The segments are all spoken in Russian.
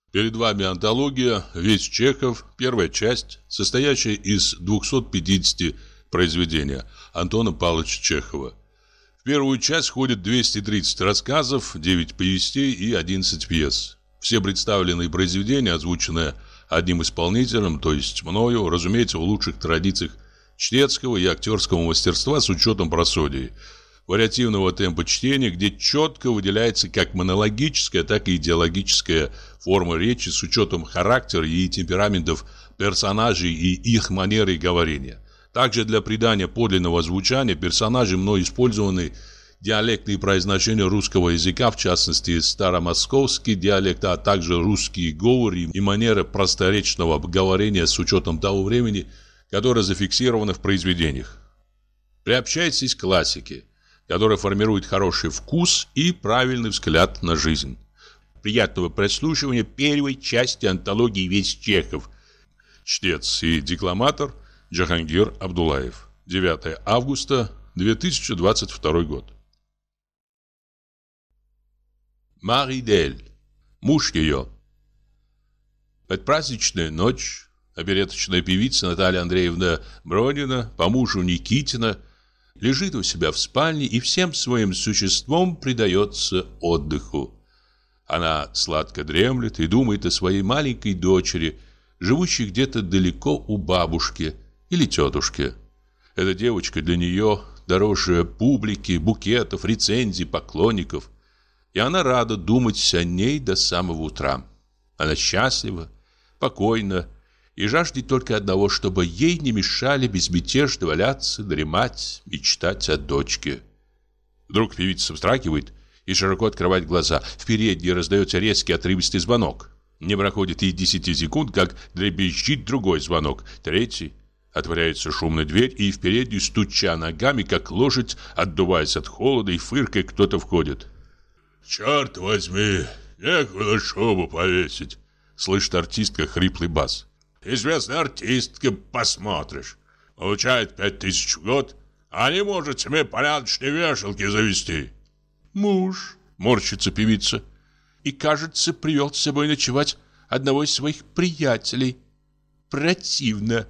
Перед вами антология «Весь Чехов», первая часть, состоящая из 250 произведений Антона Павловича Чехова. В первую часть входит 230 рассказов, 9 повестей и 11 пьес. Все представленные произведения, озвученные одним исполнителем, то есть мною, разумеется, в лучших традициях чтецкого и актерского мастерства с учетом просодии, вариативного темпа чтения, где четко выделяется как монологическая, так и идеологическая форма речи с учетом характера и темпераментов персонажей и их манеры говорения. Также для придания подлинного звучания персонажей мной использованы диалектные произношения русского языка, в частности старомосковский диалект, а также русские говоры и манера просторечного говорения с учетом того времени, которое зафиксировано в произведениях. Приобщайтесь к классике, которая формирует хороший вкус и правильный взгляд на жизнь. Приятного прослушивания первой части антологии «Весь Чехов». Чтец и декламатор Джахангир Абдуллаев. 9 августа 2022 год. Мари Дель. Муж ее. Предпраздничная ночь. Опереточная певица Наталья Андреевна Бронина по мужу Никитина лежит у себя в спальне и всем своим существом предается отдыху. Она сладко дремлет и думает о своей маленькой дочери, живущей где-то далеко у бабушки или тетушки. Эта девочка для нее дороже публики, букетов, рецензий, поклонников. И она рада думать о ней до самого утра. Она счастлива, покойна и жаждет только одного, чтобы ей не мешали безмятежно валяться, дремать, мечтать о дочке. Вдруг певица вздрагивает и широко открывает глаза. В передней раздается резкий отрывистый звонок. Не проходит и 10 секунд, как дребезжит другой звонок, третий. Отворяется шумная дверь, и в переднюю, стуча ногами, как лошадь, отдуваясь от холода и фыркая, кто-то входит. «Черт возьми, некуда шубу повесить!» Слышит артистка хриплый бас. «Известная артистка, посмотришь. Получает 5000 в год, а не может себе порядочные вешалки завести». «Муж», — морщится певица, «и, кажется, привел с собой ночевать одного из своих приятелей. Противно».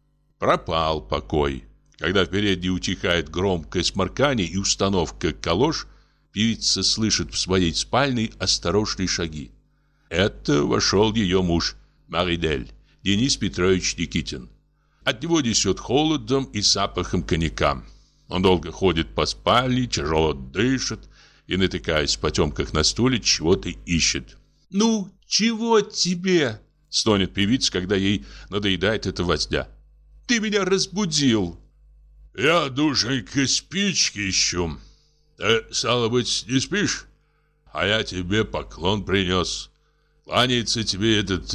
Пропал покой. Когда в передней утихает громкое сморкание и установка калош, певица слышит в своей спальне осторожные шаги. Это вошел ее муж, Мари Дель, Денис Петрович Никитин. От него несет холодом и запахом коньяка. Он долго ходит по спальне, тяжело дышит и, натыкаясь в потемках на стуле, чего-то ищет. «Ну, чего тебе?» — стонет певица, когда ей надоедает эта возня. «Ты меня разбудил». «Я, душенька, спички ищу. Ты, стало быть, не спишь? А я тебе поклон принес. Кланяется тебе этот,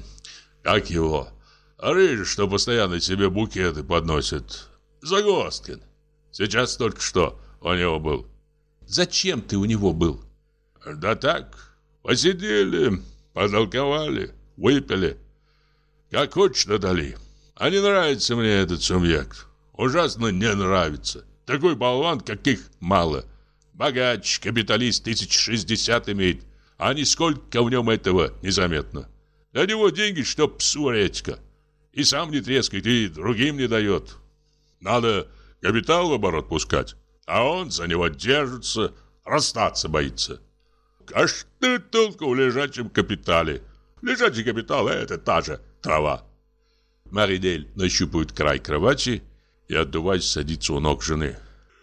как его, рыжий, что постоянно тебе букеты подносит. Загвоздкин. Сейчас только что у него был». «Зачем ты у него был?» «Да так, посидели, потолковали, выпили. Как хочешь надали. А не нравится мне этот субъект. Ужасно не нравится. Такой болван, каких мало. Богач, капиталист 1060 имеет. А нисколько в нем этого незаметно. Для него деньги, что псу редька. И сам не трескает, и другим не дает. Надо капитал в оборот пускать. А он за него держится, расстаться боится. А что толку в лежачем капитале? Лежачий капитал — это та же трава. Мари Дель нащупывает край кровати и, отдуваясь, садится у ног жены.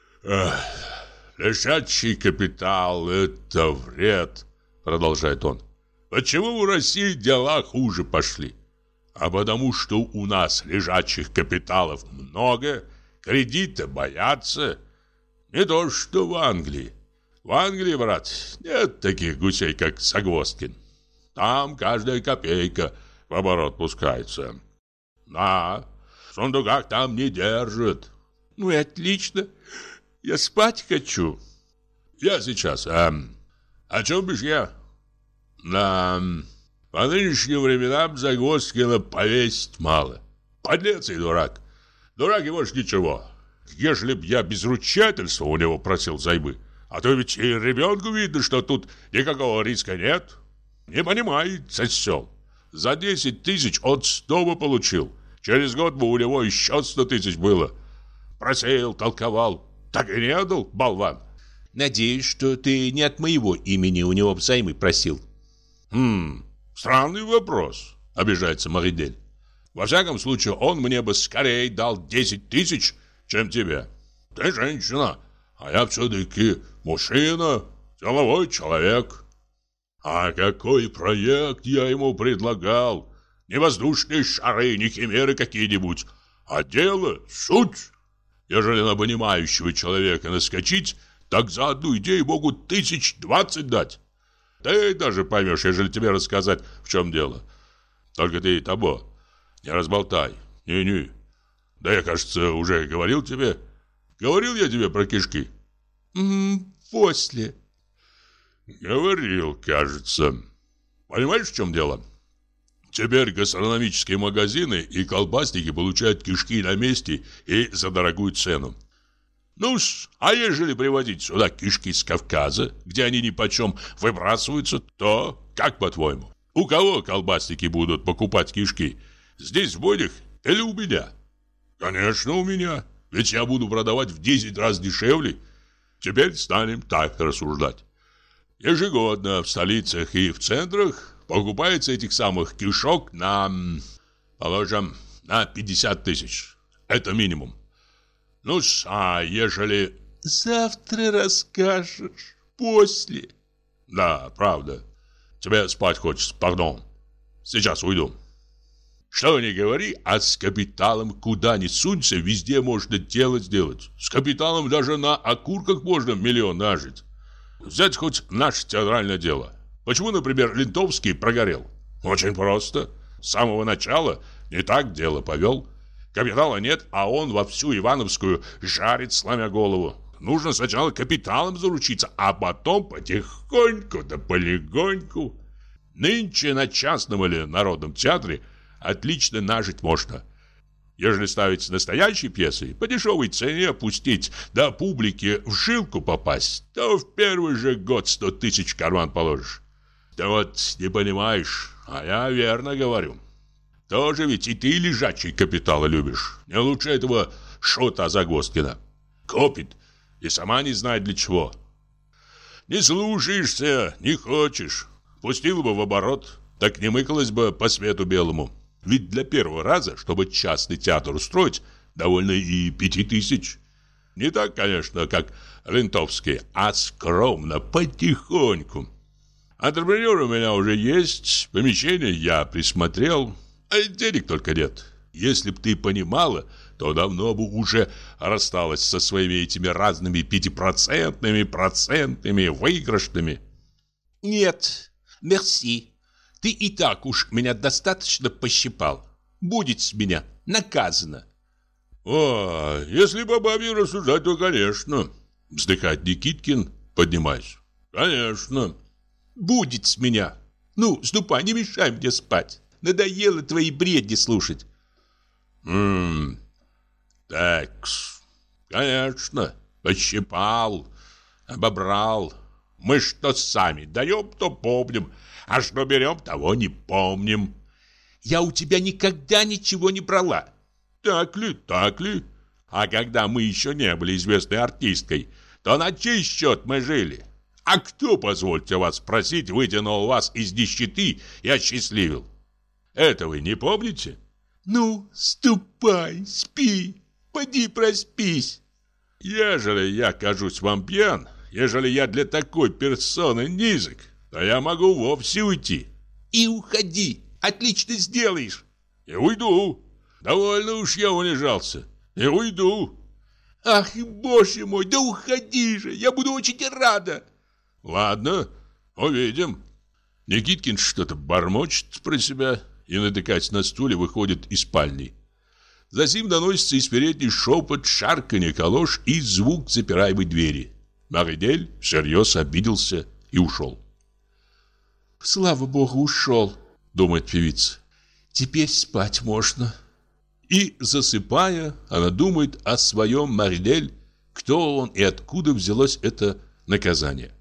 «Лежачий капитал — это вред», — продолжает он. «Почему в России дела хуже пошли? А потому что у нас лежачих капиталов много, кредита боятся. Не то что в Англии. В Англии, брат, нет таких гусей, как Загвоздкин. Там каждая копейка в оборот пускается. Да, в сундуках там не держат». «Ну и отлично. Я спать хочу». «Я сейчас. О чем бишь я?» «Да, по нынешним временам Загвоздкина повесить мало. Подлец и дурак. Дурак и больше ничего. Ежели б я без ручательства у него просил займы, а то ведь и ребенку видно, что тут никакого риска нет. Не понимает, осел. За 10 тысяч от снова получил. Через год бы у него еще 100 тысяч было. Просеял, толковал. Так и не отдал, болван. Надеюсь, что ты не от моего имени у него взаймы просил. Странный вопрос, обижается Маридель. Во всяком случае, он мне бы скорее дал 10 тысяч, чем тебе. Ты женщина, а я все-таки мужчина, деловой человек. А какой проект я ему предлагал? Не воздушные шары, не химеры какие-нибудь, а дело, суть. Ежели на понимающего человека наскочить, так за одну идею могут 20 дать. Ты даже поймешь, ежели тебе рассказать, в чем дело. Только ты того не разболтай. Не-не. Да я, кажется, уже говорил тебе. Говорил я тебе про кишки? После. Говорил, кажется. Понимаешь, в чем дело? Теперь гастрономические магазины и колбасники получают кишки на месте и за дорогую цену. Ну-с, а ежели привозить сюда кишки с Кавказа, где они нипочем выбрасываются, то, как по-твоему, у кого колбасники будут покупать кишки? Здесь в Бодях или у меня? Конечно, у меня. Ведь я буду продавать в 10 раз дешевле. Теперь станем так рассуждать. Ежегодно в столицах и в центрах покупается этих самых кишок на, положим, на 50 тысяч. Это минимум. Ну-с, а ежели... Завтра расскажешь. После. Да, правда. Тебе спать хочется, пардон. Сейчас уйду. Что ни говори, а с капиталом куда ни сунься, везде можно дело сделать. С капиталом даже на окурках можно миллион нажить. Взять хоть наше театральное дело. Почему, например, Лентовский прогорел? Очень просто. С самого начала не так дело повел. Капитала нет, а он во всю Ивановскую жарит, сломя голову. Нужно сначала капиталом заручиться, а потом потихоньку да полегоньку. Нынче на частном или народном театре отлично нажить можно. Ежели ставить настоящие пьесы, по дешевой цене опустить, да публике в жилку попасть, то в первый же год 100 тысяч в карман положишь. Ты вот не понимаешь, а я верно говорю. Тоже ведь и ты лежачий капитала любишь. Не лучше этого шута Загвоздкина. Копит и сама не знает для чего. Не слушаешься, не хочешь. Пустила бы в оборот, так не мыкалась бы по свету белому. Ведь для первого раза, чтобы частный театр устроить, довольно и 5 тысяч. Не так, конечно, как Лентовский, а скромно, потихоньку. Антрепренер у меня уже есть, помещение я присмотрел, а денег только нет. Если б ты понимала, то давно бы уже рассталась со своими этими разными 5%, процентными, выигрышными. Нет, мерси. Ты и так уж меня достаточно пощипал. Будет с меня наказано. О, если по бабе рассуждать, то конечно. Вздыхает Никиткин, поднимаясь. Конечно. Будет с меня. Ну, ступай, не мешай мне спать. Надоело твои бредни слушать. Так-с. Конечно. Пощипал, обобрал. Мы что сами даем, то помним. А что берем, того не помним. Я у тебя никогда ничего не брала. Так ли, так ли? А когда мы еще не были известной артисткой, то на чей счет мы жили? А кто, позвольте вас спросить, вытянул вас из нищеты и осчастливил? Это вы не помните? Ну, ступай, спи, поди проспись. Ежели я кажусь вам пьян, ежели я для такой персоны низок, то я могу вовсе уйти. И уходи, отлично сделаешь. И уйду. Довольно уж я унижался. И уйду. Ах, боже мой, да уходи же, я буду очень рада. Ладно, увидим. Никиткин что-то бормочет про себя и, натыкаясь на стуле, выходит из спальни. Затем доносится из передней шепот, шарканье калош и звук запираемой двери. Маридель всерьез обиделся и ушел. «Слава богу, ушел», — думает певица. «Теперь спать можно». И, засыпая, она думает о своем Маридель, кто он и откуда взялось это наказание.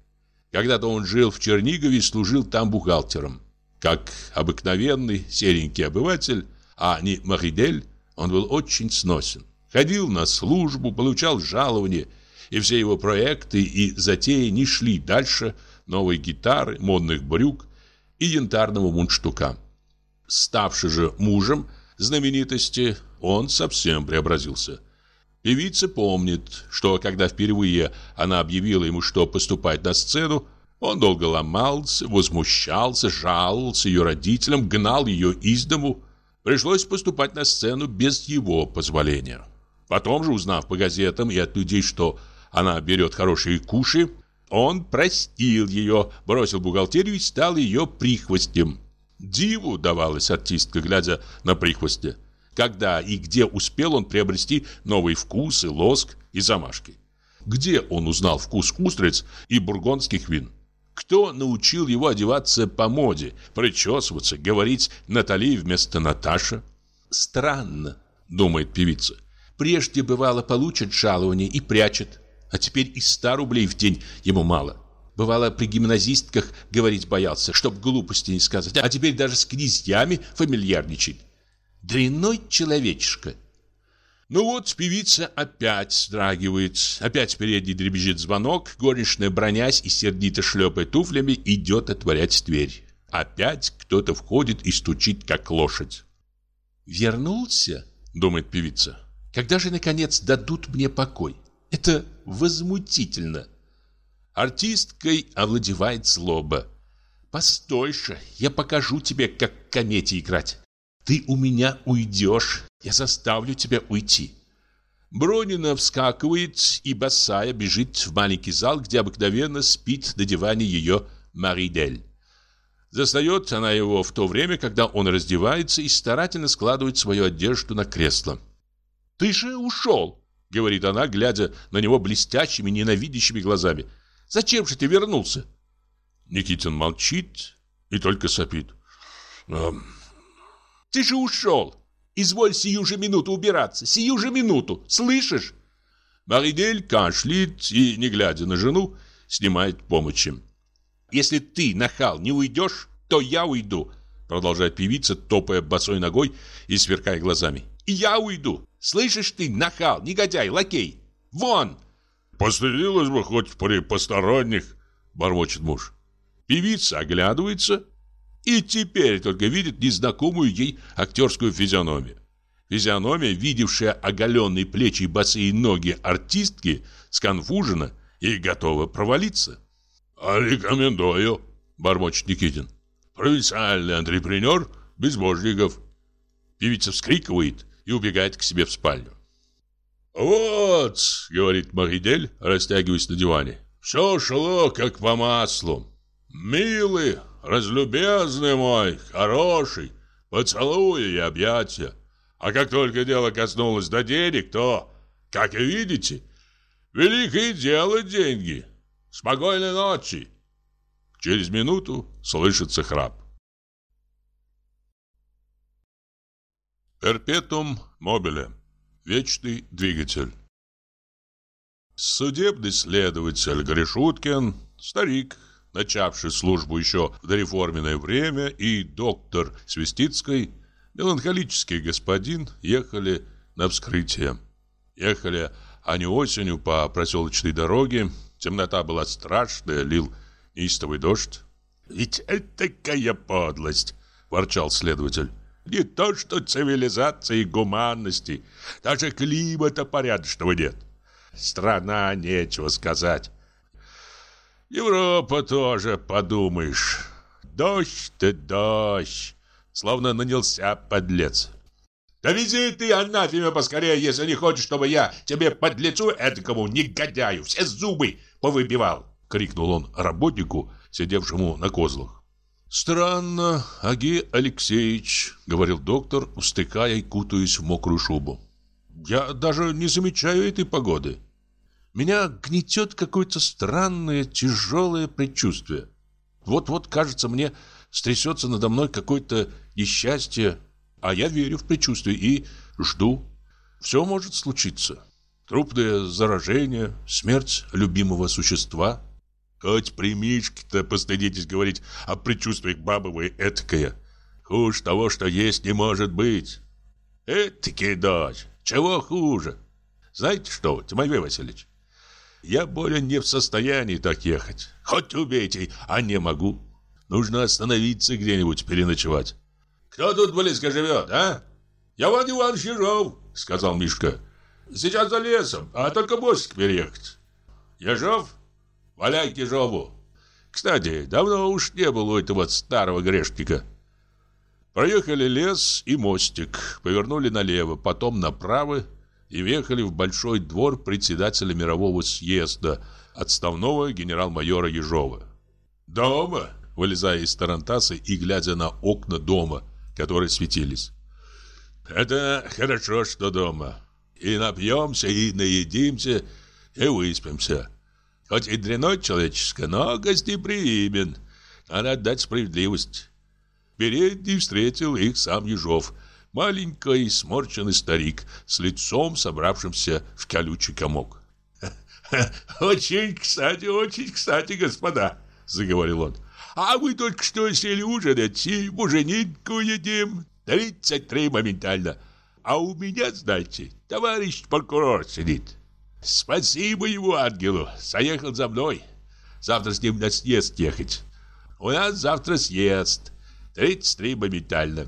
Когда-то он жил в Чернигове и служил там бухгалтером. Как обыкновенный серенький обыватель, а не Маридель, он был очень сносен. Ходил на службу, получал жалование, и все его проекты и затеи не шли дальше новой гитары, модных брюк и янтарного мундштука. Ставший же мужем знаменитости, он совсем преобразился. Певица помнит, что когда впервые она объявила ему, что поступать на сцену, он долго ломался, возмущался, жаловался ее родителям, гнал ее из дому. Пришлось поступать на сцену без его позволения. Потом же, узнав по газетам и от людей, что она берет хорошие куши, он простил ее, бросил бухгалтерию и стал ее прихвостнем. Диву давалась артистка, глядя на прихвостня. Когда и где успел он приобрести новые вкусы, лоск и замашки? Где он узнал вкус устриц и бургундских вин? Кто научил его одеваться по моде, причесываться, говорить Натали вместо Наташа? Странно, думает певица. Прежде, бывало, получит жалование и прячет, а теперь и 100 рублей в день ему мало. Бывало, при гимназистках говорить боялся, чтоб глупости не сказать, а теперь даже с князьями фамильярничает. Дрянной человечишка. Ну вот, певица опять вздрагивает, опять впереди дребезжит звонок, горничная, бронясь и сердито шлепая туфлями, идет отворять дверь. Опять кто-то входит и стучит, как лошадь. «Вернулся?» — думает певица. «Когда же, наконец, дадут мне покой? Это возмутительно!» Артисткой овладевает злоба. «Постой-ша, я покажу тебе, как в комете играть. Ты у меня уйдешь, я заставлю тебя уйти». Бронина вскакивает и босая бежит в маленький зал, где обыкновенно спит на диване ее Маридель. Застает она его в то время, когда он раздевается и старательно складывает свою одежду на кресло. «Ты же ушел», — говорит она, глядя на него блестящими, ненавидящими глазами. «Зачем же ты вернулся?» Никитин молчит и только сопит. «Ты же ушел! Изволь сию же минуту убираться! Сию же минуту! Слышишь?» Маридель кашляет и, не глядя на жену, снимает помощи. «Если ты, нахал, не уйдешь, то я уйду», продолжает певица, топая босой ногой и сверкая глазами. «И я уйду! Слышишь ты, нахал, негодяй, лакей! Вон!» «Постыдилась бы хоть при посторонних», бормочет муж. Певица оглядывается и теперь только видит незнакомую ей актерскую физиономию. Физиономия, видевшая оголенные плечи и босые ноги артистки, сконфужена и готова провалиться. «Рекомендую», — бормочет Никитин. «Провинциальный антрепренер Безбожников». Певица вскрикивает и убегает к себе в спальню. «Вот», — говорит Маридель, растягиваясь на диване, — «все шло как по маслу. Милый, разлюбезный мой, хороший, поцелуи и объятия. А как только дело коснулось до денег, то, как и видите, великое дело деньги. Спокойной ночи». Через минуту слышится храп. Перпетум мобиле. Вечный двигатель. Судебный следователь Гришуткин, старик, начавший службу еще в дореформенное время, и доктор Свистицкий, меланхолический господин, ехали на вскрытие. Ехали они осенью по проселочной дороге. Темнота была страшная, лил неистовый дождь. «Ведь это такая подлость!» – ворчал следователь. «Не то что цивилизации и гуманности, даже климата порядочного нет. Страна, нечего сказать. Европа тоже, подумаешь. Дождь-то дождь, словно нанялся подлец». «Да вези ты, анафеме, поскорее, если не хочешь, чтобы я тебе подлецу этакому негодяю все зубы повыбивал!» — крикнул он работнику, сидевшему на козлах. «Странно, Агей Алексеевич», — говорил доктор, устыкая и кутаясь в мокрую шубу. «Я даже не замечаю этой погоды. Меня гнетет какое-то странное, тяжелое предчувствие. Вот-вот, кажется, мне стрясется надо мной какое-то несчастье, а я верю в предчувствие и жду. Все может случиться. Трупное заражение, смерть любимого существа. Хоть при Мишке-то постыдитесь говорить о предчувствиях бабы вы этакое. Хуже того, что есть, не может быть. Этакий, дочь, чего хуже? Знаете что, Тимофей Васильевич, я более не в состоянии так ехать. Хоть убейте, а не могу. Нужно остановиться где-нибудь переночевать. Кто тут близко живет, а? Я Иван Иванович Ежов, сказал Мишка. Сейчас за лесом, а только мостик переехать. Ежов? Валяй к Ежову. Кстати, давно уж не было у этого старого грешника. Проехали лес и мостик, повернули налево, потом направо и въехали в большой двор председателя мирового съезда, отставного генерал-майора Ежова. «Дома?» — вылезая из тарантаса и глядя на окна дома, которые светились. «Это хорошо, что дома. И напьемся, и наедимся, и выспимся. Хоть и дряной человеческое, но гостеприимен. Надо отдать справедливость». Передний встретил их сам Ежов, маленький сморченный старик с лицом, собравшимся в колючий комок. «Очень кстати, господа», — заговорил он. «А мы только что сели ужинать и буженинку едим. 33 моментально. А у меня, знаете, товарищ прокурор сидит. Спасибо его ангелу, заехал за мной. Завтра с ним на съезд ехать. У нас завтра съезд. 33 моментально».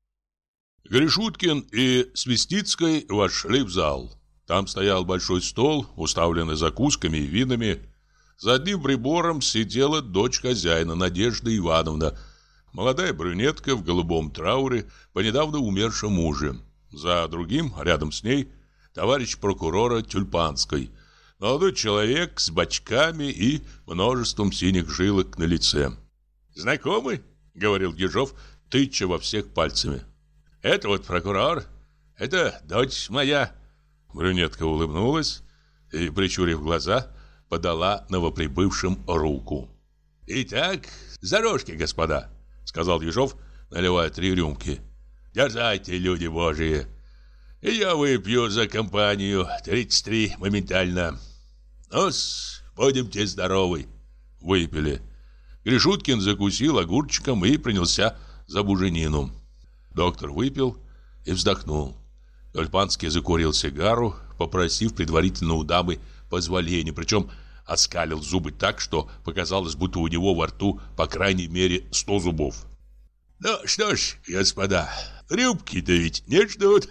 Гришуткин и Свистицкой вошли в зал. Там стоял большой стол, уставленный закусками и винами. За одним прибором сидела дочь хозяина, Надежда Ивановна, молодая брюнетка в голубом трауре по недавно умершему мужу. За другим, рядом с ней, товарищ прокурора Тюльпанской, молодой человек с бочками и множеством синих жилок на лице. «Знакомый?» — говорил Ежов, тыча во всех пальцами. «Это вот прокурор, это дочь моя». Брюнетка улыбнулась и, прищурив глаза, подала новоприбывшим руку. «Итак, за рожки, господа», — сказал Ежов, наливая 3 рюмки. «Дерзайте, люди божьи. И я выпью за компанию 33 моментально. Ну-с, будемте здоровы». Выпили. Гришуткин закусил огурчиком и принялся за буженину. Доктор выпил и вздохнул. Тюльпанский закурил сигару, попросив предварительно у дамы позволения, причем оскалил зубы так, что показалось, будто у него во рту по крайней мере 100 зубов. «Ну что ж, господа, рюмки-то ведь не ждут.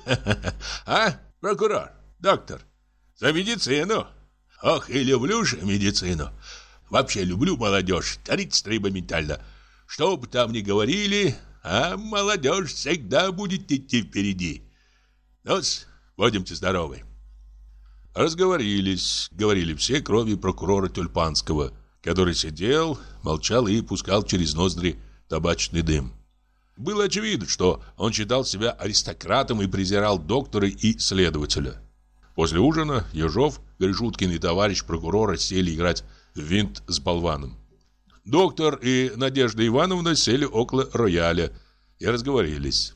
А, прокурор, доктор, за медицину. Ох, и люблю же медицину. Вообще люблю молодежь, 33 моментально. Что бы там ни говорили, а молодежь всегда будет идти впереди. Ну-с, будемте здоровы». Разговорились, говорили все, кроме прокурора Тюльпанского, который сидел, молчал и пускал через ноздри табачный дым. Было очевидно, что он считал себя аристократом и презирал доктора и следователя. После ужина Ежов, Гришуткин и товарищ прокурора сели играть в винт с болваном. Доктор и Надежда Ивановна сели около рояля и разговорились.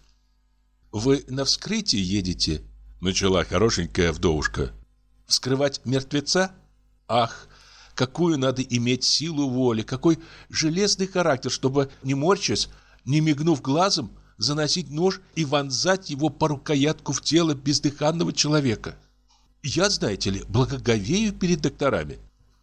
«Вы на вскрытие едете?» — начала хорошенькая вдовушка. «Вскрывать мертвеца? Ах, какую надо иметь силу воли, какой железный характер, чтобы, не морщась, не мигнув глазом, заносить нож и вонзать его по рукоятку в тело бездыханного человека. Я, знаете ли, благоговею перед докторами.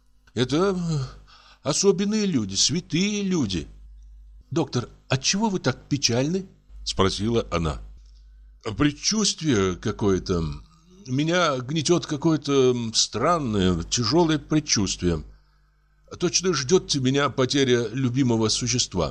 Это особенные люди, святые люди. Доктор, отчего вы так печальны?» — спросила она. «Предчувствие какое-то. Меня гнетет какое-то странное, тяжелое предчувствие. Точно ждет меня потеря любимого существа.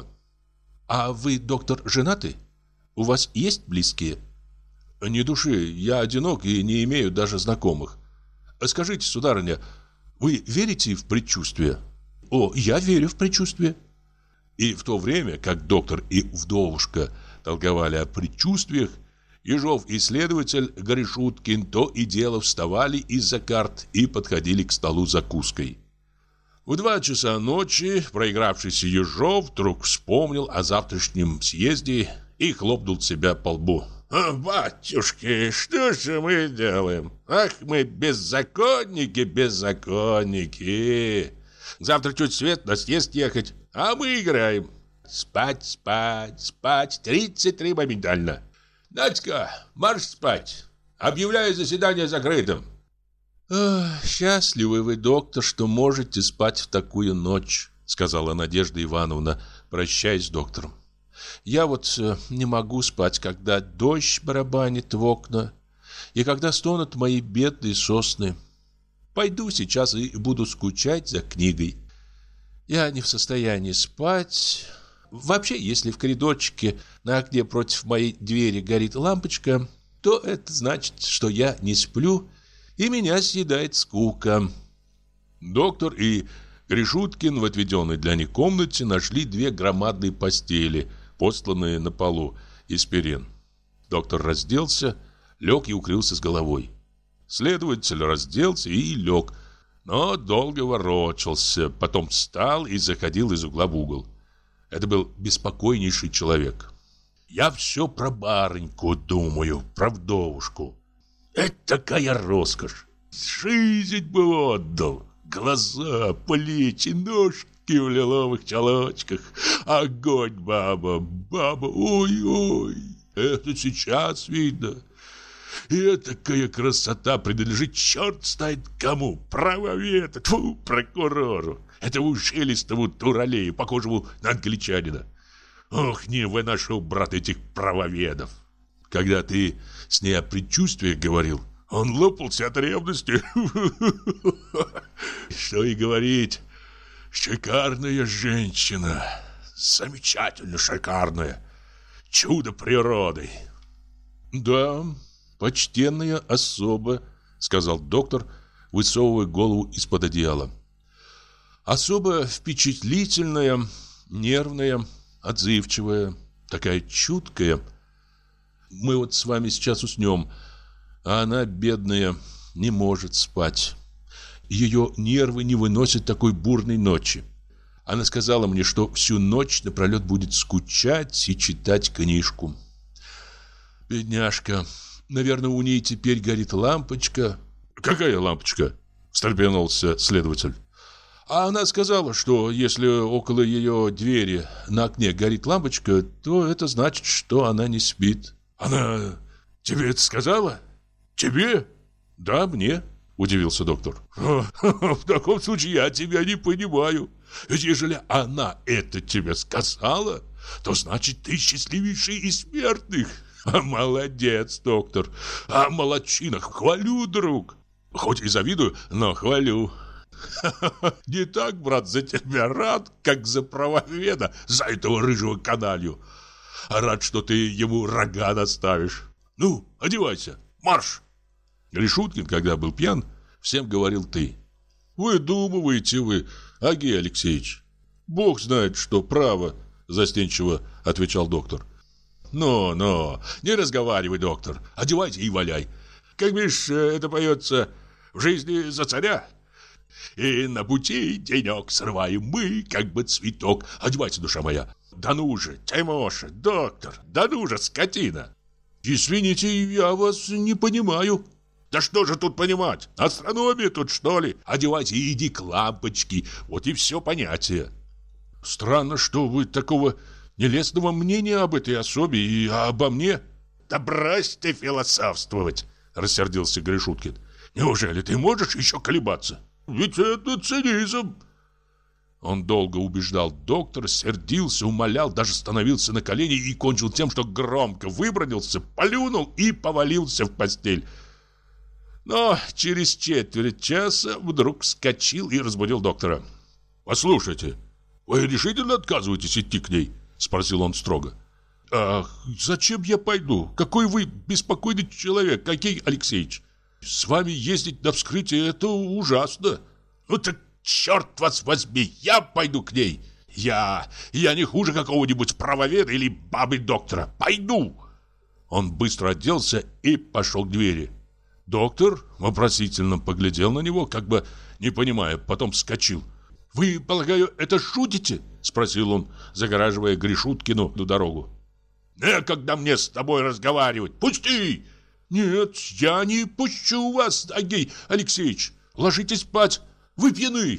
А вы, доктор, женаты? У вас есть близкие?» «Ни души, я одинок и не имею даже знакомых. Скажите, сударыня, вы верите в предчувствие?» «О, я верю в предчувствие». И в то время, как доктор и вдовушка толковали о предчувствиях, Ежов и следователь Гришуткин то и дело вставали из-за карт и подходили к столу с закуской. В 2 часа ночи проигравшийся Ежов вдруг вспомнил о завтрашнем съезде и хлопнул себя по лбу. «Батюшки, что же мы делаем? Ах, мы беззаконники, беззаконники! Завтра чуть свет, на съезд ехать, а мы играем. Спать, спать, спать. 33 моментально. Надька, марш спать. Объявляю заседание закрытым. Счастливы вы, доктор, что можете спать в такую ночь, сказала Надежда Ивановна, прощаясь с доктором. Я вот не могу спать, когда дождь барабанит в окна и когда стонут мои бедные сосны. Пойду сейчас и буду скучать за книгой. Я не в состоянии спать. Вообще, если в коридорчике на окне против моей двери горит лампочка, то это значит, что я не сплю, и меня съедает скука. Доктор и Гришуткин в отведенной для них комнате нашли 2 громадные постели, постланные на полу из перин. Доктор разделся, лег и укрылся с головой. Следователь разделся и лег, но долго ворочался, потом встал и заходил из угла в угол. Это был беспокойнейший человек. «Я все про барыньку думаю, про вдовушку. Это такая роскошь! Жизнь бы отдал! Глаза, плечи, ножки в лиловых чулочках. Огонь, баба, баба, ой-ой! Это сейчас видно. И такая красота принадлежит черт знает кому, правоведу, тьфу, прокурору, этому жилистому туралею, похожему на англичанина. Ох, не выношу, брат, этих правоведов. Когда ты с ней о предчувствиях говорил, он лопался от ревности. Что и говорить, шикарная женщина, замечательно шикарная, чудо природы. Да, почтенная особа, сказал доктор, высовывая голову из-под одеяла. Особо впечатлительная, нервная, отзывчивая, такая чуткая. Мы вот с вами сейчас уснем, а она, бедная, не может спать. Ее нервы не выносят такой бурной ночи. Она сказала мне, что всю ночь напролет будет скучать и читать книжку. Бедняжка, наверное, у ней теперь горит лампочка. Какая лампочка? Встрепенулся следователь. А она сказала, что если около ее двери на окне горит лампочка, то это значит, что она не спит. Она тебе это сказала? Тебе? Да, мне, удивился доктор. В таком случае я тебя не понимаю. Ведь ежели она это тебе сказала, то значит ты счастливейший из смертных. Молодец, доктор. Молодчина, хвалю, друг. Хоть и завидую, но хвалю. Не так, брат, за тебя рад, как за правоведа, за этого рыжего каналью. Рад, что ты ему рога наставишь. Ну, одевайся, марш. Гришуткин, когда был пьян, всем говорил ты. Выдумываете вы, Агей Алексеевич. Бог знает, что право, застенчиво отвечал доктор. Но, не разговаривай, доктор. Одевайся и валяй. Как видишь, это поется в жизни за царя. И на пути денек срываем мы, как бы цветок. Одевайся, душа моя. Да ну же, Тимоша, доктор, да ну же, скотина. Извините, я вас не понимаю. Да что же тут понимать? Астрономия тут, что ли? Одевайся и иди к лампочке. Вот и все понятие. Странно, что вы такого нелестного мнения об этой особе и обо мне. Да брось ты философствовать, рассердился Гришуткин. Неужели ты можешь еще колебаться? Ведь это цинизм. Он долго убеждал доктора, сердился, умолял, даже становился на колени и кончил тем, что громко выбранился, плюнул и повалился в постель. Но через четверть часа вдруг вскочил и разбудил доктора. «Послушайте, вы решительно отказываетесь идти к ней?» — спросил он строго. «Ах, зачем я пойду? Какой вы беспокойный человек, Агей Алексеевич! С вами ездить на вскрытие — это ужасно!» «Ну так черт вас возьми, я пойду к ней! Я не хуже какого-нибудь правоведа или бабы-доктора! Пойду!» Он быстро оделся и пошел к двери. Доктор вопросительно поглядел на него, как бы не понимая, потом вскочил. «Вы, полагаю, это шутите?» — спросил он, загораживая Гришуткину дорогу. «Некогда мне с тобой разговаривать! Пусти!» «Нет, я не пущу вас, Агей Алексеевич! Ложитесь спать! Вы пьяны!»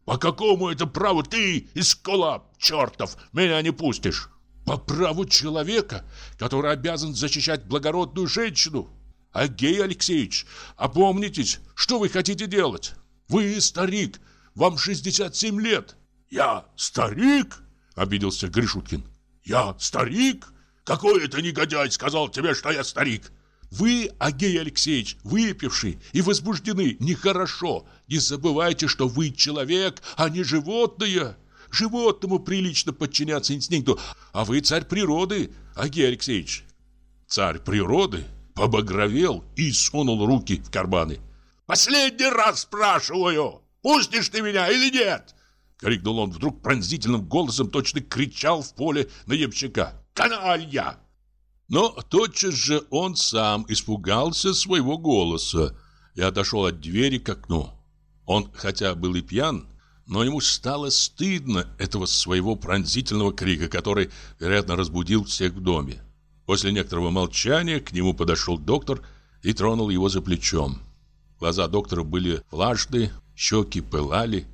По какому это праву ты, эскулап чертов, меня не пустишь? По праву человека, который обязан защищать благородную женщину. Агей Алексеевич, опомнитесь, что вы хотите делать? Вы старик, вам 67 лет. Я старик? Обиделся Гришуткин. Я старик? Какой это негодяй сказал тебе, что я старик? Вы, Агей Алексеевич, выпивший и возбуждены, нехорошо. Не забывайте, что вы человек, а не животное. Животному прилично подчиняться инстинкту, а вы царь природы, Агей Алексеевич. Царь природы побагровел и сунул руки в карманы. «Последний раз спрашиваю, пустишь ты меня или нет?» Крикнул он вдруг пронзительным голосом, точно кричал в поле на ямщика. «Каналья!» Но тотчас же он сам испугался своего голоса и отошел от двери к окну. Он, хотя был и пьян, но ему стало стыдно этого своего пронзительного крика, который, вероятно, разбудил всех в доме. После некоторого молчания к нему подошел доктор и тронул его за плечом. Глаза доктора были влажные, щеки пылали.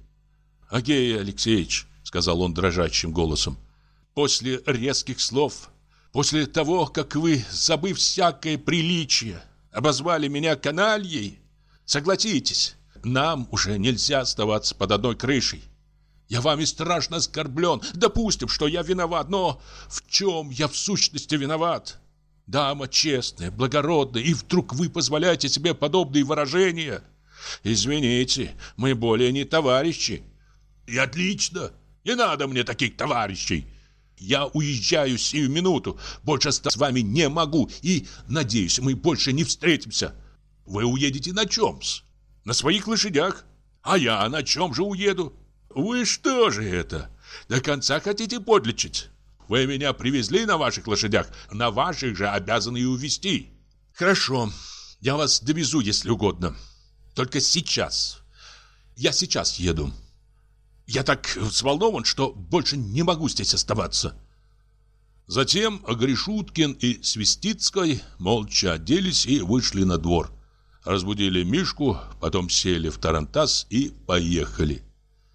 «Агей Алексеевич», — сказал он дрожащим голосом, — «после резких слов, после того, как вы, забыв всякое приличие, обозвали меня канальей, согласитесь, нам уже нельзя оставаться под одной крышей. Я вами страшно оскорблен. Допустим, что я виноват, но в чем я в сущности виноват? Дама честная, благородная, и вдруг вы позволяете себе подобные выражения. Извините, мы более не товарищи». «И отлично, не надо мне таких товарищей. Я уезжаю сию минуту, больше остаться с вами не могу, и, надеюсь, мы больше не встретимся». «Вы уедете на чем-с? На своих лошадях? А я на чем же уеду? Вы что же это, до конца хотите подлечить? Вы меня привезли на ваших лошадях, на ваших же обязаны и увезти». «Хорошо, я вас довезу, если угодно. Только сейчас. Я сейчас еду. Я так взволнован, что больше не могу здесь оставаться». Затем Гришуткин и Свистицкой молча оделись и вышли на двор. Разбудили Мишку, потом сели в тарантас и поехали.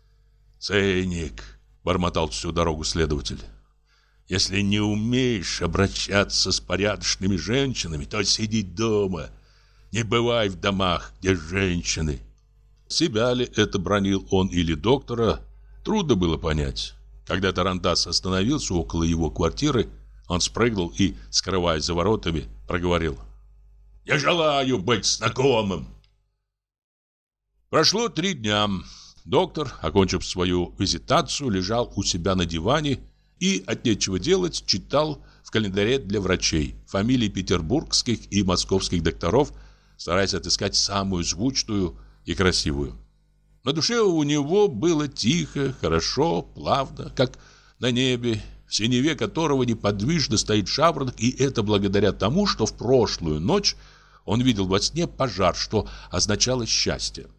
«Цейник», — бормотал всю дорогу следователь, — «если не умеешь обращаться с порядочными женщинами, то сиди дома, не бывай в домах, где женщины». Себя ли это бранил он или доктора, трудно было понять. Когда тарантас остановился около его квартиры, он спрыгнул и, скрываясь за воротами, проговорил: «Я желаю быть знакомым». Прошло 3 дня. Доктор, окончив свою визитацию, лежал у себя на диване и, от нечего делать, читал в календаре для врачей фамилии петербургских и московских докторов, стараясь отыскать самую звучную и красивую. На душе у него было тихо, хорошо, плавно, как на небе, в синеве которого неподвижно стоит жаворонок, и это благодаря тому, что в прошлую ночь он видел во сне пожар, что означало счастье.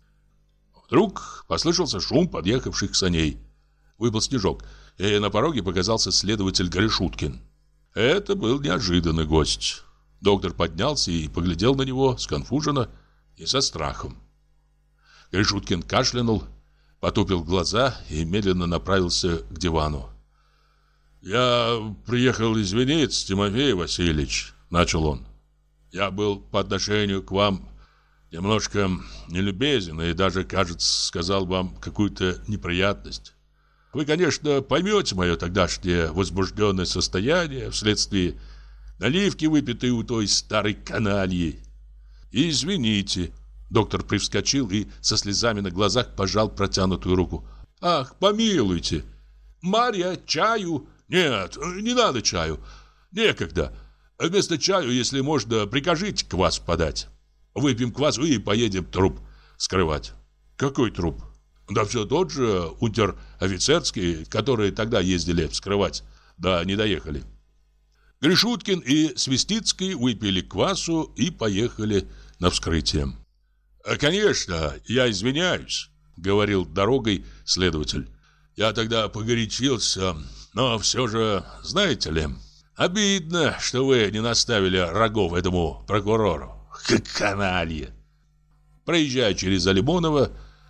Вдруг послышался шум подъехавших саней. Выпал снежок, и на пороге показался следователь Гришуткин. Это был неожиданный гость. Доктор поднялся и поглядел на него сконфуженно и со страхом. Гришуткин кашлянул, потупил глаза и медленно направился к дивану. «Я приехал извиниться, Тимофей Васильевич», — начал он. «Я был по отношению к вам немножко нелюбезен и даже, кажется, сказал вам какую-то неприятность. Вы, конечно, поймете мое тогдашнее возбужденное состояние вследствие наливки, выпитой у той старой канальи. И извините». Доктор привскочил и со слезами на глазах пожал протянутую руку. «Ах, помилуйте! Марья, чаю?» «Нет, не надо чаю. Некогда. Вместо чаю, если можно, прикажите квас подать. Выпьем квасу и поедем труп скрывать». «Какой труп?» «Да все тот же унтер-офицерский, которые тогда ездили вскрывать, да не доехали». Гришуткин и Свистицкий выпили квасу и поехали на вскрытие. «Конечно, я извиняюсь», — говорил дорогой следователь. «Я тогда погорячился, но все же, знаете ли, обидно, что вы не наставили рогов этому прокурору. Как каналья!» Проезжая через Алимоново,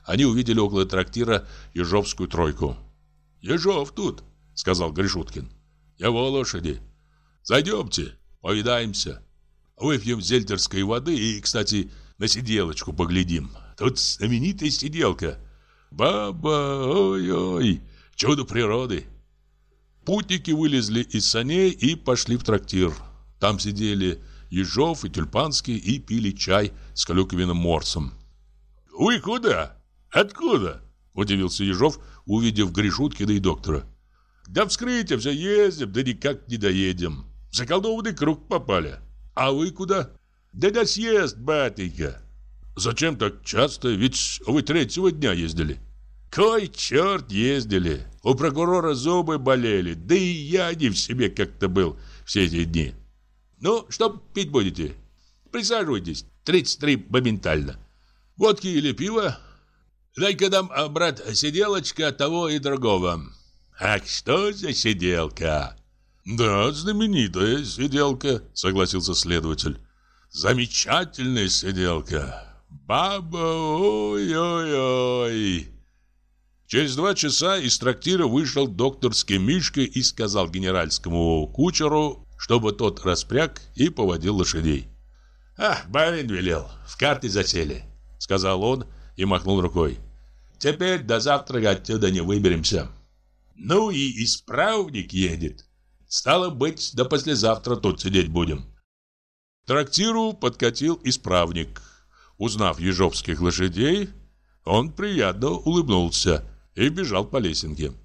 они увидели около трактира ежовскую тройку. «Ежов тут», — сказал Гришуткин. «Его лошади. Зайдемте, повидаемся. Выпьем зельтерской воды и, кстати, на сиделочку поглядим. Тут знаменитая сиделка. Баба, ой-ой, чудо природы». Путники вылезли из саней и пошли в трактир. Там сидели Ежов и Тюльпанский и пили чай с клюквенным морсом. «Вы куда? Откуда?» – удивился Ежов, увидев Гришуткина и доктора. «Да вскрытие все ездим, да никак не доедем. В заколдованный круг попали. А вы куда?» «Да на съезд, батенька». «Зачем так часто? Ведь вы 3-го дня ездили». «Кой черт ездили. У прокурора зубы болели, да и я не в себе как-то был все эти дни». «Ну, что пить будете? Присаживайтесь, 33 моментально. Водки или пиво? Дай-ка нам, брат, сиделочка того и другого». «Ах, что за сиделка?» «Да, знаменитая сиделка», согласился следователь. «Замечательная сиделка. Баба, ой-ой-ой». Через 2 часа из трактира вышел докторский Мишка и сказал генеральскому кучеру, чтобы тот распряг и поводил лошадей. «Барин велел, в карты засели», — сказал он и махнул рукой. «Теперь до завтра отсюда не выберемся». «Ну и исправник едет. Стало быть, до послезавтра тут сидеть будем». К трактиру подкатил исправник. Узнав ежовских лошадей, он приятно улыбнулся и бежал по лесенке.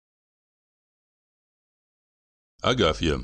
Агафья.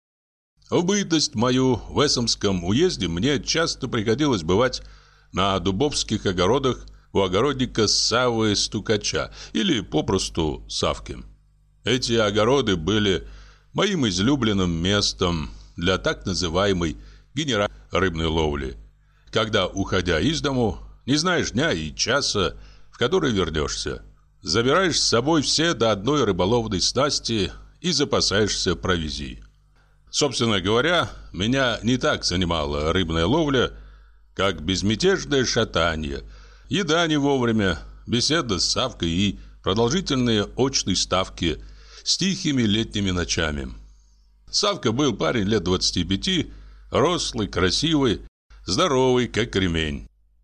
В бытность мою в Эссомском уезде мне часто приходилось бывать на дубовских огородах у огородника Саввы Стукача или попросту Савки. Эти огороды были моим излюбленным местом для так называемой генеральной рыбной ловли, когда, уходя из дому, не знаешь дня и часа, в который вернешься. Забираешь с собой все до одной рыболовной снасти и запасаешься провизией. Собственно говоря, меня не так занимала рыбная ловля, как безмятежное шатанье, еда не вовремя, беседа с Савкой и продолжительные очные ставки с тихими летними ночами. Савка был парень лет 25, рослый, красивый, здоровый, как ремень.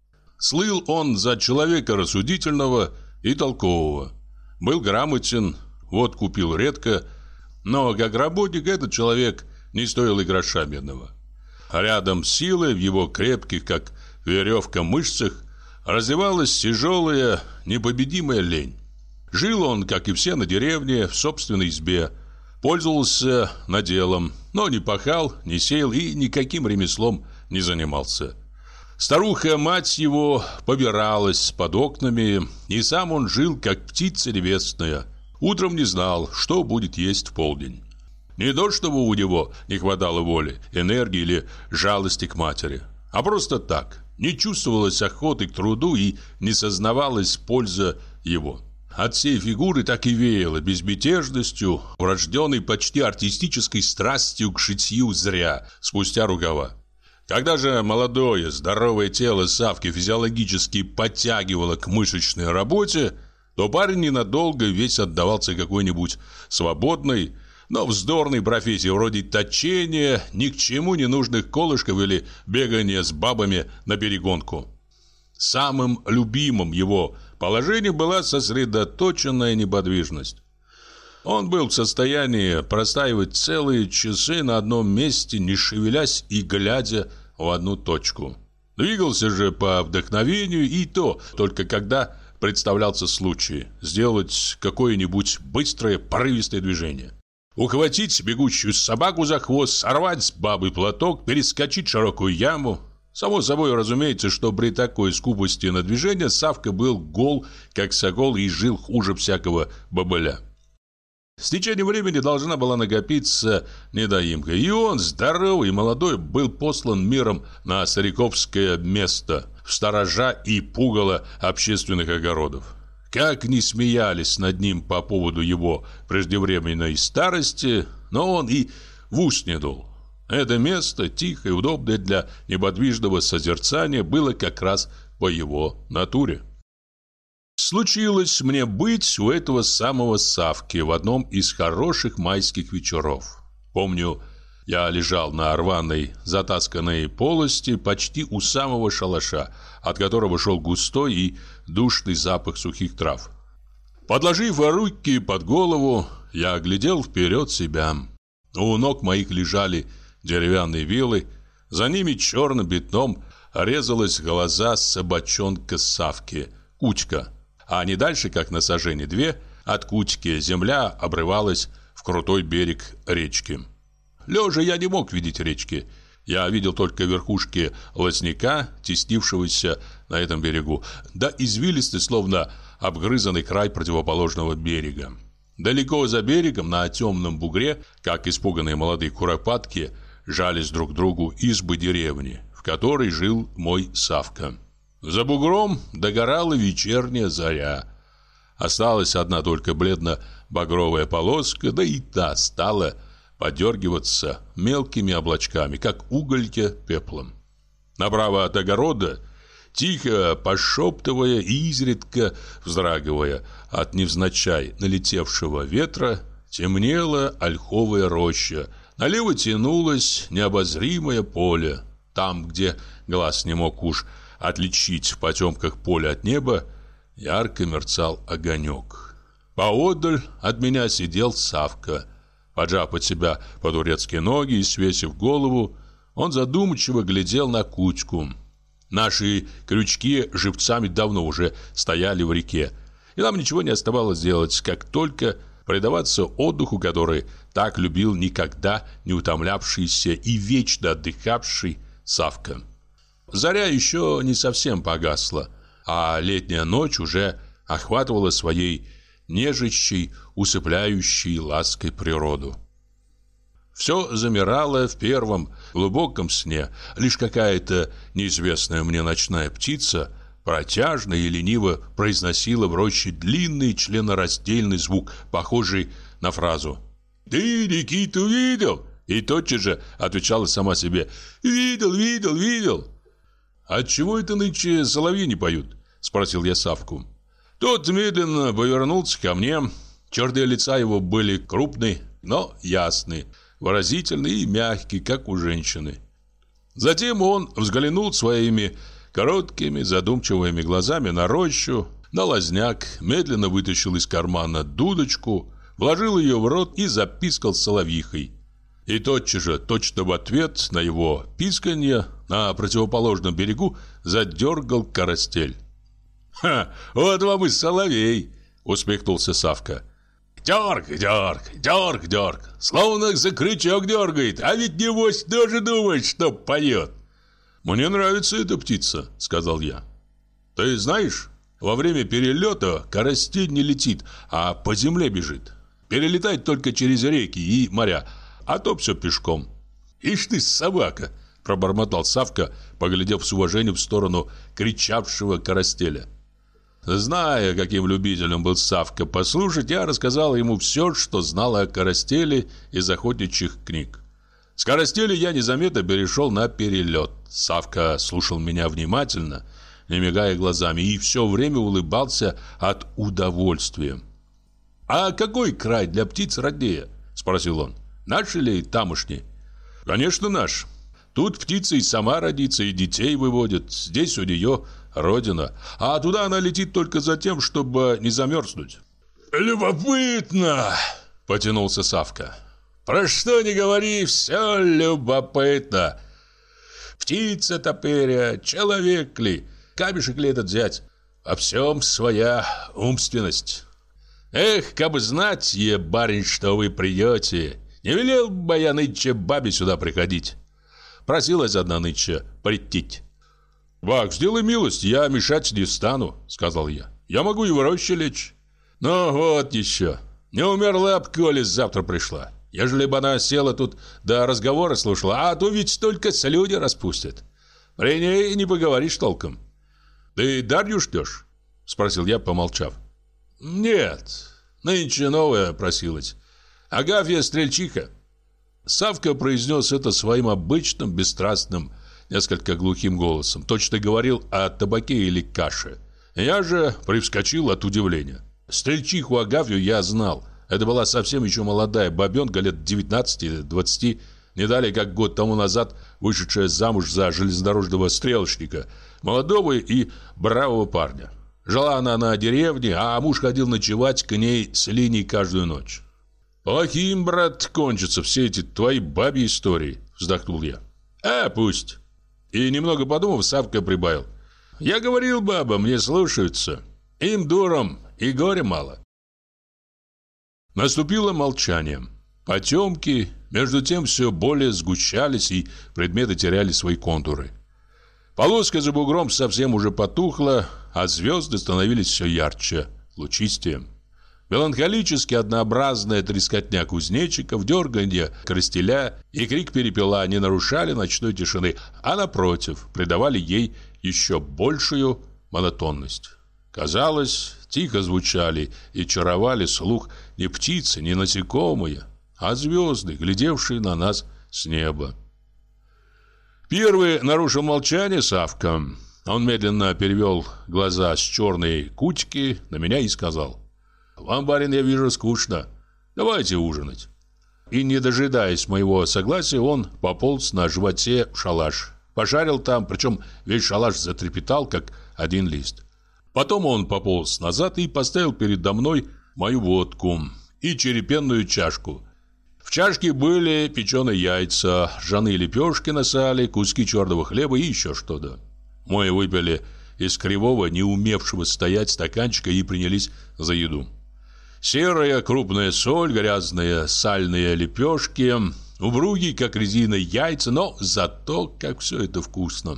Слыл он за человека рассудительного и толкового. Был грамотен, водку пил редко, но как работник этот человек не стоил и гроша медного. Рядом с силой в его крепких, как веревка, мышцах развивалась тяжелая, непобедимая лень. Жил он, как и все, на деревне, в собственной избе, пользовался наделом, но не пахал, не сеял и никаким ремеслом не занимался. Старуха-мать его побиралась под окнами, и сам он жил, как птица небесная. Утром не знал, что будет есть в полдень. Не то, чтобы у него не хватало воли, энергии или жалости к матери, а просто так. Не чувствовалось охоты к труду и не сознавалась польза его. От всей фигуры так и веяло безмятежностью, врожденной почти артистической страстью к шитью зря, спустя рукава. Когда же молодое, здоровое тело Савки физиологически подтягивало к мышечной работе, то парень ненадолго весь отдавался какой-нибудь свободной, но вздорной профессии вроде точения, ни к чему не нужных колышков или бегания с бабами на перегонку. Самым любимым его положением была сосредоточенная неподвижность. Он был в состоянии простаивать целые часы на одном месте, не шевелясь и глядя в одну точку. Двигался же по вдохновению, и то только когда представлялся случай сделать какое-нибудь быстрое, порывистое движение. Ухватить бегущую собаку за хвост, сорвать с бабы платок, перескочить широкую яму. Само собой разумеется, что при такой скупости на движение Савка был гол, как сокол, и жил хуже всякого бобыля. С течением времени должна была накопиться недоимка, и он, здоровый и молодой, был послан миром на стариковское место, в сторожа и пугало общественных огородов. Как ни смеялись над ним по поводу его преждевременной старости, но он и в ус не дул. Это место, тихое и удобное для неподвижного созерцания, было как раз по его натуре. Случилось мне быть у этого самого Савки в одном из хороших майских вечеров. Помню, я лежал на рваной, затасканной полости почти у самого шалаша, от которого шел густой и душный запах сухих трав. Подложив руки под голову, я глядел вперед себя. У ног моих лежали деревянные вилы, за ними черным пятном резалась глаза собачонка Савки, Кучка. А не дальше, как на сажени две, от Кучки земля обрывалась в крутой берег речки. Лежа я не мог видеть речки. Я видел только верхушки лозняка, теснившегося на этом берегу, да извилистый, словно обгрызанный край противоположного берега. Далеко за берегом, на темном бугре, как испуганные молодые куропатки, жались друг к другу избы деревни, в которой жил мой Савка. За бугром догорала вечерняя заря. Осталась одна только бледно-багровая полоска, да и та стала подергиваться мелкими облачками, как угольки пеплом. Направо от огорода, тихо пошептывая и изредка вздрагивая от невзначай налетевшего ветра, темнела ольховая роща. Налево тянулось необозримое поле. Там, где глаз не мог уж отличить в потемках поле от неба, ярко мерцал огонек. Поодаль от меня сидел Савка. Поджав под себя по-турецки ноги и свесив голову, он задумчиво глядел на Кучку. Наши крючки живцами давно уже стояли в реке, и нам ничего не оставалось делать, как только предаваться отдыху, который так любил никогда не утомлявшийся и вечно отдыхавший Савка. Заря еще не совсем погасла, а летняя ночь уже охватывала своей нежащей, усыпляющей лаской природу. Все замирало в первом глубоком сне. Лишь какая-то неизвестная мне ночная птица протяжно и лениво произносила в роще длинный членораздельный звук, похожий на фразу «Ты Никиту видел?» И тотчас же отвечала сама себе «Видел, видел, видел». «Отчего это нынче соловьи не поют?» — спросил я Савку. Тот медленно повернулся ко мне. Черты лица его были крупные, но ясные, выразительные и мягкие, как у женщины. Затем он взглянул своими короткими задумчивыми глазами на рощу, на лозняк, медленно вытащил из кармана дудочку, вложил ее в рот и запискал соловьихой. И тотчас же, точно в ответ на его писканье, на противоположном берегу задергал карастель. «Ха, вот вам и соловей!» — усмехнулся Савка. «Дерг, дерг, дерг, дерг, словно за крючок дергает, а ведь небось тоже думает, что поет». «Мне нравится эта птица», — сказал я. «Ты знаешь, во время перелета карастель не летит, а по земле бежит. Перелетает только через реки и моря, а то все пешком». «Ишь ты, собака!» — пробормотал Савка, поглядев с уважением в сторону кричавшего карастеля. Зная, каким любителем был Савка послушать, я рассказал ему все, что знал о карастеле из охотничьих книг. С карастеля я незаметно перешел на перелет. Савка слушал меня внимательно, не мигая глазами, и все время улыбался от удовольствия. «А какой край для птиц роднее?» — спросил он. «Наш или тамошний?» «Конечно, наш. Тут птица и сама родится, и детей выводит. Здесь у нее родина. А туда она летит только за тем, чтобы не замерзнуть». «Любопытно!» — потянулся Савка. «Про что ни говори, все любопытно. Птица топыря, человек ли, камешек ли этот взять? Во всем своя умственность. Эх, кабы знать, барин, что вы придете, не велел бы я нынче бабе сюда приходить. Просилась одна нынче прийти». «Бак, сделай милость, я мешать не стану», — сказал я. «Я могу и в роще лечь». «Ну вот еще, не умерла б, коли завтра пришла. Ежели бы она села тут до разговора слушала, а то ведь только слюни распустят. При ней не поговоришь толком». «Ты Дарью ждешь?» — спросил я, помолчав. «Нет, нынче новая просилась. Агафья Стрельчиха». Савка произнес это своим обычным, бесстрастным, несколько глухим голосом. Точно говорил о табаке или каше. Я же привскочил от удивления. Стрельчиху Агафью я знал. Это была совсем еще молодая бабенка лет 19-20, не далее как год тому назад вышедшая замуж за железнодорожного стрелочника, молодого и бравого парня. Жила она на деревне, а муж ходил ночевать к ней с линией каждую ночь. «Плохим, брат, кончатся все эти твои бабьи истории», — вздохнул я. Пусть». И немного подумав, Савка прибавил. «Я говорил бабам, не слушаются. Им дуром и горя мало». Наступило молчание. Потемки, между тем, все более сгущались, и предметы теряли свои контуры. Полоска за бугром совсем уже потухла, а звезды становились все ярче, лучистее. Меланхолически однообразная трескотня кузнечиков, дерганье крастеля и крик перепела не нарушали ночной тишины, а, напротив, придавали ей еще большую монотонность. Казалось, тихо звучали и чаровали слух не птицы, не насекомые, а звезды, глядевшие на нас с неба. Первый нарушил молчание Савка. Он медленно перевел глаза с черной кучки на меня и сказал: «Вам, барин, я вижу, скучно. Давайте ужинать». И, не дожидаясь моего согласия, он пополз на животе в шалаш. Пошарил там, причем весь шалаш затрепетал, как один лист. Потом он пополз назад и поставил передо мной мою водку и черепенную чашку. В чашке были печеные яйца, ржаные лепешки на сале, куски черного хлеба и еще что-то. Мы выпили из кривого, не умевшего стоять стаканчика и принялись за еду. Серая крупная соль, грязные сальные лепешки, упругие, как резина, яйца, но зато как все это вкусно.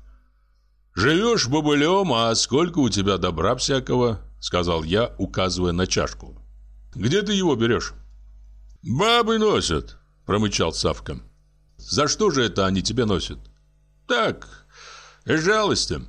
«Живешь бобылем, а сколько у тебя добра всякого?» — сказал я, указывая на чашку. «Где ты его берешь?» «Бабы носят», — промычал Савка. «За что же это они тебе носят?» «Так, из жалости».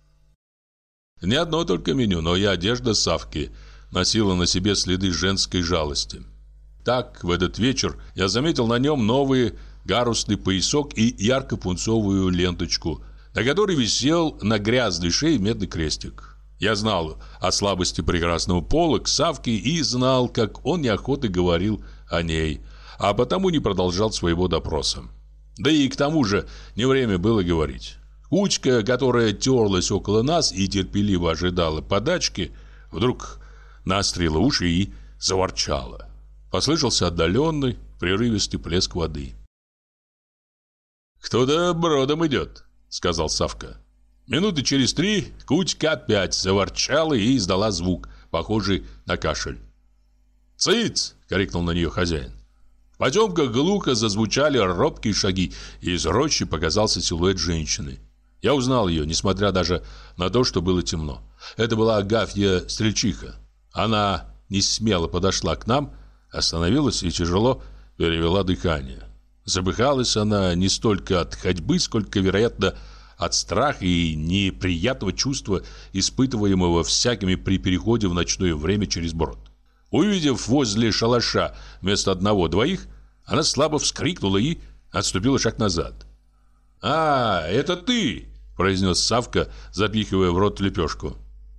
Не одно только меню, но и одежда Савки носила на себе следы женской жалости. Так, в этот вечер я заметил на нем новый гарусный поясок и ярко-пунцовую ленточку, на которой висел на грязной шее медный крестик. Я знал о слабости прекрасного пола к Савке и знал, как он неохотно говорил о ней, а потому не продолжал своего допроса. Да и к тому же не время было говорить. Кучка, которая терлась около нас и терпеливо ожидала подачки, вдруг наострила уши и заворчала. Послышался отдаленный, прерывистый плеск воды. «Кто-то бродом идет», — сказал Савка. Минуты через 3 кучка опять заворчала и издала звук, похожий на кашель. «Цыц!» — крикнул на нее хозяин. В потемках глухо зазвучали робкие шаги, и из рощи показался силуэт женщины. Я узнал ее, несмотря даже на то, что было темно. Это была Агафья Стрельчиха. Она несмело подошла к нам, остановилась и тяжело перевела дыхание. Забыхалась она не столько от ходьбы, сколько, вероятно, от страха и неприятного чувства, испытываемого всякими при переходе в ночное время через брод. Увидев возле шалаша вместо одного-двоих, она слабо вскрикнула и отступила шаг назад. Это ты!» — произнес Савка, запихивая в рот лепешку.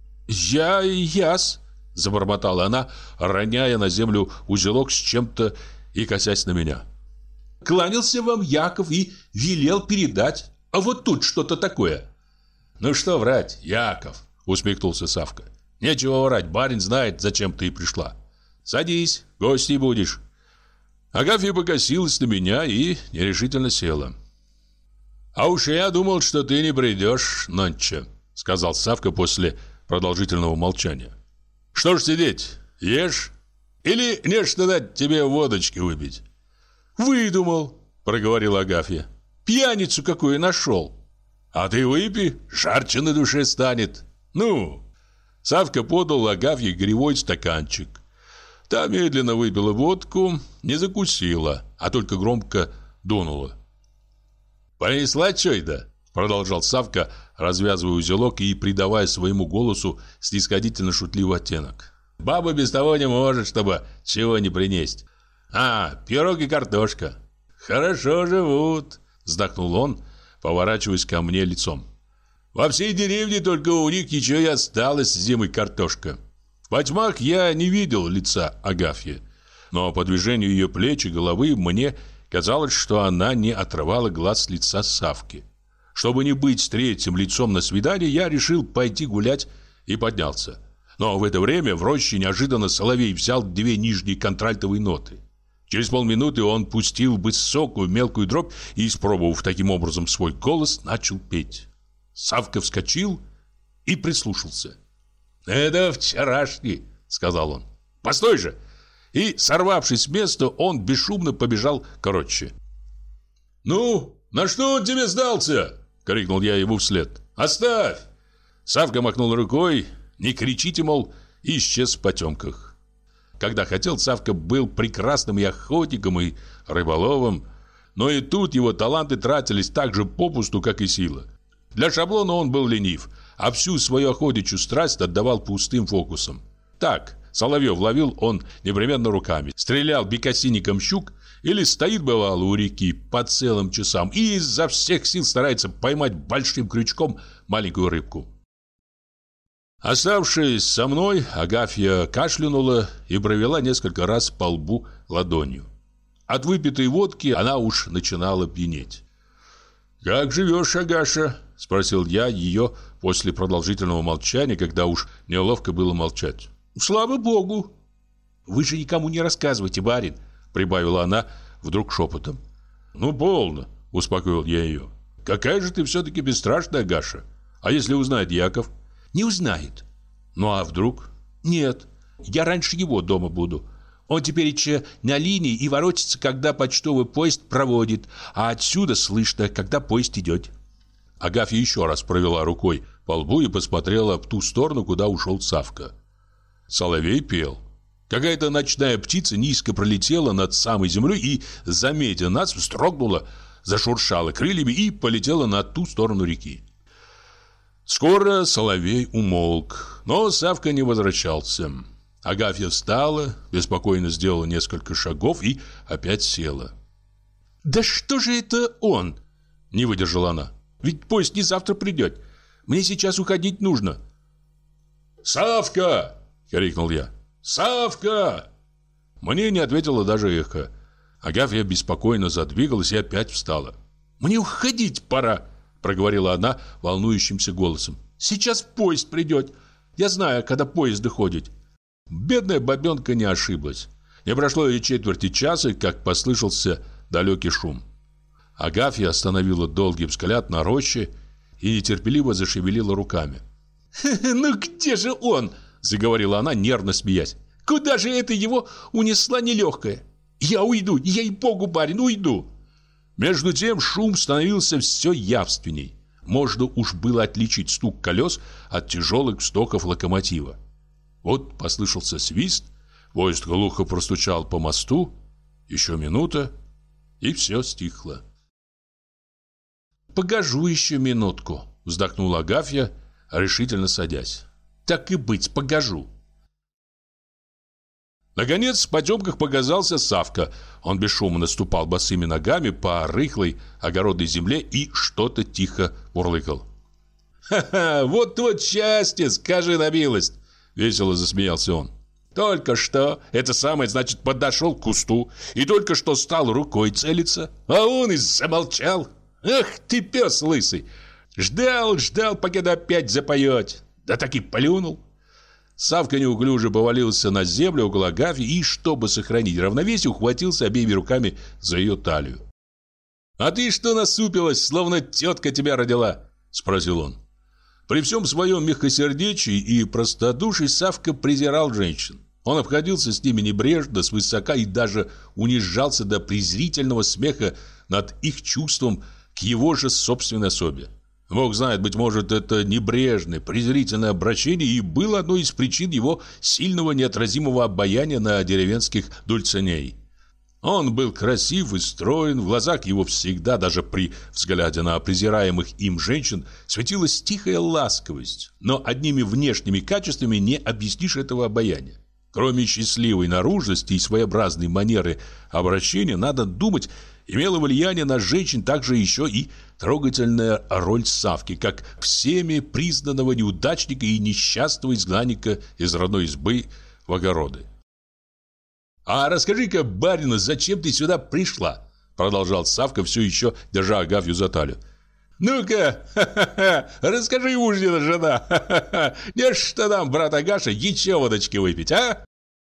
«Яс!» — забормотала она, роняя на землю узелок с чем-то и косясь на меня. «Кланялся вам Яков и велел передать. А вот тут что-то такое». «Ну что врать, Яков?» — усмехнулся Савка. «Нечего врать, барин знает, зачем ты пришла. Садись, гостей будешь». Агафья покосилась на меня и нерешительно села. «А уж я думал, что ты не придешь нонче», — сказал Савка после продолжительного молчания. «Что ж сидеть, ешь? Или нечто дать тебе водочки выпить?» «Выдумал», — проговорила Агафья. «Пьяницу какую нашел». «А ты выпей, жарче на душе станет. Ну!» Савка подал Агафье гривой стаканчик. Та медленно выпила водку, не закусила, а только громко дунула. «Понесла чой-то?» — продолжал Савка, развязывая узелок и придавая своему голосу снисходительно-шутливый оттенок. «Баба без того не может, чтобы чего не принесть. Пирог и картошка. Хорошо живут», — вздохнул он, поворачиваясь ко мне лицом. Во всей деревне только у них ничего и осталось зимой картошка. В потьмах я не видел лица Агафьи, но по движению ее плеч и головы мне казалось, что она не отрывала глаз с лица Савки. Чтобы не быть третьим лицом на свидании, я решил пойти гулять и поднялся. Но в это время в роще неожиданно соловей взял 2 нижние контральтовые ноты. Через полминуты он пустил высокую мелкую дробь и, испробовав таким образом свой голос, начал петь. Савка вскочил и прислушался. «Это вчерашний», — сказал он. «Постой же!» И, сорвавшись с места, он бесшумно побежал к рощи. «Ну, на что он тебе сдался?» — крикнул я ему вслед. «Оставь!» Савка махнул рукой. «Не кричите, мол», и исчез в потемках. Когда хотел, Савка был прекрасным и охотником, и рыболовом, но и тут его таланты тратились так же попусту, как и сила. Для шаблона он был ленив, а всю свою охотничью страсть отдавал пустым фокусам. Так, соловьев ловил он непременно руками, стрелял бекасинником щук или стоит, бывало, у реки по целым часам и изо всех сил старается поймать большим крючком маленькую рыбку. Оставшись со мной, Агафья кашлянула и провела несколько раз по лбу ладонью. От выпитой водки она уж начинала пьянеть. «Как живешь, Агаша?» — спросил я ее после продолжительного молчания, когда уж неловко было молчать. «Слава Богу!» «Вы же никому не рассказывайте, барин!» — прибавила она вдруг шепотом. «Ну, полно!» — успокоил я ее. «Какая же ты все-таки бесстрашная, Агаша! А если узнает Яков?» «Не узнает». «Ну, а вдруг?» «Нет, я раньше его дома буду. Он теперь еще на линии и воротится, когда почтовый поезд проводит, а отсюда слышно, когда поезд идет». Агафья еще раз провела рукой по лбу и посмотрела в ту сторону, куда ушел Савка. Соловей пел. Какая-то ночная птица низко пролетела над самой землей и, заметя нас, вздрогнула, зашуршала крыльями и полетела на ту сторону реки. Скоро соловей умолк, но Савка не возвращался. Агафья встала, беспокойно сделала несколько шагов и опять села. «Да что же это он?» — не выдержала она. «Ведь поезд не завтра придет. Мне сейчас уходить нужно». «Савка!» — крикнул я. «Савка!» Мне не ответило даже эхо. Агафья беспокойно задвигалась и опять встала. «Мне уходить пора!» — проговорила она волнующимся голосом. «Сейчас поезд придет. Я знаю, когда поезд доходит». Бедная бабенка не ошиблась. Не прошло и четверти часа, как послышался далекий шум. Агафья остановила долгий взгляд на роще и нетерпеливо зашевелила руками. «Ну где же он?» — заговорила она, нервно смеясь. «Куда же это его унесла нелегкая? Я уйду, ей-богу, барин, уйду!» Между тем шум становился все явственней. Можно уж было отличить стук колес от тяжелых стоков локомотива. Вот послышался свист, поезд глухо простучал по мосту, еще минута, и все стихло. «Погожу еще минутку», — вздохнула Агафья, решительно садясь. «Так и быть, погожу». Наконец в потемках показался Савка. Он бесшумно ступал босыми ногами по рыхлой огородной земле и что-то тихо мурлыкал. «Ха-ха, вот счастье, скажи на милость!» — весело засмеялся он. «Только что, это самое, значит, подошел к кусту и только что стал рукой целиться, а он и замолчал. Ах ты, пес лысый! Ждал, пока опять запоет, да так и плюнул». Савка неуклюже повалился на землю около Агафьи и, чтобы сохранить равновесие, ухватился обеими руками за ее талию. «А ты что насупилась, словно тетка тебя родила?» — спросил он. При всем своем мягкосердечии и простодушии Савка презирал женщин. Он обходился с ними небрежно, свысока и даже унижался до презрительного смеха над их чувством к его же собственной особе. Бог знает, быть может, это небрежное, презрительное обращение и было одной из причин его сильного неотразимого обаяния на деревенских дульциней. Он был красив и строен, в глазах его всегда, даже при взгляде на презираемых им женщин, светилась тихая ласковость, но одними внешними качествами не объяснишь этого обаяния. Кроме счастливой наружности и своеобразной манеры обращения, надо думать, имела влияние на женщин также еще и трогательная роль Савки, как всеми признанного неудачника и несчастного изгнанника из родной избы в огороды. «А расскажи-ка, барину, зачем ты сюда пришла?» Продолжал Савка, все еще держа Агафью за талию. «Ну-ка, расскажи, мужнина жена, не что нам, брат Агаша, еще водочки выпить, а?»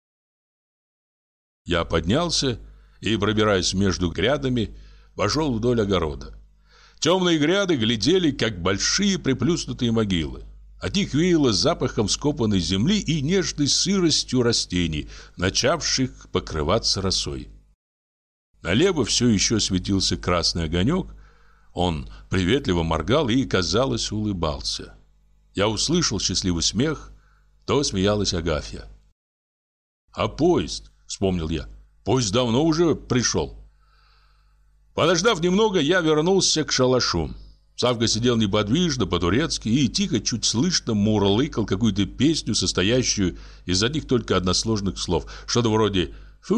Я поднялся и, пробираясь между грядами, пошел вдоль огорода. Темные гряды глядели, как большие приплюснутые могилы. От них веяло запахом вскопанной земли и нежной сыростью растений, начавших покрываться росой. Налево все еще светился красный огонек. Он приветливо моргал и, казалось, улыбался. Я услышал счастливый смех, то смеялась Агафья. «А поезд?» — вспомнил я. «Поезд давно уже пришел». Подождав немного, я вернулся к шалашу. Савка сидел неподвижно, по-турецки, и тихо, чуть слышно мурлыкал какую-то песню, состоящую из одних только односложных слов. Что-то вроде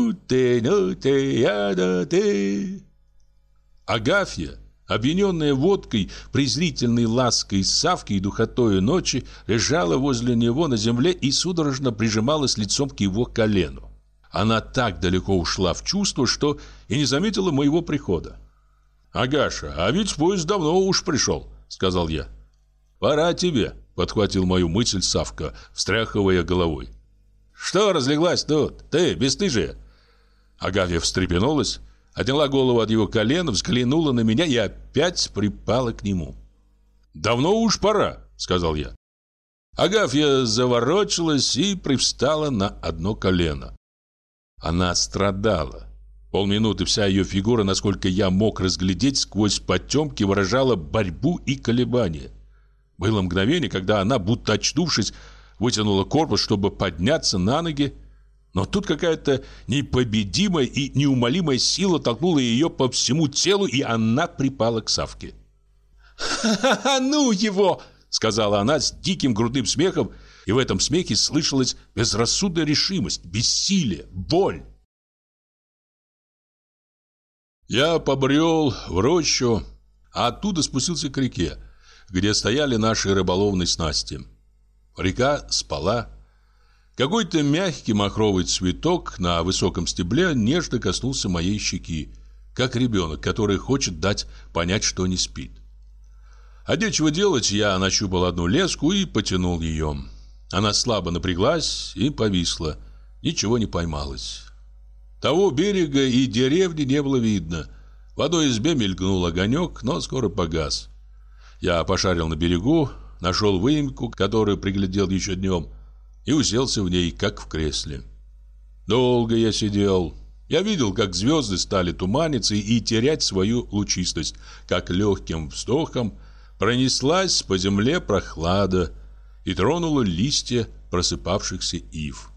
«фу-те-ну-те-я-да-те». Агафья, опьяненная водкой, презрительной лаской Савки и духотою ночи, лежала возле него на земле и судорожно прижималась лицом к его колену. Она так далеко ушла в чувство, что и не заметила моего прихода. «Агаша, а ведь поезд давно уж пришел», — сказал я. «Пора тебе», — подхватил мою мысль Савка, встряхивая головой. «Что разлеглась тут? Ты, бесстыжая?» Агафья встрепенулась, отняла голову от его колена, взглянула на меня и опять припала к нему. «Давно уж пора», — сказал я. Агафья заворочилась и привстала на одно колено. Она страдала. Полминуты вся ее фигура, насколько я мог разглядеть, сквозь потемки выражала борьбу и колебания. Было мгновение, когда она, будто очнувшись, вытянула корпус, чтобы подняться на ноги. Но тут какая-то непобедимая и неумолимая сила толкнула ее по всему телу, и она припала к Савке. «Ха-ха-ха, ну его!» — сказала она с диким грудным смехом, и в этом смехе слышалась безрассудная решимость, бессилие, боль. Я побрел в рощу, а оттуда спустился к реке, где стояли наши рыболовные снасти. Река спала. Какой-то мягкий махровый цветок на высоком стебле нежно коснулся моей щеки, как ребенок, который хочет дать понять, что не спит. От нечего делать, я нащупал одну леску и потянул ее. Она слабо напряглась и повисла, ничего не поймалось. Того берега и деревни не было видно. В одной избе мелькнул огонек, но скоро погас. Я пошарил на берегу, нашел выемку, которую приглядел еще днем, и уселся в ней, как в кресле. Долго я сидел. Я видел, как звезды стали туманиться и терять свою лучистость, как легким вздохом пронеслась по земле прохлада и тронула листья просыпавшихся ив.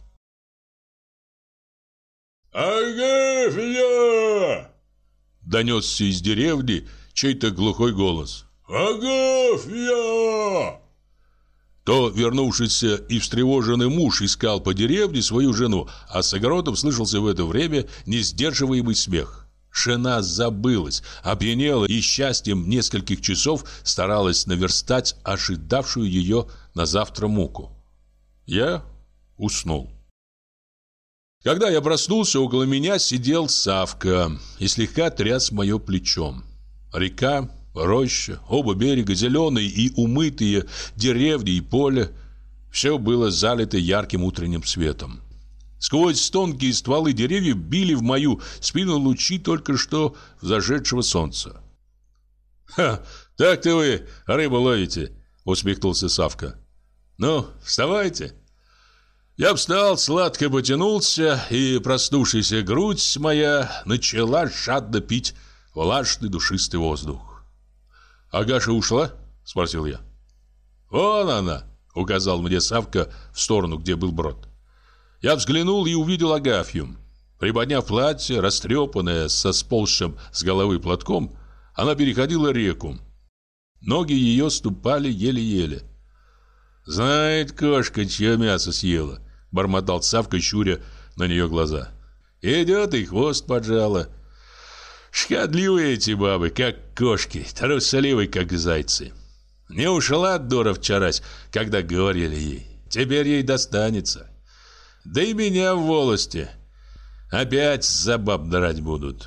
«Агафья!» — донесся из деревни чей-то глухой голос. «Агафья!» То вернувшийся и встревоженный муж искал по деревне свою жену, а с огородом слышался в это время несдерживаемый смех. Жена забылась, опьянела и счастьем нескольких часов старалась наверстать ожидавшую ее на завтра муку. Я уснул. Когда я проснулся, около меня сидел Савка и слегка тряс мое плечом. Река, роща, оба берега, зеленые и умытые деревни и поле — все было залито ярким утренним светом. Сквозь тонкие стволы деревьев били в мою спину лучи только что взошедшего солнца. «Ха, так-то вы рыбу ловите!» — усмехнулся Савка. «Ну, вставайте!» Я встал, сладко потянулся, и проснувшаяся грудь моя начала жадно пить влажный душистый воздух. «Агаша ушла?» — спросил я. «Вон она!» — указал мне Савка в сторону, где был брод. Я взглянул и увидел Агафью. Приподняв платье, растрепанное, со сползшим с головы платком, она переходила реку. Ноги ее ступали еле-еле. «Знает кошка, чье мясо съела», — бормотал Савка, щуря на нее глаза. «Идет и хвост поджала. Шкодливые эти бабы, как кошки, трусливые, как зайцы. Не ушла дура вчерась, когда говорили ей. Теперь ей достанется. Да и меня в волости. Опять за баб драть будут.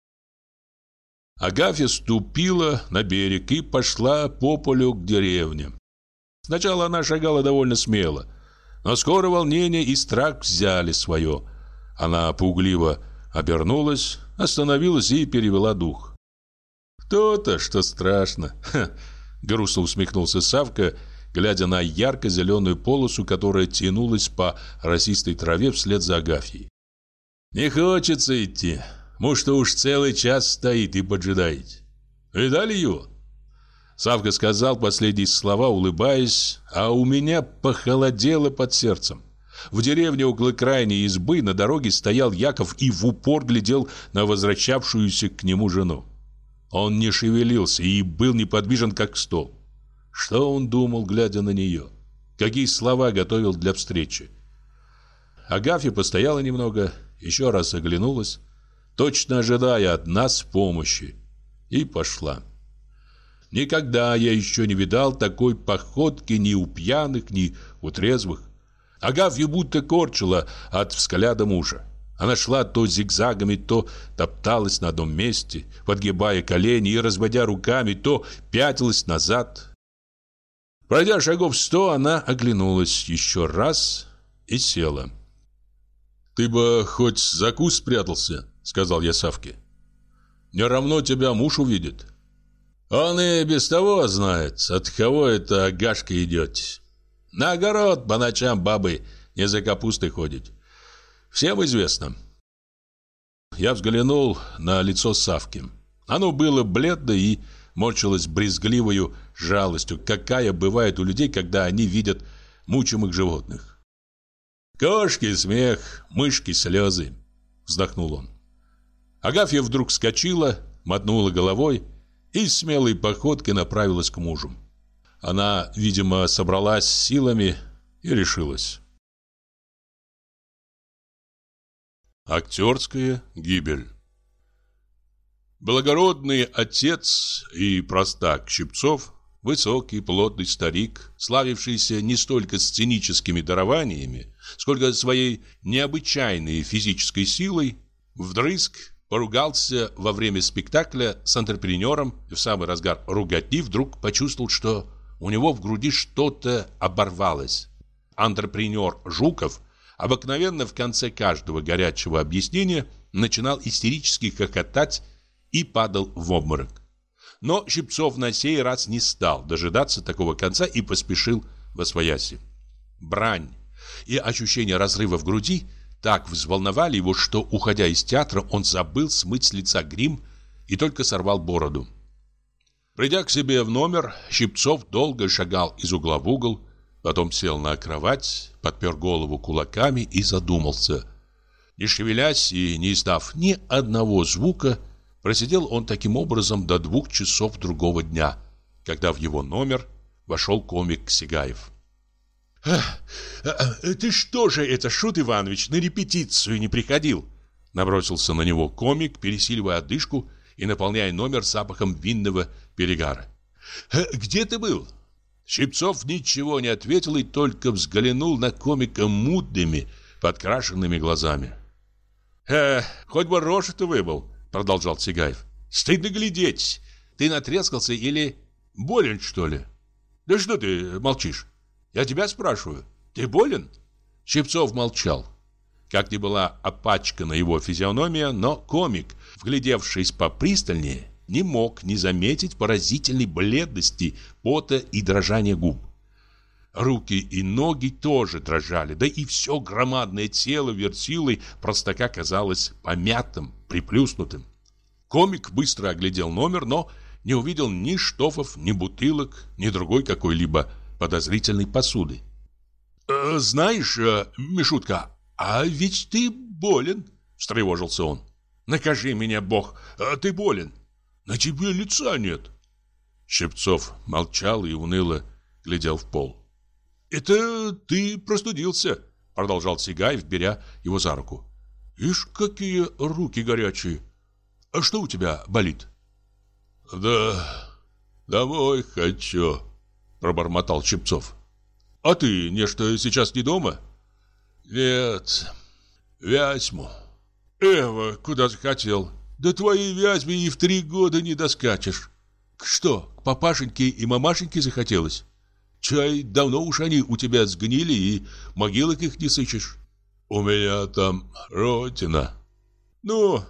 Агафья ступила на берег и пошла по полю к деревне. Сначала она шагала довольно смело, но скоро волнение и страх взяли свое. Она пугливо обернулась, остановилась и перевела дух. «То-то, что страшно!» — грустно усмехнулся Савка, глядя на ярко-зеленую полосу, которая тянулась по росистой траве вслед за Агафьей. «Не хочется идти. Муж-то уж целый час стоит и поджидает. Видали его?» Савка сказал последние слова, улыбаясь, а у меня похолодело под сердцем. В деревне около крайней избы на дороге стоял Яков и в упор глядел на возвращавшуюся к нему жену. Он не шевелился и был неподвижен, как стол. Что он думал, глядя на нее? Какие слова готовил для встречи? Агафья постояла немного, еще раз оглянулась, точно ожидая от нас помощи, и пошла. Никогда я еще не видал такой походки ни у пьяных, ни у трезвых. Агафью будто корчила от взгляда мужа. Она шла то зигзагами, то топталась на одном месте, подгибая колени и разводя руками, то пятилась назад. Пройдя шагов 100, она оглянулась еще раз и села. «Ты бы хоть за куст спрятался», — сказал я Савке. «Не равно тебя муж увидит». «Он и без того знает, от кого это Агашка идет. На огород по ночам бабы не за капустой ходят. Всем известно». Я взглянул на лицо Савки. Оно было бледно и морщилось брезгливою жалостью, какая бывает у людей, когда они видят мучимых животных. «Кошки смех, мышки слезы», — вздохнул он. Агафья вдруг вскочила, мотнула головой и смелой походкой направилась к мужу. Она, видимо, собралась силами и решилась. Актерская гибель. Благородный отец и простак Щипцов, высокий, плотный старик, славившийся не столько сценическими дарованиями, сколько своей необычайной физической силой, вдрызг поругался во время спектакля с антрепренером и в самый разгар ругатни вдруг почувствовал, что у него в груди что-то оборвалось. Антрепренер Жуков обыкновенно в конце каждого горячего объяснения начинал истерически хохотать и падал в обморок. Но Щипцов на сей раз не стал дожидаться такого конца и поспешил восвояси. Брань и ощущение разрыва в груди так взволновали его, что, уходя из театра, он забыл смыть с лица грим и только сорвал бороду. Придя к себе в номер, Щипцов долго шагал из угла в угол, потом сел на кровать, подпер голову кулаками и задумался. Не шевелясь и не издав ни одного звука, просидел он таким образом до 2 часов другого дня, когда в его номер вошел комик Сигаев. «Ты что же это, Шут Иванович, на репетицию не приходил?» Набросился на него комик, пересиливая одышку и наполняя номер запахом винного перегара. «Где ты был?» Щипцов ничего не ответил и только взглянул на комика мутными, подкрашенными глазами. «Хоть бы рожу-то выбыл», — продолжал Сигаев. «Стыдно глядеть. Ты натрескался или болен, что ли? Да что ты молчишь? Я тебя спрашиваю. Ты болен?» Щипцов молчал. Как ни была опачкана его физиономия, но комик, вглядевшись попристальнее, не мог не заметить поразительной бледности, пота и дрожания губ. Руки и ноги тоже дрожали, да и все громадное тело вертилой простака казалось помятым, приплюснутым. Комик быстро оглядел номер, но не увидел ни штофов, ни бутылок, ни другой какой-либо подозрительной посуды. «Знаешь, Мишутка, а ведь ты болен», — встревожился он. «Накажи меня, Бог, ты болен. На тебе лица нет». Щипцов молчал и уныло глядел в пол. «Это ты простудился», — продолжал Сигаев, беря его за руку. «Ишь, какие руки горячие! А что у тебя болит? Да, домой хочу, пробормотал Щипцов. А ты нечто сейчас не дома? Нет, Вязьму. Эва, куда захотел? Да твоей Вязьме и в 3 года не доскачешь. Что, к папашеньке и мамашеньке захотелось? Чай, давно уж они у тебя сгнили, и могилок их не сыщешь. У меня там родина. Ну,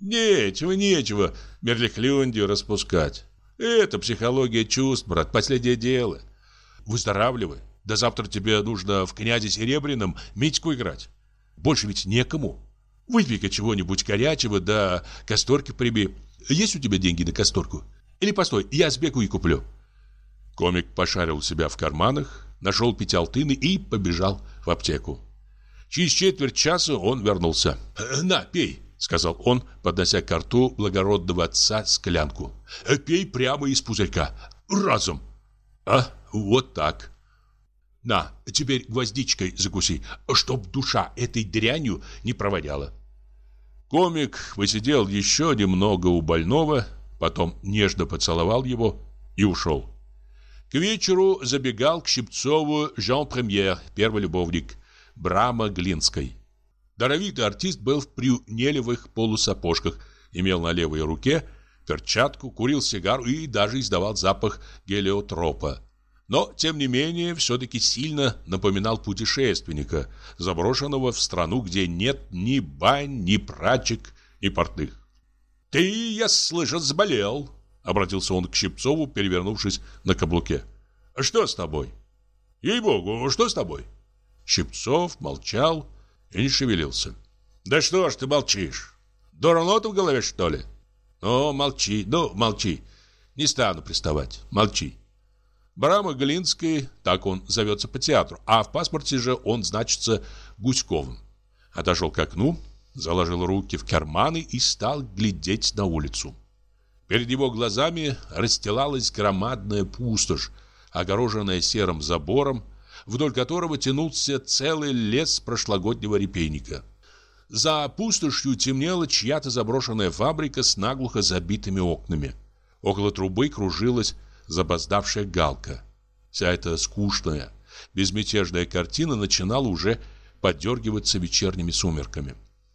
нечего мерляхлюндию распускать. Это психология чувств, брат, последнее дело. Выздоравливай. До завтра тебе нужно в князе Серебряном Митьку играть. Больше ведь некому. Выпей-ка чего-нибудь горячего, да касторки прими. Есть у тебя деньги на касторку? Или постой, я сбегу и куплю. Комик пошарил у себя в карманах, нашел пятиалтыны и побежал в аптеку. Через четверть часа он вернулся. «На, пей», — сказал он, поднося ко рту благородного отца склянку. «Пей прямо из пузырька. Разом». «А, вот так. На, теперь гвоздичкой закуси, чтоб душа этой дрянью не провоняла». Комик посидел еще немного у больного, потом нежно поцеловал его и ушел. К вечеру забегал к Щипцову Жан Премьер, первый любовник, Брама Глинской. Даровитый артист был в прюнелевых полусапожках, имел на левой руке перчатку, курил сигару и даже издавал запах гелиотропа. Но, тем не менее, все-таки сильно напоминал путешественника, заброшенного в страну, где нет ни бань, ни прачек, ни портных. «Ты, я слышал, заболел», — обратился он к Щипцову, перевернувшись на каблуке. «Что с тобой? Ей-богу, что с тобой?» Щипцов молчал и не шевелился. «Да что ж ты молчишь? Дурнота в голове, что ли? Ну, молчи, не стану приставать, молчи». Брама Глинский, так он зовется по театру, а в паспорте же он значится Гуськовым. Отошел к окну, заложил руки в карманы и стал глядеть на улицу. Перед его глазами расстилалась громадная пустошь, огороженная серым забором, вдоль которого тянулся целый лес прошлогоднего репейника. За пустошью темнела чья-то заброшенная фабрика с наглухо забитыми окнами. Около трубы кружилась запоздавшая галка. Вся эта скучная, безмятежная картина начинала уже подергиваться вечерними сумерками.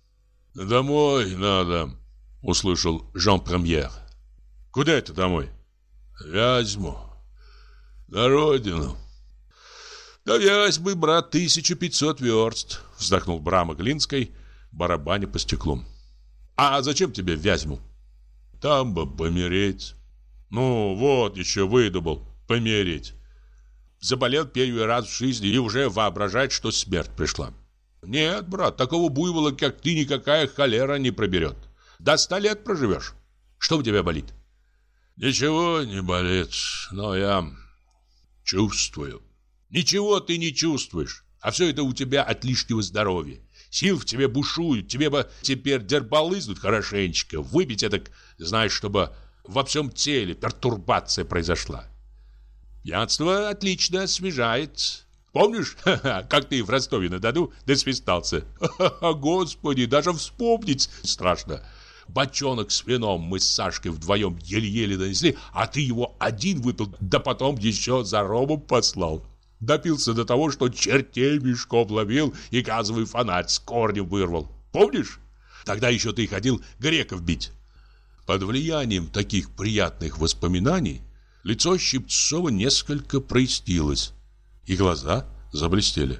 «Домой надо», — услышал Жан Премьер. «Куда это домой?» «Вязьму. На родину». «Да Вязьмы, брат, 1500 верст», — вздохнул Брама Глинской, барабаня по стеклу. «А зачем тебе Вязьму?» «Там бы помереть». «Ну, вот еще выдумал. Помереть. Заболел первый раз в жизни и уже воображает, что смерть пришла. Нет, брат, такого буйвола, как ты, никакая холера не проберет. До 100 лет проживешь. Что у тебя болит?» «Ничего не болит, но я чувствую». «Ничего ты не чувствуешь, а все это у тебя от лишнего здоровья. Сил в тебе бушуют, тебе бы теперь дербалызнуть хорошенечко, выпить это, знаешь, чтобы во всем теле пертурбация произошла. Пьянство отлично освежает. Помнишь, как ты в Ростове-на-Дону досвистался? Господи, даже вспомнить страшно. Бочонок с вином мы с Сашкой вдвоем еле-еле донесли, а ты его один выпил, да потом еще за ромом послал. Допился до того, что чертей мешком ловил и газовый фонарь с корнем вырвал. Помнишь? Тогда еще ты ходил греков бить. Под влиянием таких приятных воспоминаний лицо Щипцова несколько прояснилось, и глаза заблестели.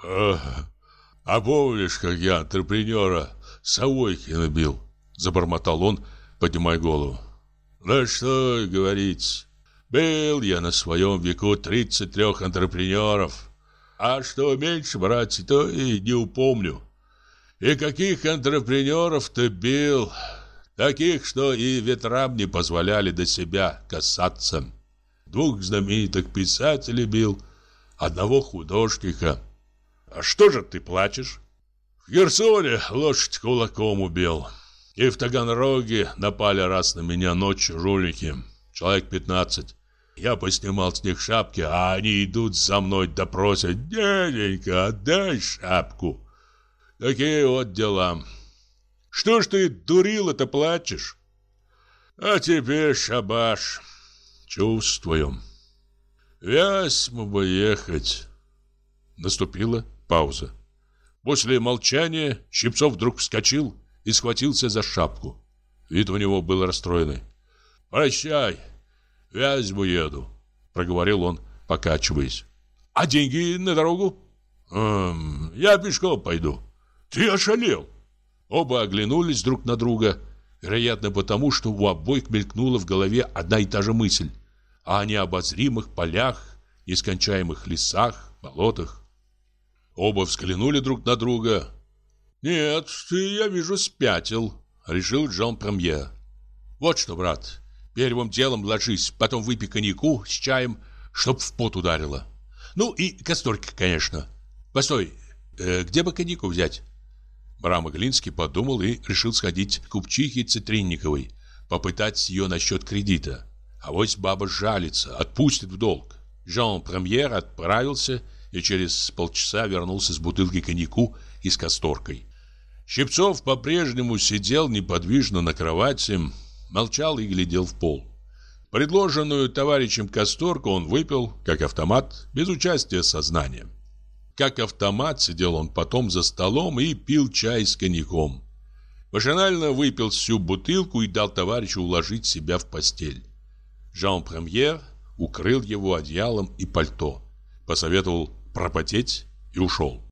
«А помнишь, как я антрепренера Савойкина бил?» — забормотал он, поднимая голову. «Да что и говорить, бил я на своем веку 33 антрепренеров, а что меньше, братья, то и не упомню. И каких антрепренеров ты бил? Таких, что и ветрам не позволяли до себя касаться. 2 знаменитых писателей бил, 1 художника». «А что же ты плачешь?» «В Херсоне лошадь кулаком убил. И в Таганроге напали раз на меня ночью жулики, человек 15. Я поснимал с них шапки, а они идут за мной да просят: дяденька, отдай шапку». Такие вот дела. «Что ж ты, дурила-то, плачешь?» А теперь шабаш. Чувствую. Вязьму бы ехать. Наступила пауза. После молчания Щипцов вдруг вскочил и схватился за шапку. Вид у него был расстроенный. «Прощай, Вязьму еду», — проговорил он, покачиваясь. «А деньги на дорогу?» «Я пешком пойду». «Ты ошалел?» Оба оглянулись друг на друга, вероятно потому, что у обоих мелькнула в голове одна и та же мысль о необозримых полях, нескончаемых лесах, болотах. Оба взглянули друг на друга. «Нет, ты, я вижу, спятил», — решил Жан-Премьер. «Вот что, брат, первым делом ложись, потом выпей коньяку с чаем, чтоб в пот ударило. Ну и касторки, конечно. Постой, где бы коньяку взять?» Брамо-Глинский подумал и решил сходить к купчихе Цитринниковой, попытать ее насчет кредита. Авось баба жалится, отпустит в долг. Жан-Премьер отправился и через полчаса вернулся с бутылкой коньяку и с касторкой. Щипцов по-прежнему сидел неподвижно на кровати, молчал и глядел в пол. Предложенную товарищем касторку он выпил, как автомат, без участия сознания. Как автомат сидел он потом за столом и пил чай с коньяком. Машинально выпил всю бутылку и дал товарищу уложить себя в постель. Жан-Премьер укрыл его одеялом и пальто, посоветовал пропотеть и ушел.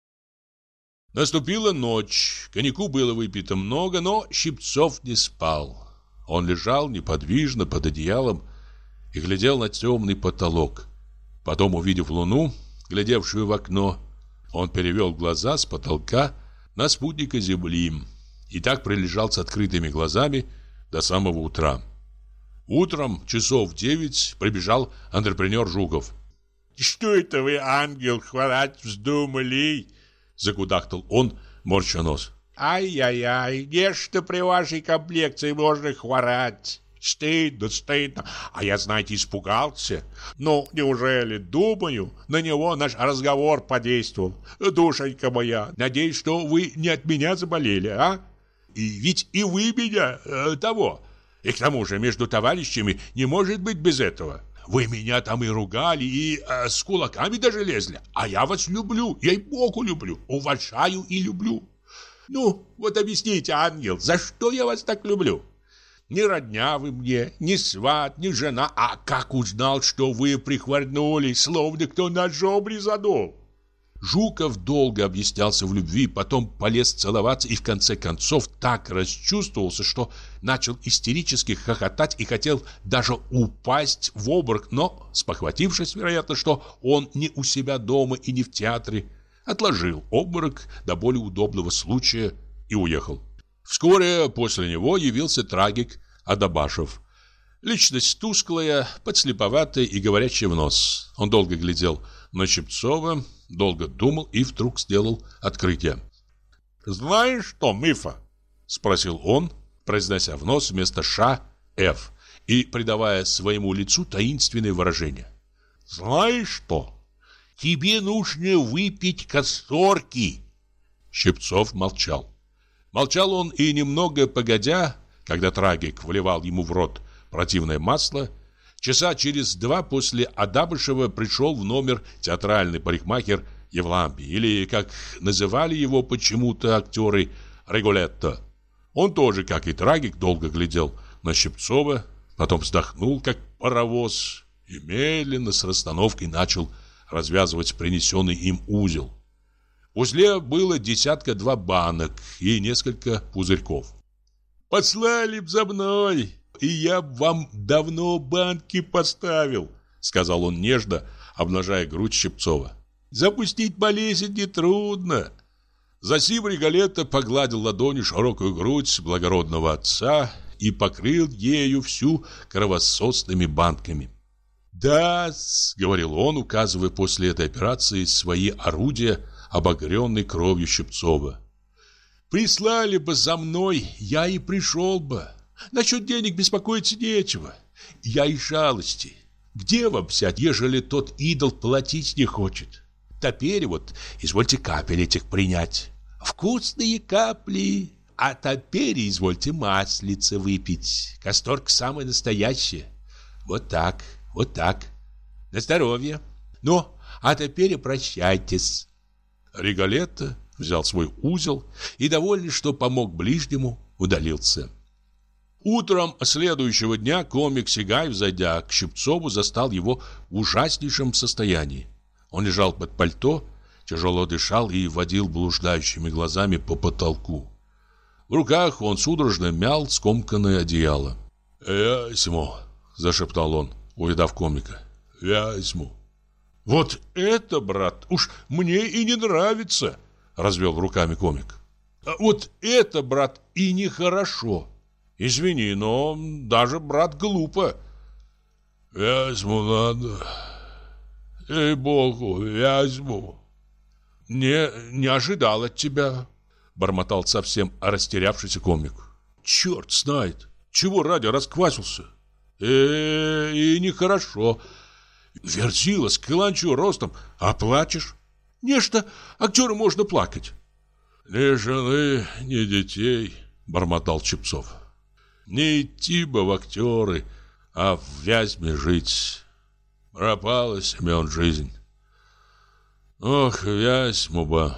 Наступила ночь, коньяку было выпито много, но Щипцов не спал. Он лежал неподвижно под одеялом и глядел на темный потолок. Потом, увидев луну, глядевшую в окно, он перевел глаза с потолка на спутника Земли и так пролежал с открытыми глазами до самого утра. Утром часов в 9 прибежал антрепренер Жуков. «Что это вы, ангел, хворать вздумали?» — закудахтал он, морща нос. «Ай-яй-яй, где ж-то при вашей комплекции можно хворать? Стыдно, стыдно. А я, знаете, испугался. Ну, неужели, думаю, на него наш разговор подействовал? Душенька моя, надеюсь, что вы не от меня заболели, а? И ведь и вы меня того. И к тому же между товарищами не может быть без этого. Вы меня там и ругали, и с кулаками даже лезли. А я вас люблю, ей-богу люблю, уважаю и люблю. Ну, вот объясните, ангел, за что я вас так люблю? Ни родня вы мне, ни сват, ни жена. А как узнал, что вы прихворнули, словно кто ножом резанул?» Жуков долго объяснялся в любви, потом полез целоваться и в конце концов так расчувствовался, что начал истерически хохотать и хотел даже упасть в обморок, но, спохватившись, вероятно, что он не у себя дома и не в театре, отложил обморок до более удобного случая и уехал. Вскоре после него явился трагик Адабашев. Личность тусклая, подслеповатая и говорящая в нос. Он долго глядел на Щипцова, долго думал и вдруг сделал открытие. «Знаешь что, Мифа?» — спросил он, произнося в нос вместо «ша» «ф» и придавая своему лицу таинственное выражение. «Знаешь что? Тебе нужно выпить касторки». Щипцов молчал. Молчал он и немного погодя, когда трагик вливал ему в рот противное масло, часа через 2 после Адабышева пришел в номер театральный парикмахер Евлампий, или, как называли его почему-то актеры, Реголетто. Он тоже, как и трагик, долго глядел на Щипцова, потом вздохнул, как паровоз, и медленно с расстановкой начал развязывать принесенный им узел. В узле было 10-2 банок и несколько пузырьков. «Послали б за мной, и я б вам давно банки поставил», — сказал он нежно, обнажая грудь Щипцова. «Запустить болезнь нетрудно». Засим Реголетто погладил ладонью широкую грудь благородного отца и покрыл ею всю кровососными банками. «Да-с», — говорил он, указывая после этой операции свои орудия, обогренный кровью Щипцова. «Прислали бы за мной, я и пришел бы. Насчет денег беспокоиться нечего. Я из жалости. Где вам взять, ежели тот идол платить не хочет? Теперь вот извольте капель этих принять. Вкусные капли. А теперь извольте маслице выпить. Касторка самая настоящая. Вот так, вот так. На здоровье. Ну, а теперь прощайтесь. Риголетто взял свой узел и, довольный, что помог ближнему, удалился. Утром следующего дня комик Сигаев, зайдя к Щипцову, застал его в ужаснейшем состоянии. Он лежал под пальто, тяжело дышал и водил блуждающими глазами по потолку. В руках он судорожно мял скомканное одеяло. «Вязьму», — зашептал он, увидав комика. «Вязьму». «Вот это, брат, уж мне и не нравится», — развел руками комик. «Вот это, брат, и нехорошо. Извини, но даже, брат, глупо». «Вязьму ладно. Ей-богу, вязьму». Не ожидал от тебя», — бормотал совсем растерявшийся комик. «Черт знает, чего ради расквасился. И нехорошо. Верзила с каланчу ростом, а плачешь? Нечто актеру можно плакать». «Ни жены, ни детей», — бормотал Щипцов. «Не идти бы в актеры, а в Вязьме жить. Пропала, Семен, жизнь. Ох, Вязьму бы.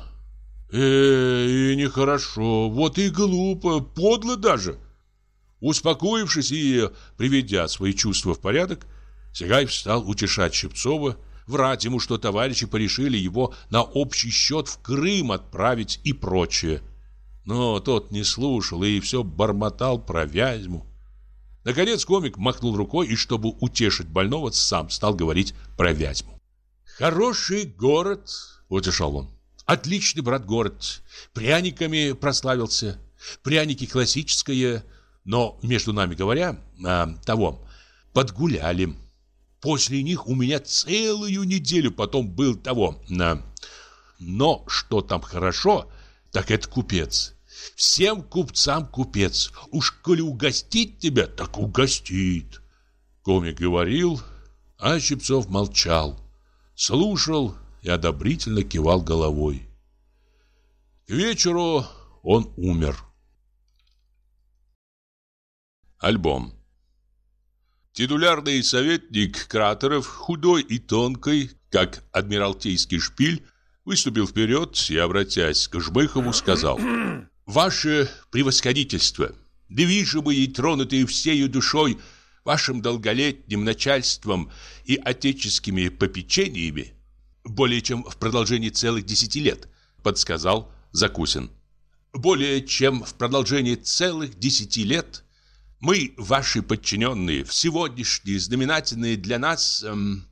И нехорошо, вот и глупо, подло даже». Успокоившись и приведя свои чувства в порядок, Сигаев стал утешать Щипцова, врать ему, что товарищи порешили его на общий счет в Крым отправить и прочее. Но тот не слушал и все бормотал про Вязьму. Наконец комик махнул рукой и, чтобы утешить больного, сам стал говорить про Вязьму. «Хороший город», — утешал он. «Отличный, брат, город. Пряниками прославился. Пряники классические, но, между нами говоря, подгуляли. После них у меня целую неделю потом был Но что там хорошо, так это купец. Всем купцам купец. Уж коли угостить тебя, так угостит». Комик говорил, а Щипцов молчал, слушал и одобрительно кивал головой. К вечеру он умер. Альбом. Титулярный советник Кратеров, худой и тонкий, как адмиралтейский шпиль, выступил вперед и, обратясь к Жмыхову, сказал: «Ваше превосходительство, движимые и тронутые всею душой вашим долголетним начальством и отеческими попечениями, более чем в продолжении целых 10 лет, подсказал Закусин. Более чем в продолжении целых 10 лет мы, ваши подчиненные, в сегодняшний знаменательный для нас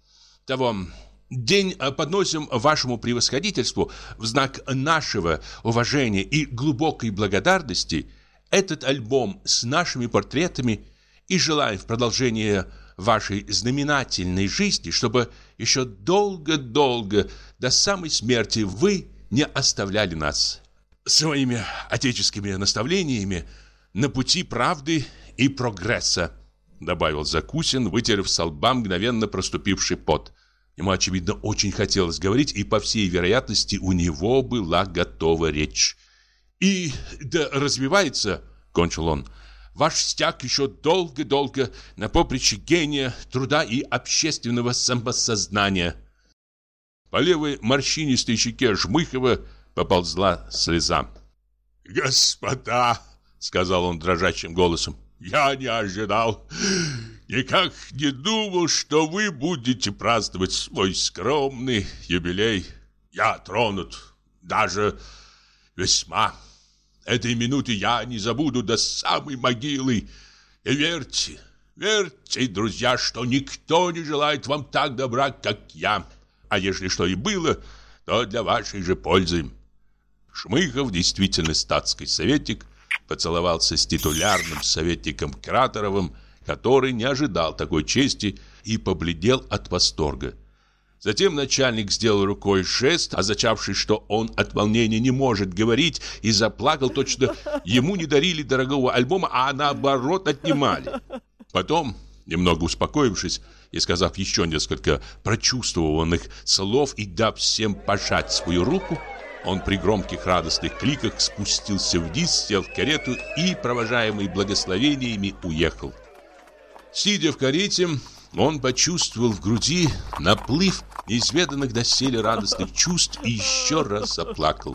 день подносим вашему превосходительству в знак нашего уважения и глубокой благодарности этот альбом с нашими портретами и желаем в продолжение вашей знаменательной жизни, чтобы еще долго-долго до самой смерти вы не оставляли нас своими отеческими наставлениями на пути правды и прогресса», добавил Закусин, вытерев со лба мгновенно проступивший пот. Ему, очевидно, очень хотелось говорить, и, по всей вероятности, у него была готова речь. «И да развивается, — кончил он, — ваш стяг еще долго-долго на поприще гения, труда и общественного самосознания». По левой морщинистой щеке Жмыхова поползла слеза. «Господа, — сказал он дрожащим голосом, — я не ожидал, никак не думал, что вы будете праздновать свой скромный юбилей. Я тронут, даже весьма. Этой минуты я не забуду до самой могилы. И верьте, друзья, что никто не желает вам так добра, как я. А если что и было, то для вашей же пользы». Шмыхов, действительно статский советник, поцеловался с титулярным советником Кратеровым, который не ожидал такой чести и побледнел от восторга. Затем начальник сделал рукой жест, означавший, что он от волнения не может говорить, и заплакал, точно ему не дарили дорогого альбома, а наоборот отнимали. Потом, немного успокоившись и сказав еще несколько прочувствованных слов и дав всем пожать свою руку, Он при громких радостных криках спустился вниз, сел в карету и, провожаемый благословениями, уехал. Сидя в карете, он почувствовал в груди наплыв неизведанных доселе радостных чувств и еще раз заплакал.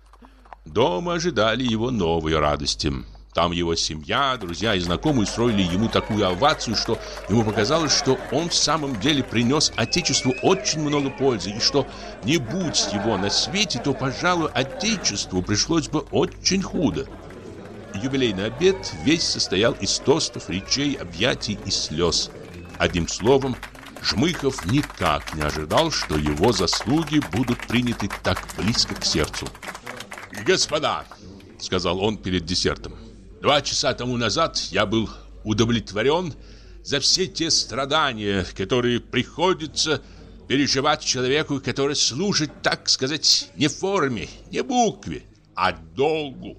Дома ожидали его новые радости. Там его семья, друзья и знакомые устроили ему такую овацию, что ему показалось, что он в самом деле принес Отечеству очень много пользы, и что, не будь его на свете, то, пожалуй, Отечеству пришлось бы очень худо. Юбилейный обед весь состоял из тостов, речей, объятий и слез. Одним словом, Жмыхов никак не ожидал, что его заслуги будут приняты так близко к сердцу. «Господа», — сказал он перед десертом, — «2 часа тому назад я был удовлетворен за все те страдания, которые приходится переживать человеку, который служит, так сказать, не форме, не букве, а долгу.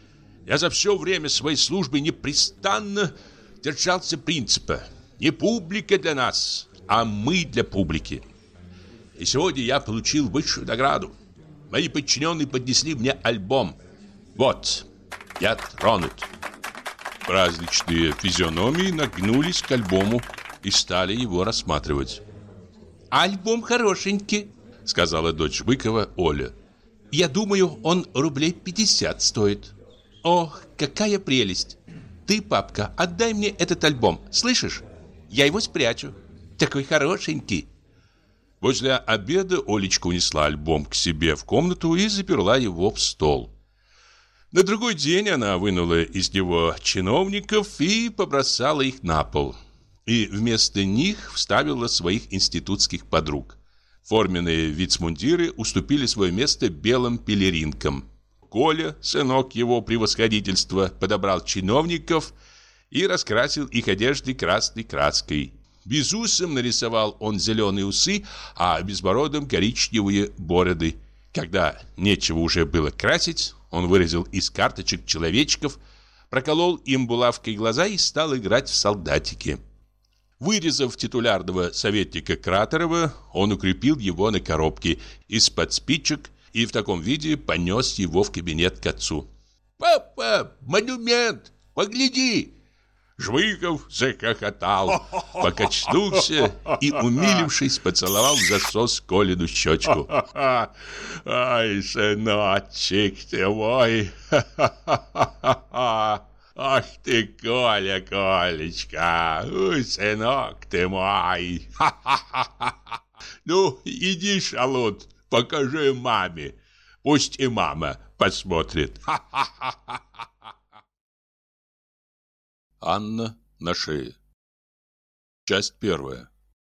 Я за все время своей службы непрестанно держался принципа: не публика для нас, а мы для публики. И сегодня я получил высшую награду. Мои подчиненные поднесли мне альбом. Вот, я тронут». Праздничные физиономии нагнулись к альбому и стали его рассматривать. «Альбом хорошенький», — сказала дочь Жмыкова Оля. «Я думаю, он рублей 50 стоит. Ох, какая прелесть! Ты, папка, отдай мне этот альбом, слышишь? Я его спрячу. Такой хорошенький». После обеда Олечка унесла альбом к себе в комнату и заперла его в стол. На другой день она вынула из него чиновников и побросала их на пол. И вместо них вставила своих институтских подруг. Форменные вицмундиры уступили свое место белым пелеринкам. Коля, сынок его превосходительства, подобрал чиновников и раскрасил их одежды красной краской. Безусом нарисовал он зеленые усы, а безбородым коричневые бороды. Когда нечего уже было красить, он вырезал из карточек человечков, проколол им булавкой глаза и стал играть в солдатики. Вырезав титулярного советника Кратерова, он укрепил его на коробке из-под спичек и в таком виде понес его в кабинет к отцу. «Папа, монумент! Погляди!» Жмыхов захохотал, покачнулся и, умилившись, поцеловал в засос Колину щечку. «Ай, сыночек ты мой! Ах ты, Коля, Колечка! Ой, сынок ты мой! Ну, иди, шалот, покажи маме. Пусть и мама посмотрит. Анна на шее. Часть первая.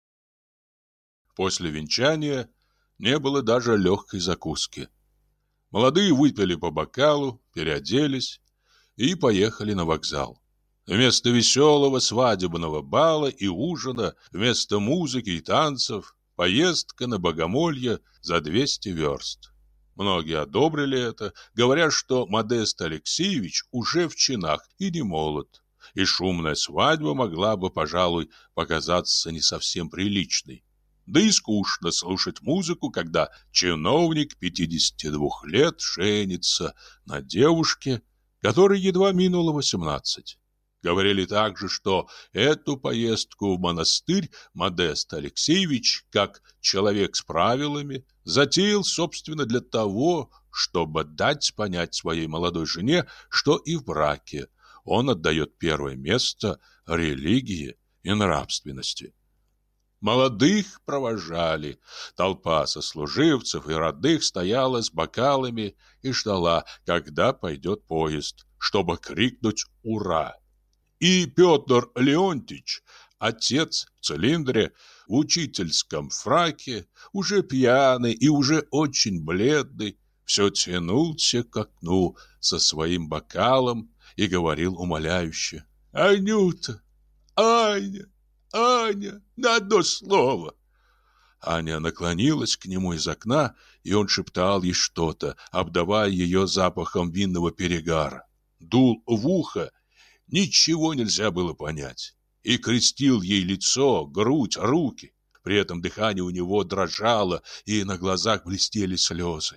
После венчания не было даже легкой закуски. Молодые выпили по бокалу, переоделись и поехали на вокзал. Вместо веселого свадебного бала и ужина, вместо музыки и танцев, поездка на богомолье за 200 верст. Многие одобрили это, говоря, что Модест Алексеевич уже в чинах и не молод, и шумная свадьба могла бы, пожалуй, показаться не совсем приличной. Да и скучно слушать музыку, когда чиновник 52 лет женится на девушке, которой едва минуло 18. Говорили также, что эту поездку в монастырь Модест Алексеевич, как человек с правилами, затеял, собственно, для того, чтобы дать понять своей молодой жене, что и в браке он отдает первое место религии и нравственности. Молодых провожали. Толпа сослуживцев и родных стояла с бокалами и ждала, когда пойдет поезд, чтобы крикнуть «Ура!». И Петр Леонтьич, отец в цилиндре, в учительском фраке, уже пьяный и уже очень бледный, все тянулся к окну со своим бокалом и говорил умоляюще: «Анюта, Аня, Аня, на одно слово!» Аня наклонилась к нему из окна, и он шептал ей что-то, обдавая ее запахом винного перегара. Дул в ухо, ничего нельзя было понять, и крестил ей лицо, грудь, руки. При этом дыхание у него дрожало, и на глазах блестели слезы.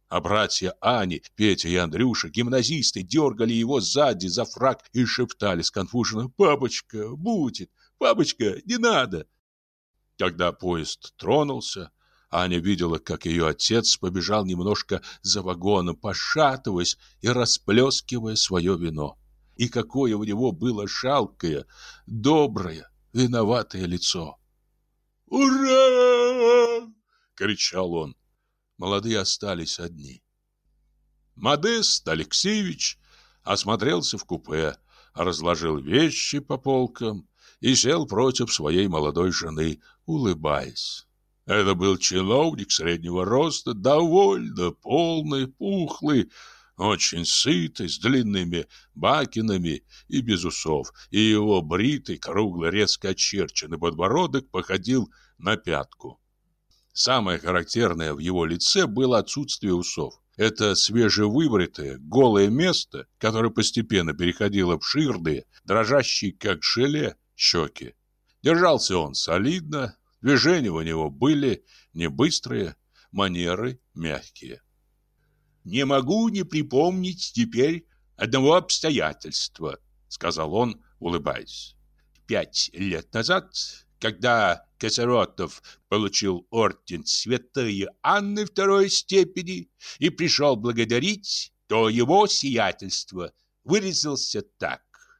А братья Ани, Петя и Андрюша, гимназисты, дергали его сзади за фрак и шептали сконфуженно: «Папочка, будет! Папочка, не надо!» Когда поезд тронулся, Аня видела, как ее отец побежал немножко за вагоном, пошатываясь и расплескивая свое вино. И какое у него было жалкое, доброе, виноватое лицо. «Ура!» — кричал он. Молодые остались одни. Модест Алексеевич осмотрелся в купе, разложил вещи по полкам и сел против своей молодой жены, улыбаясь. Это был чиновник среднего роста, довольно полный, пухлый, очень сытый, с длинными бакинами и без усов, и его бритый, круглый, резко очерченный подбородок походил на пятку. Самое характерное в его лице было отсутствие усов. Это свежевыбритое, голое место, которое постепенно переходило в жирные, дрожащие, как желе, щеки. Держался он солидно, движения у него были не быстрые, манеры мягкие. «Не могу не припомнить теперь одного обстоятельства», — сказал он, улыбаясь. 5 лет назад, когда Косоротов получил орден Святой Анны второй степени и пришел благодарить, то его сиятельство выразился так: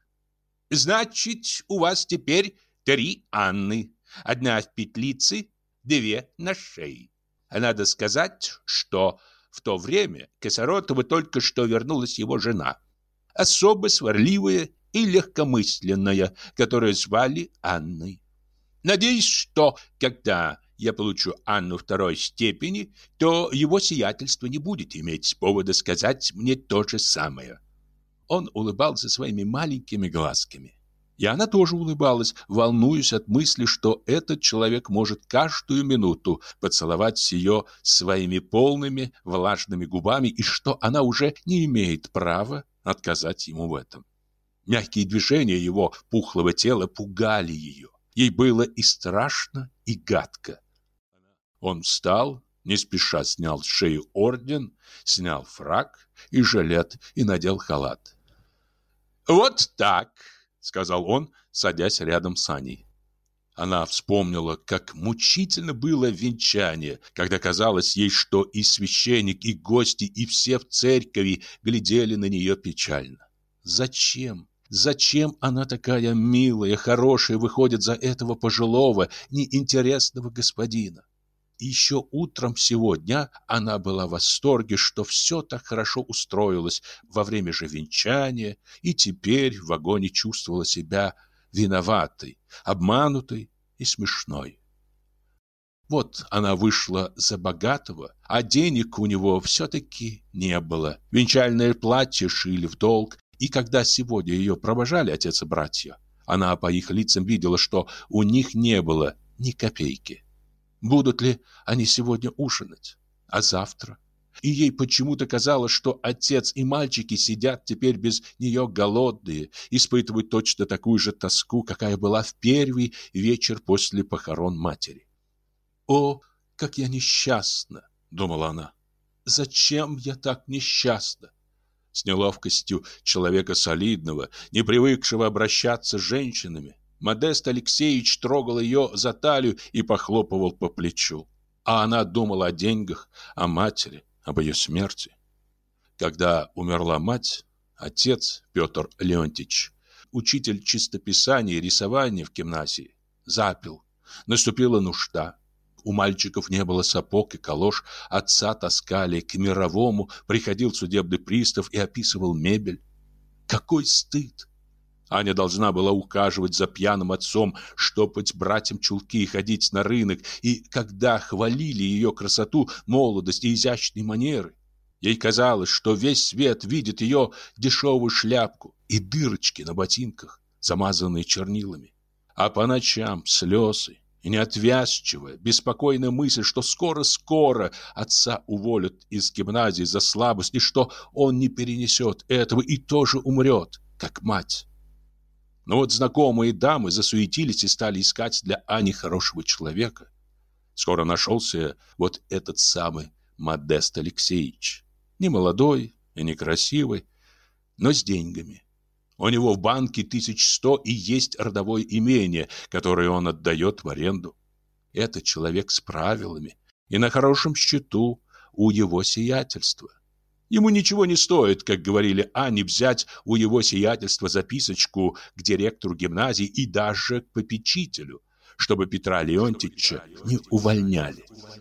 «Значит, у вас теперь 3 Анны, одна в петлице, 2 на шее». А надо сказать, что в то время Косоротову только что вернулась его жена, особо сварливая и легкомысленная, которую звали Анной. Надеюсь, что, когда я получу Анну второй степени, то его сиятельство не будет иметь повода сказать мне то же самое. Он улыбался своими маленькими глазками. И она тоже улыбалась, волнуясь от мысли, что этот человек может каждую минуту поцеловать ее своими полными влажными губами, и что она уже не имеет права отказать ему в этом. Мягкие движения его пухлого тела пугали ее. Ей было и страшно, и гадко. Он встал, не спеша снял с шеи орден, снял фрак и жилет и надел халат. «Вот так», — сказал он, садясь рядом с Аней. Она вспомнила, как мучительно было венчание, когда казалось ей, что и священник, и гости, и все в церкви глядели на нее печально. Зачем? Зачем она такая милая, хорошая, выходит за этого пожилого, неинтересного господина? И еще утром сего дня она была в восторге, что все так хорошо устроилось во время же венчания, и теперь в вагоне чувствовала себя виноватой, обманутой и смешной. Вот она вышла за богатого, а денег у него все-таки не было. Венчальное платье шили в долг, и когда сегодня ее провожали отец и братья, она по их лицам видела, что у них не было ни копейки. Будут ли они сегодня ужинать? А завтра? И ей почему-то казалось, что отец и мальчики сидят теперь без нее голодные, испытывают точно такую же тоску, какая была в первый вечер после похорон матери. «О, как я несчастна!» — думала она. «Зачем я так несчастна?» С неловкостью человека солидного, не привыкшего обращаться с женщинами, Модест Алексеевич трогал ее за талию и похлопывал по плечу. А она думала о деньгах, о матери, об ее смерти. Когда умерла мать, отец Петр Леонтьевич, учитель чистописания и рисования в гимназии, запил. Наступила нужда. У мальчиков не было сапог и калош, отца таскали к мировому, приходил судебный пристав и описывал мебель. Какой стыд! Аня должна была ухаживать за пьяным отцом, штопать братьям чулки и ходить на рынок, и когда хвалили ее красоту, молодость и изящные манеры, ей казалось, что весь свет видит ее дешевую шляпку и дырочки на ботинках, замазанные чернилами. А по ночам слезы и неотвязчивая, беспокойная мысль, что скоро-скоро отца уволят из гимназии за слабость, и что он не перенесет этого и тоже умрет, как мать. Но вот знакомые дамы засуетились и стали искать для Ани хорошего человека. Скоро нашелся вот этот самый Модест Алексеевич. Не молодой и не красивый, но с деньгами. У него в банке 1100 и есть родовое имение, которое он отдает в аренду. Это человек с правилами и на хорошем счету у его сиятельства. Ему ничего не стоит, как говорили Анне, взять у его сиятельства записочку к директору гимназии и даже к попечителю, чтобы Петра Леонтьевича не увольняли.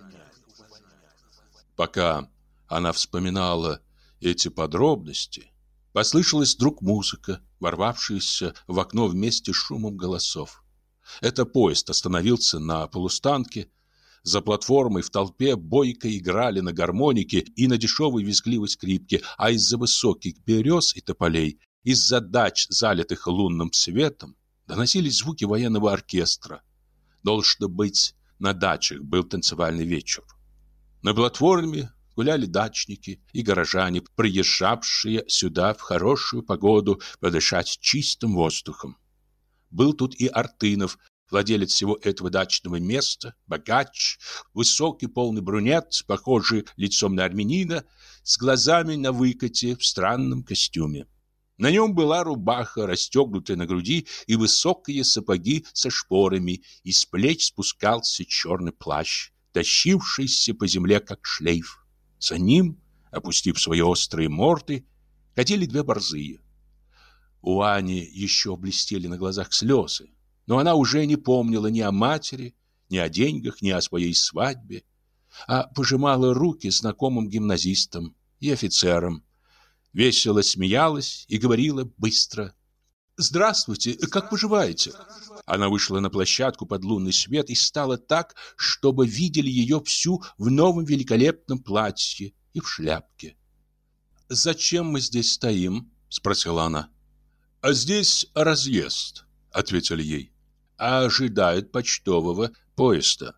Пока она вспоминала эти подробности, послышалась вдруг музыка, ворвавшаяся в окно вместе с шумом голосов. Это поезд остановился на полустанке. За платформой в толпе бойко играли на гармонике и на дешевой визгливой скрипке, а из-за высоких берез и тополей, из-за дач, залитых лунным светом, доносились звуки военного оркестра. Должно быть, на дачах был танцевальный вечер. На платформе гуляли дачники и горожане, приезжавшие сюда в хорошую погоду подышать чистым воздухом. Был тут и Артынов, владелец всего этого дачного места, богач, высокий полный брюнет, похожий лицом на армянина, с глазами на выкате в странном костюме. На нем была рубаха, расстегнутая на груди, и высокие сапоги со шпорами, и с плеч спускался черный плащ, тащившийся по земле, как шлейф. За ним, опустив свои острые морды, катили две борзые. У Ани еще блестели на глазах слезы, но она уже не помнила ни о матери, ни о деньгах, ни о своей свадьбе, а пожимала руки знакомым гимназистам и офицерам, весело смеялась и говорила быстро: «Здравствуйте, как поживаете?» Она вышла на площадку под лунный свет и стала так, чтобы видели ее всю в новом великолепном платье и в шляпке. «Зачем мы здесь стоим?» — спросила она. «А здесь разъезд», — ответили ей. «А ожидают почтового поезда».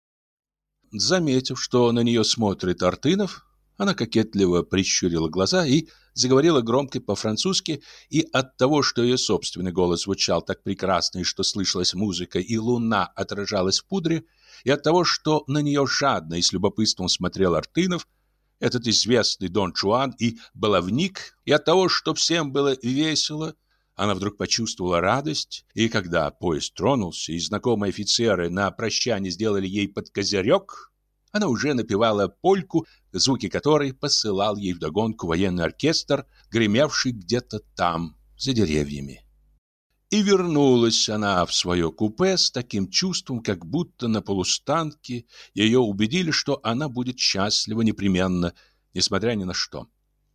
Заметив, что на нее смотрит Артынов, она кокетливо прищурила глаза и заговорила громко по-французски, и от того, что ее собственный голос звучал так прекрасно, и что слышалась музыка, и луна отражалась в пудре, и от того, что на нее жадно и с любопытством смотрел Артынов, этот известный Дон Жуан и баловник, и от того, что всем было весело, она вдруг почувствовала радость, и когда поезд тронулся, и знакомые офицеры на прощание сделали ей под козырек, она уже напевала польку, звуки которой посылал ей вдогонку военный оркестр, гремевший где-то там, за деревьями. И вернулась она в свое купе с таким чувством, как будто на полустанке ее убедили, что она будет счастлива непременно, несмотря ни на что.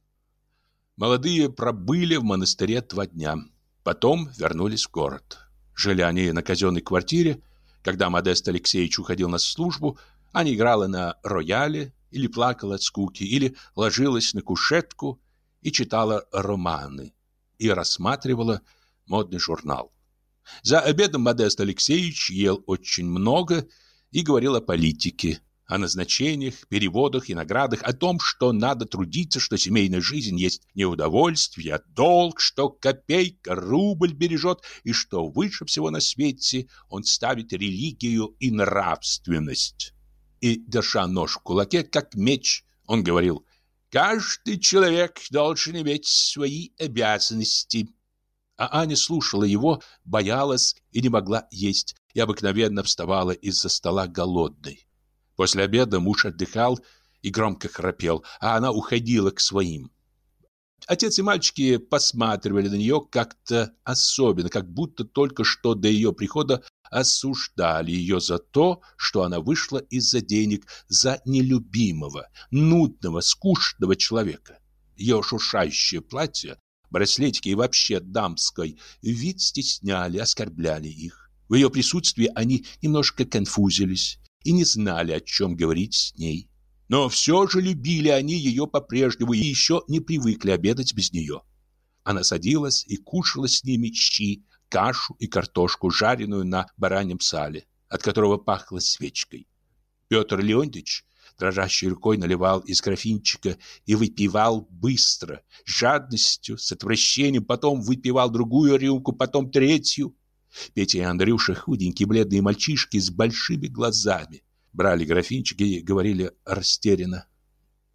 Молодые пробыли в монастыре 2 дня, потом вернулись в город. Жили они на казенной квартире. Когда Модест Алексеевич уходил на службу, Аня играла на рояле, или плакала от скуки, или ложилась на кушетку и читала романы, и рассматривала модный журнал. За обедом Модест Алексеевич ел очень много и говорил о политике, о назначениях, переводах и наградах, о том, что надо трудиться, что семейная жизнь есть не удовольствие, а долг, что копейка рубль бережет, и что выше всего на свете он ставит религию и нравственность. И, держа нож в кулаке, как меч, он говорил: «Каждый человек должен иметь свои обязанности». А Аня слушала его, боялась и не могла есть, и обыкновенно вставала из-за стола голодной. После обеда муж отдыхал и громко храпел, а она уходила к своим. Отец и мальчики посматривали на нее как-то особенно, как будто только что до ее прихода осуждали ее за то, что она вышла из-за денег за нелюбимого, нудного, скучного человека. Ее шуршающее платье, браслетики и вообще дамский вид стесняли, оскорбляли их. В ее присутствии они немножко конфузились и не знали, о чем говорить с ней. Но все же любили они ее по-прежнему и еще не привыкли обедать без нее. Она садилась и кушала с ними щи, кашу и картошку, жареную на бараньем сале, от которого пахло свечкой. Петр Леонтьевич дрожащей рукой наливал из графинчика и выпивал быстро, с жадностью, с отвращением, потом выпивал другую рюмку, потом третью. Петя и Андрюша, худенькие бледные мальчишки с большими глазами, брали графинчики и говорили растерянно: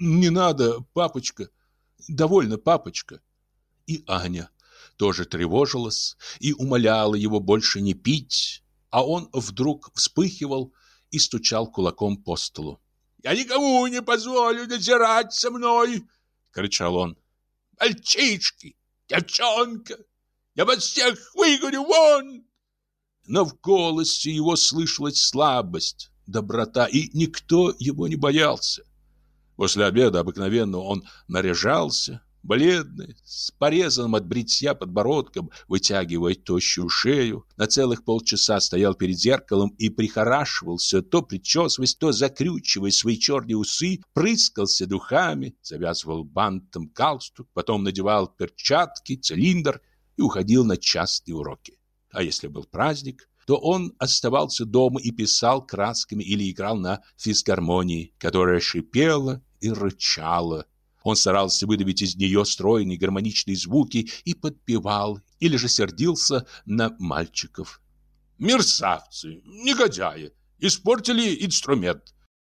«Не надо, папочка! Довольно, папочка!» И Аня тоже тревожилась и умоляла его больше не пить, а он вдруг вспыхивал и стучал кулаком по столу. «Я никому не позволю надзирать со мной!» — кричал он. «Мальчишки! Девчонка! Я вас всех выгоню вон!» Но в голосе его слышалась слабость, доброта, и никто его не боялся. После обеда обыкновенно он наряжался, бледный, с порезанным от бритья подбородком, вытягивая тощую шею, на целых полчаса стоял перед зеркалом и прихорашивался, то причесываясь, то закрючивая свои черные усы, прыскался духами, завязывал бантом галстук, потом надевал перчатки, цилиндр и уходил на частные уроки. А если был праздник, то он оставался дома и писал красками или играл на физгармонии, которая шипела и рычала. Он старался выдавить из нее стройные гармоничные звуки и подпевал, или же сердился на мальчиков. «Мерзавцы, негодяи, испортили инструмент!»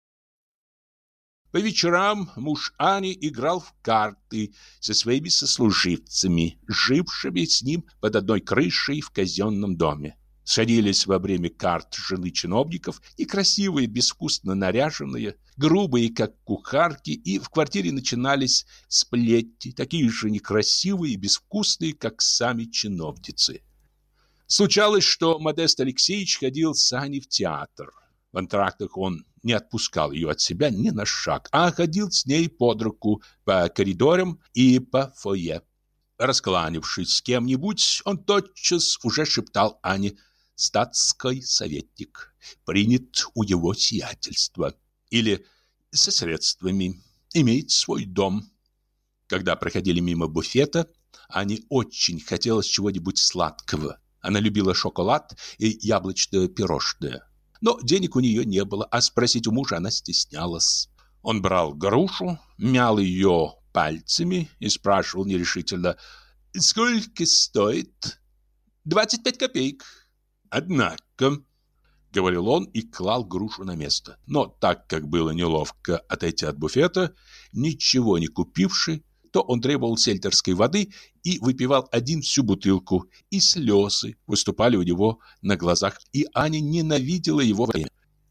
По вечерам муж Ани играл в карты со своими сослуживцами, жившими с ним под одной крышей в казенном доме. Садились во время карт жены чиновников, некрасивые, безвкусно наряженные, грубые, как кухарки, и в квартире начинались сплетни, такие же некрасивые и безвкусные, как сами чиновницы. Случалось, что Модест Алексеевич ходил с Аней в театр. В антрактах он не отпускал ее от себя ни на шаг, а ходил с ней под руку по коридорам и по фойе. Раскланившись с кем-нибудь, он тотчас уже шептал Ане: «Статский советник, принят у его сиятельства», или «со средствами, имеет свой дом». Когда проходили мимо буфета, Ане очень хотелось чего-нибудь сладкого. Она любила шоколад и яблочное пирожное. Но денег у нее не было, а спросить у мужа она стеснялась. Он брал грушу, мял ее пальцами и спрашивал нерешительно: «Сколько стоит?» «25 копеек». «Однако», — говорил он и клал грушу на место. Но так как было неловко отойти от буфета, ничего не купивши, то он требовал сельтерской воды и выпивал один всю бутылку, и слезы выступали у него на глазах, и Аня ненавидела его время.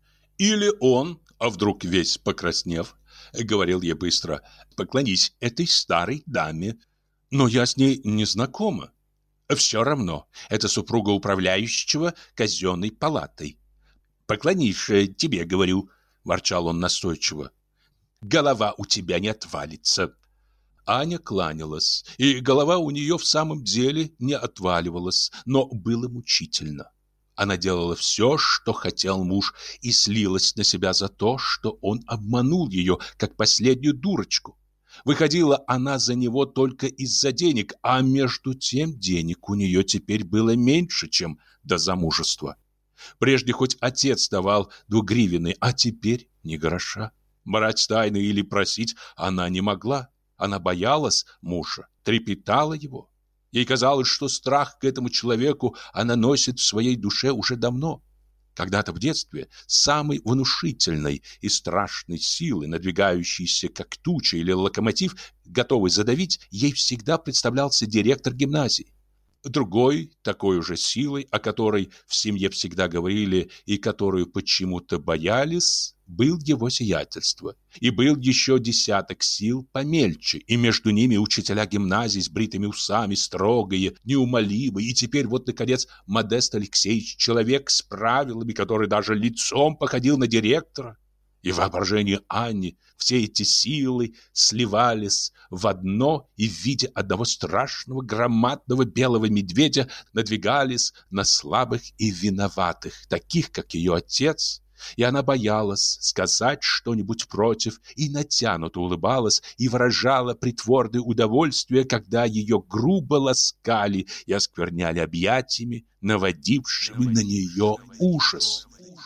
Или он, а вдруг весь покраснев, говорил ей быстро: «Поклонись этой старой даме». «Но я с ней не знакома». «Все равно, это супруга управляющего казенной палатой». «Поклонись, тебе говорю», — ворчал он настойчиво. «Голова у тебя не отвалится». Аня кланялась, и голова у нее в самом деле не отваливалась, но было мучительно. Она делала все, что хотел муж, и слилась на себя за то, что он обманул ее, как последнюю дурочку. Выходила она за него только из-за денег, а между тем денег у нее теперь было меньше, чем до замужества. Прежде хоть отец давал 2 гривны, а теперь ни гроша. Брать тайны или просить она не могла. Она боялась мужа, трепетала его. Ей казалось, что страх к этому человеку она носит в своей душе уже давно. Когда-то в детстве самой внушительной и страшной силой, надвигающейся как туча или локомотив, готовый задавить, ей всегда представлялся директор гимназии. Другой, такой уже силой, о которой в семье всегда говорили и которую почему-то боялись, был его сиятельство. И был еще десяток сил помельче, и между ними учителя гимназии с бритыми усами, строгие, неумолимые, и теперь вот, наконец, Модест Алексеевич, человек с правилами, который даже лицом походил на директора. И в воображении Анни все эти силы сливались в одно и в виде одного страшного громадного белого медведя надвигались на слабых и виноватых, таких, как ее отец. И она боялась сказать что-нибудь против, и натянуто улыбалась, и выражала притворное удовольствие, когда ее грубо ласкали и оскверняли объятиями, наводившими на нее ужас.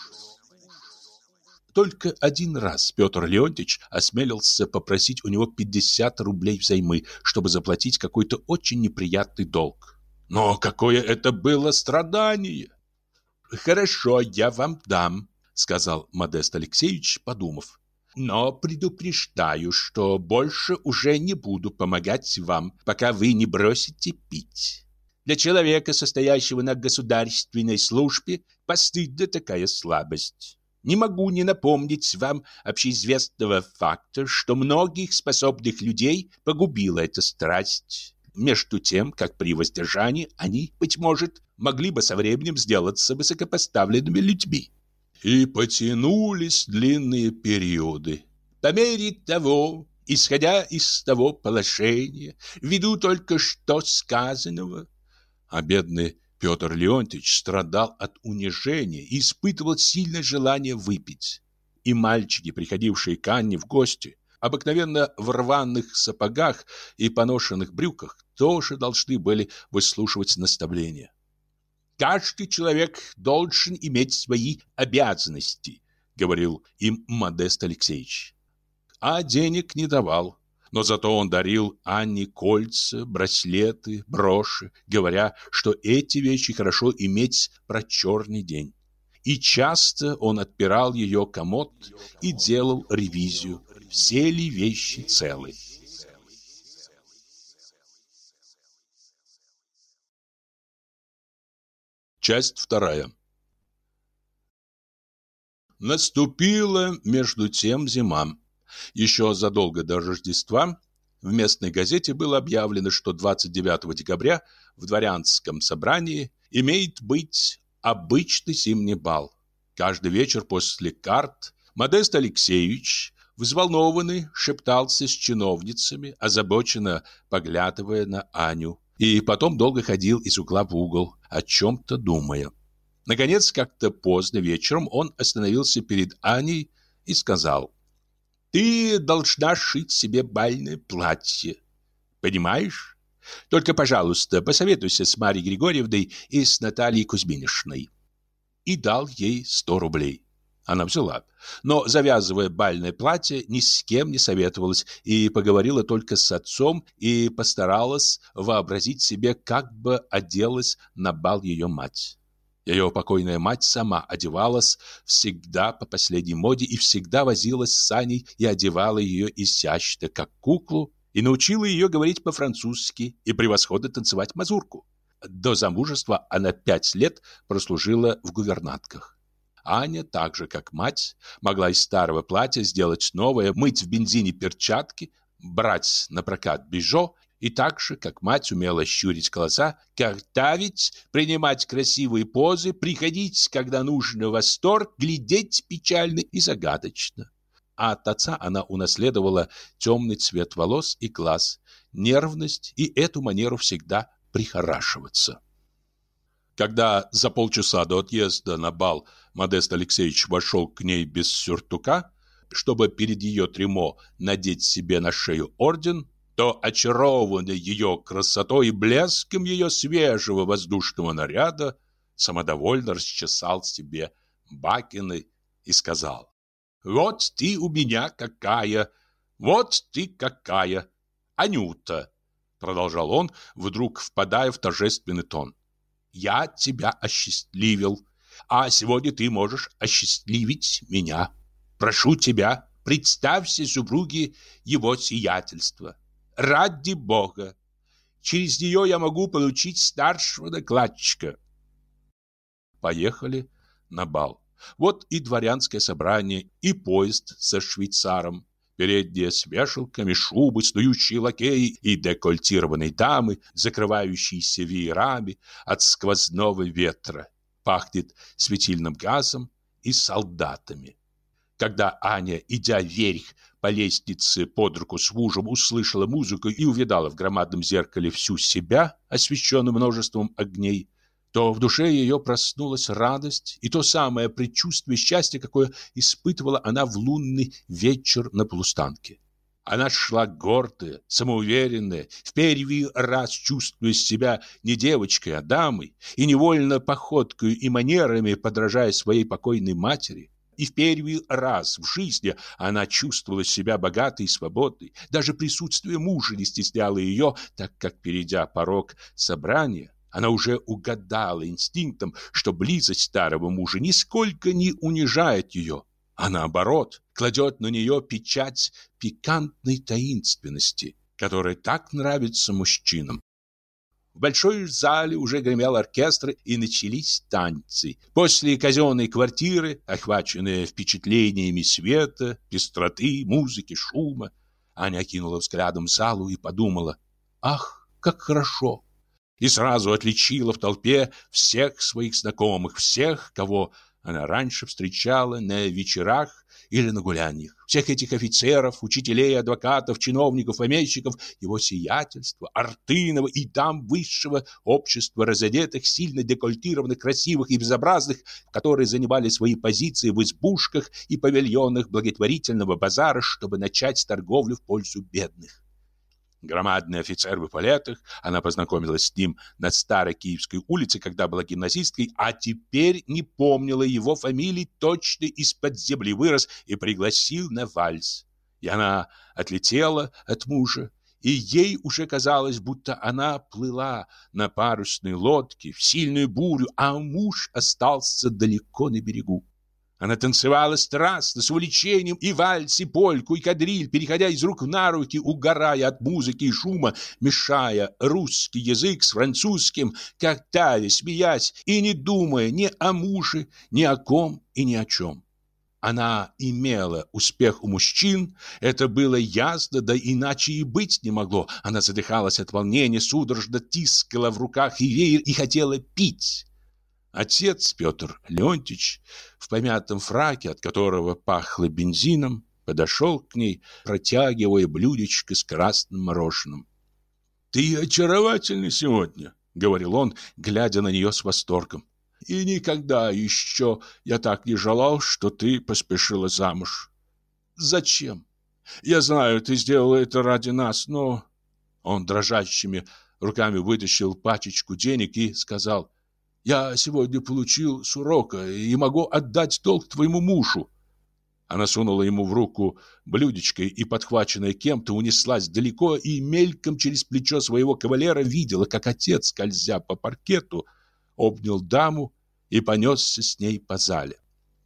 Только один раз Петр Леонтьевич осмелился попросить у него 50 рублей взаймы, чтобы заплатить какой-то очень неприятный долг. Но какое это было страдание! «Хорошо, я вам дам», — сказал Модест Алексеевич, подумав. Но предупреждаю, что больше уже не буду помогать вам, пока вы не бросите пить. Для человека, состоящего на государственной службе, постыдна такая слабость. Не могу не напомнить вам общеизвестного факта, что многих способных людей погубила эта страсть. Между тем, как при воздержании они, быть может, могли бы со временем сделаться высокопоставленными людьми. И потянулись длинные периоды. По мере того, исходя из того положения, ввиду только что сказанного, а бедный Петр Леонтьевич страдал от унижения и испытывал сильное желание выпить. И мальчики, приходившие к Анне в гости, обыкновенно в рваных сапогах и поношенных брюках, тоже должны были выслушивать наставления. «Каждый человек должен иметь свои обязанности», — говорил им Модест Алексеевич. А денег не давал. Но зато он дарил Анне кольца, браслеты, броши, говоря, что эти вещи хорошо иметь про черный день. И часто он отпирал ее комод и делал ревизию, все ли вещи целы. Часть вторая. Наступила между тем зима. Еще задолго до Рождества в местной газете было объявлено, что 29 декабря в дворянском собрании имеет быть обычный зимний бал. Каждый вечер после карт Модест Алексеевич, взволнованный, шептался с чиновницами, озабоченно поглядывая на Аню, и потом долго ходил из угла в угол, о чем-то думая. Наконец, как-то поздно вечером он остановился перед Аней и сказал: «Ты должна шить себе бальное платье. Понимаешь? Только, пожалуйста, посоветуйся с Марьей Григорьевной и с Натальей Кузьминишной». И дал ей 100 рублей. Она взяла, но, завязывая бальное платье, ни с кем не советовалась и поговорила только с отцом и постаралась вообразить себе, как бы оделась на бал ее мать. Ее покойная мать сама одевалась всегда по последней моде и всегда возилась с Аней и одевала ее изящно, как куклу, и научила ее говорить по-французски и превосходно танцевать мазурку. До замужества она 5 лет прослужила в гувернантках. Аня, так же как мать, могла из старого платья сделать новое, мыть в бензине перчатки, брать на прокат бижо и так же, как мать, умела щурить глаза, картавить, принимать красивые позы, приходить, когда нужно, в восторг, глядеть печально и загадочно. А от отца она унаследовала темный цвет волос и глаз, нервность и эту манеру всегда прихорашиваться. Когда за полчаса до отъезда на бал Модест Алексеевич вошел к ней без сюртука, чтобы перед ее трюмо надеть себе на шею орден, то, очарованный ее красотой и блеском ее свежего воздушного наряда, самодовольно расчесал себе бакины и сказал: «Вот ты у меня какая, вот ты какая, Анюта!» Продолжал он, вдруг впадая в торжественный тон. «Я тебя осчастливил, а сегодня ты можешь осчастливить меня. Прошу тебя, представься супруге его сиятельства. Ради Бога! Через нее я могу получить старшего докладчика». Поехали на бал. Вот и дворянское собрание, и поезд со швейцаром. Передние с вешалками, шубы, снующие лакеи и декольтированные дамы, закрывающиеся веерами от сквозного ветра. Пахнет светильным газом и солдатами. Когда Аня, идя вверх по лестнице под руку с мужем, услышала музыку и увидала в громадном зеркале всю себя, освещенную множеством огней, то в душе ее проснулась радость и то самое предчувствие счастья, какое испытывала она в лунный вечер на полустанке. Она шла гордая, самоуверенная, в первый раз чувствуя себя не девочкой, а дамой, и невольно походкой и манерами подражая своей покойной матери. И в первый раз в жизни она чувствовала себя богатой и свободной. Даже присутствие мужа не стесняло ее, так как, перейдя порог собрания, она уже угадала инстинктом, что близость старого мужа нисколько не унижает ее. а наоборот, кладет на нее печать пикантной таинственности, которая так нравится мужчинам. В большой зале уже гремел оркестр, и начались танцы. После казенной квартиры, охваченная впечатлениями света, пестроты, музыки, шума, Аня окинула взглядом залу и подумала: «Ах, как хорошо!» И сразу отличила в толпе всех своих знакомых, всех, кого она раньше встречала на вечерах или на гуляньях. Всех этих офицеров, учителей, адвокатов, чиновников, помещиков, его сиятельства, Артынова и дам высшего общества, разодетых, сильно декольтированных, красивых и безобразных, которые занимали свои позиции в избушках и павильонах благотворительного базара, чтобы начать торговлю в пользу бедных. Громадный офицер в эполетах, она познакомилась с ним на Старой Киевской улице, когда была гимназисткой, а теперь не помнила его фамилии, точно из-под земли вырос и пригласил на вальс. И она отлетела от мужа, и ей уже казалось, будто она плыла на парусной лодке в сильную бурю, а муж остался далеко на берегу. Она танцевала страстно, с увлечением, и вальс, и польку, и кадриль, переходя из рук на руки, угорая от музыки и шума, мешая русский язык с французским, картавя, смеясь и не думая ни о муже, ни о ком и ни о чем. Она имела успех у мужчин, это было ясно, да иначе и быть не могло. Она задыхалась от волнения, судорожно тискала в руках и веер и хотела пить. Отец Петр Леонтьевич в помятом фраке, от которого пахло бензином, подошел к ней, протягивая блюдечко с красным мороженым. «Ты очаровательна сегодня», — говорил он, глядя на нее с восторгом. «И никогда еще я так не желал, что ты поспешила замуж. Зачем? Я знаю, ты сделала это ради нас, но...» Он дрожащими руками вытащил пачечку денег и сказал: «Я сегодня получил с урока и могу отдать долг твоему мужу». Она сунула ему в руку блюдечко и, подхваченная кем-то, унеслась далеко и мельком через плечо своего кавалера видела, как отец, скользя по паркету, обнял даму и понесся с ней по зале.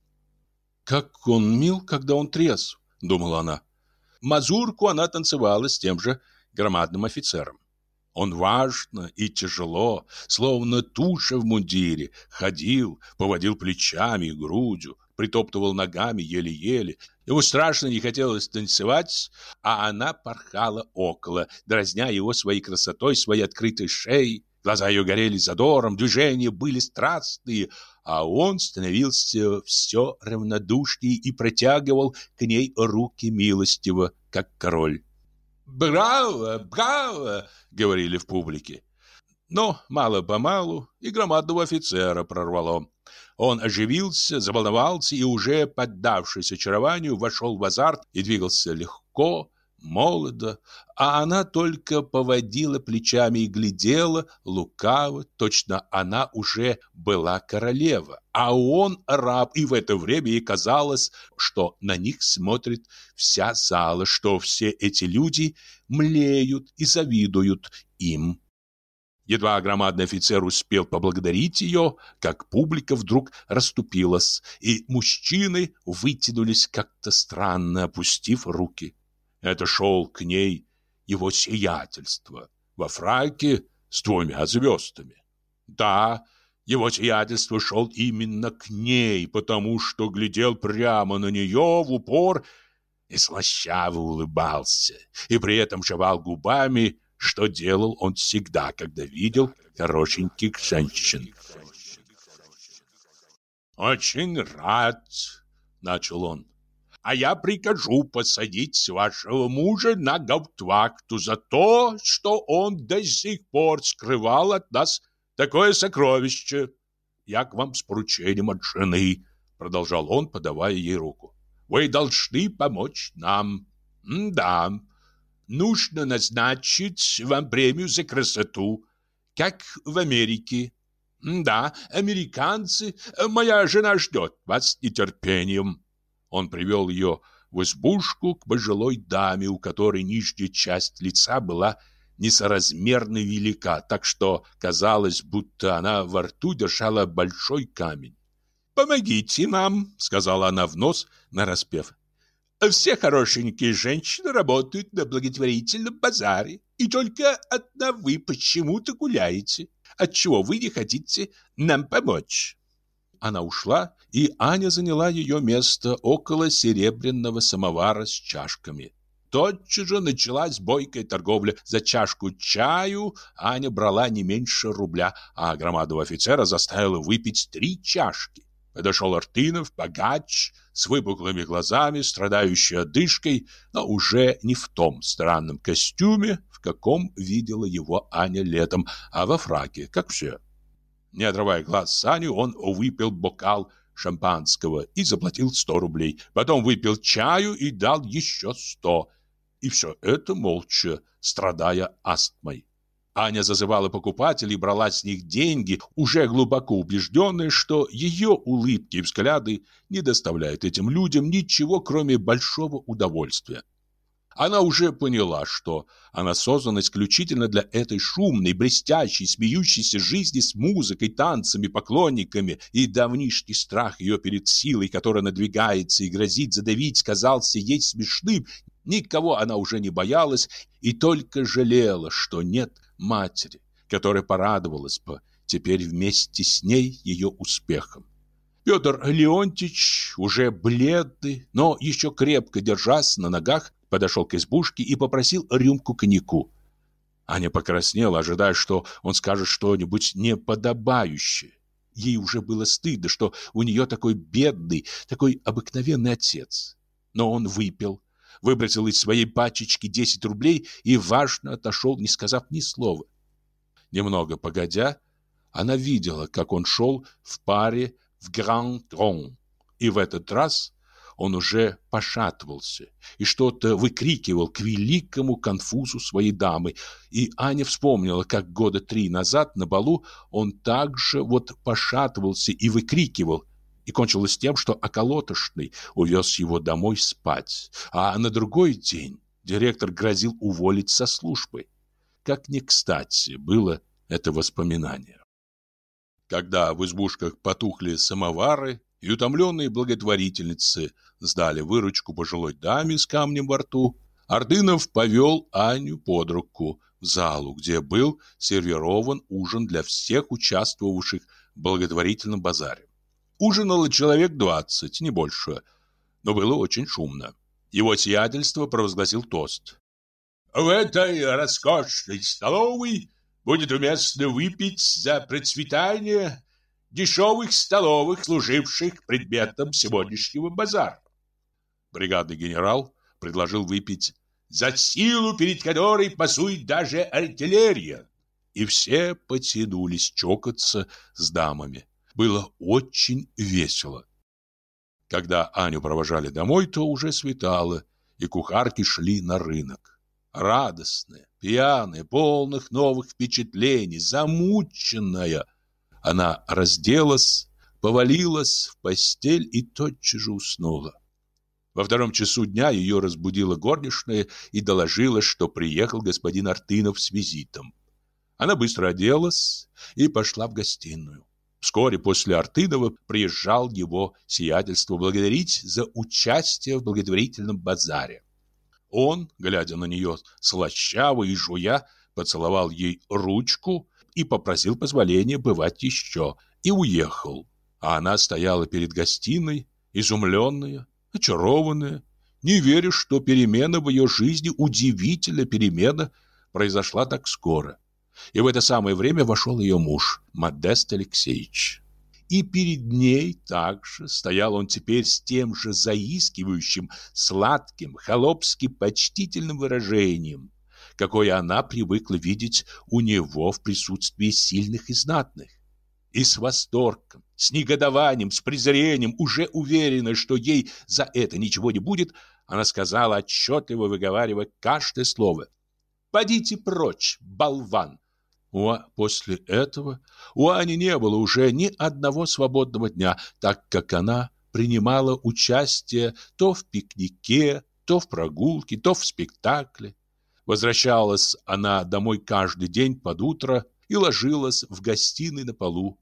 «Как он мил, когда он трезв», — думала она. Мазурку она танцевала с тем же громадным офицером. Он важно и тяжело, словно туша в мундире, ходил, поводил плечами и грудью, притоптывал ногами еле-еле. Ему страшно не хотелось танцевать, а она порхала около, дразня его своей красотой, своей открытой шеей. Глаза ее горели задором, движения были страстные, а он становился все равнодушнее и протягивал к ней руки милостиво, как король. «Браво! Браво!» — говорили в публике. Но мало-помалу и громадного офицера прорвало. Он оживился, заволновался и, уже поддавшись очарованию, вошел в азарт и двигался легко, молодо, а она только поводила плечами и глядела лукаво, точно она уже была королева, а он раб, и в это время ей казалось, что на них смотрит вся зала, что все эти люди млеют и завидуют им. Едва громадный офицер успел поблагодарить ее, как публика вдруг расступилась, и мужчины вытянулись как-то странно, опустив руки. Это шел к ней его сиятельство во фраке с 2 звездами. Да, его сиятельство шел именно к ней, потому что глядел прямо на нее в упор и слащаво улыбался, и при этом жевал губами, что делал он всегда, когда видел хорошеньких женщин. «Очень рад», — начал он. «А я прикажу посадить вашего мужа на гауптвахту за то, что он до сих пор скрывал от нас такое сокровище. Я к вам с поручением от жены», — продолжал он, подавая ей руку. «Вы должны помочь нам. Да, нужно назначить вам премию за красоту, как в Америке. Да, американцы, моя жена ждет вас с нетерпением». Он привел ее в избушку к пожилой даме, у которой нижняя часть лица была несоразмерно велика, так что казалось, будто она во рту держала большой камень. «Помогите нам», — сказала она в нос нараспев. «Все хорошенькие женщины работают на благотворительном базаре, и только одна вы почему-то гуляете. Отчего вы не хотите нам помочь?» Она ушла, и Аня заняла ее место около серебряного самовара с чашками. Тотчас же началась бойкая торговля. За чашку чаю Аня брала не меньше рубля, а громадного офицера заставила выпить 3 чашки. Подошел Артынов, богач, с выпуклыми глазами, страдающий одышкой, но уже не в том странном костюме, в каком видела его Аня летом, а во фраке, как все. Не отрывая глаз с Ани, он выпил бокал шампанского и заплатил 100 рублей. Потом выпил чаю и дал еще 100. И все это молча, страдая астмой. Аня зазывала покупателей и брала с них деньги, уже глубоко убежденная, что ее улыбки и взгляды не доставляют этим людям ничего, кроме большого удовольствия. Она уже поняла, что она создана исключительно для этой шумной, блестящей, смеющейся жизни с музыкой, танцами, поклонниками, и давнишний страх ее перед силой, которая надвигается и грозит задавить, казался ей смешным. Никого она уже не боялась и только жалела, что нет матери, которая порадовалась бы теперь вместе с ней ее успехом. Петр Леонтьевич, уже бледный, но еще крепко держась на ногах, подошел к избушке и попросил рюмку коньяку. Аня покраснела, ожидая, что он скажет что-нибудь неподобающее. Ей уже было стыдно, что у нее такой бедный, такой обыкновенный отец. Но он выпил, выбросил из своей пачечки 10 рублей и важно отошел, не сказав ни слова. Немного погодя, она видела, как он шел в паре в Гранд-Трон, и в этот раз он уже пошатывался и что-то выкрикивал к великому конфузу своей дамы, и Аня вспомнила, как года 3 назад на балу он также вот пошатывался и выкрикивал, и кончилось тем, что околотошный увез его домой спать, а на другой день директор грозил уволить со службы. Как не кстати было это воспоминание. Когда в избушках потухли самовары, и утомленные благотворительницы сдали выручку пожилой даме с камнем во рту, Артынов повел Аню под руку в залу, где был сервирован ужин для всех участвовавших в благотворительном базаре. Ужинало человек 20, не больше, но было очень шумно. Его сиятельство провозгласил тост. «В этой роскошной столовой будет уместно выпить за процветание дешевых столовых, служивших предметом сегодняшнего базара». Бригадный генерал предложил выпить за силу, перед которой пасует даже артиллерия. И все потянулись чокаться с дамами. Было очень весело. Когда Аню провожали домой, то уже светало, и кухарки шли на рынок. Радостная, пьяная, полных новых впечатлений, замученная, она разделась, повалилась в постель и тотчас же уснула. Во 2 часу дня ее разбудила горничная и доложила, что приехал господин Артынов с визитом. Она быстро оделась и пошла в гостиную. Вскоре после Артынова приезжал его сиятельство благодарить за участие в благотворительном базаре. Он, глядя на нее слащаво и жуя, поцеловал ей ручку и попросил позволения бывать еще, и уехал. А она стояла перед гостиной, изумленная, очарованная, не веря, что перемена в ее жизни, удивительная перемена, произошла так скоро. И в это самое время вошел ее муж, Модест Алексеевич. И перед ней также стоял он теперь с тем же заискивающим, сладким, холопски почтительным выражением, какое она привыкла видеть у него в присутствии сильных и знатных. И с восторгом, с негодованием, с презрением, уже уверена, что ей за это ничего не будет, она сказала, отчетливо выговаривая каждое слово: «Подите прочь, болван!» После этого у Ани не было уже ни одного свободного дня, так как она принимала участие то в пикнике, то в прогулке, то в спектакле. Возвращалась она домой каждый день под утро и ложилась в гостиной на полу.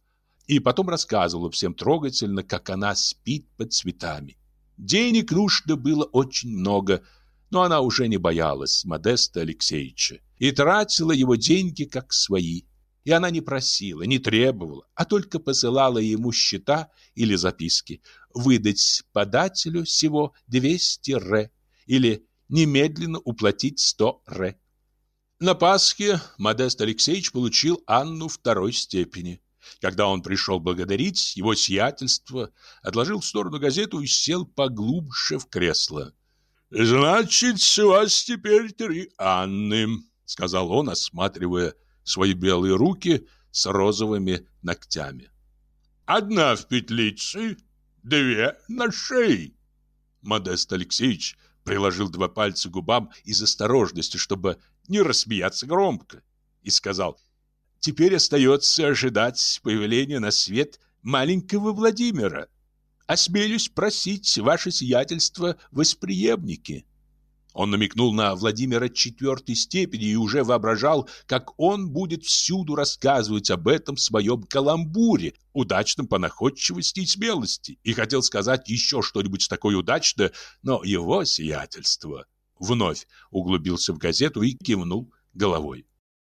И потом рассказывала всем трогательно, как она спит под цветами. Денег нужно было очень много, но она уже не боялась Модеста Алексеевича и тратила его деньги как свои. И она не просила, не требовала, а только посылала ему счета или записки выдать подателю всего 200 ре или немедленно уплатить 100 ре. На Пасхе Модест Алексеевич получил Анну второй степени. Когда он пришел благодарить, его сиятельство отложил в сторону газету и сел поглубже в кресло. «Значит, у вас теперь 3 Анны», — сказал он, осматривая свои белые руки с розовыми ногтями. «Одна в петлице, 2 на шее». Модест Алексеевич приложил 2 пальца к губам из осторожности, чтобы не рассмеяться громко, и сказал: «Теперь остается ожидать появления на свет маленького Владимира. Осмелюсь просить ваше сиятельство восприемники». Он намекнул на Владимира 4-й степени и уже воображал, как он будет всюду рассказывать об этом в своем каламбуре, удачном по находчивости и смелости, и хотел сказать еще что-нибудь такое удачное, но его сиятельство вновь углубился в газету и кивнул головой.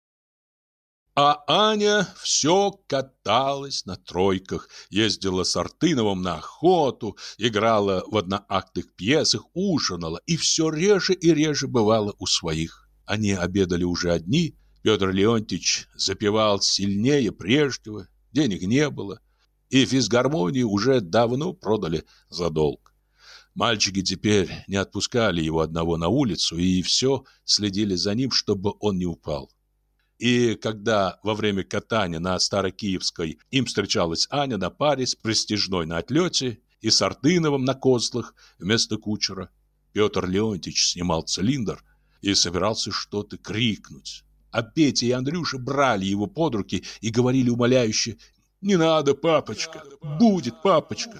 А Аня все каталась на тройках, ездила с Артыновым на охоту, играла в одноактных пьесах, ужинала и все реже и реже бывала у своих. Они обедали уже одни, Петр Леонтьевич запевал сильнее прежнего, денег не было, и физгармонию уже давно продали за долг. Мальчики теперь не отпускали его одного на улицу и все следили за ним, чтобы он не упал. И когда во время катания на Старокиевской им встречалась Аня на паре с Престижной на отлете и с Артыновым на козлах вместо кучера, Петр Леонтьевич снимал цилиндр и собирался что-то крикнуть. А Петя и Андрюша брали его под руки и говорили умоляюще: «Не надо, папочка, будет папочка».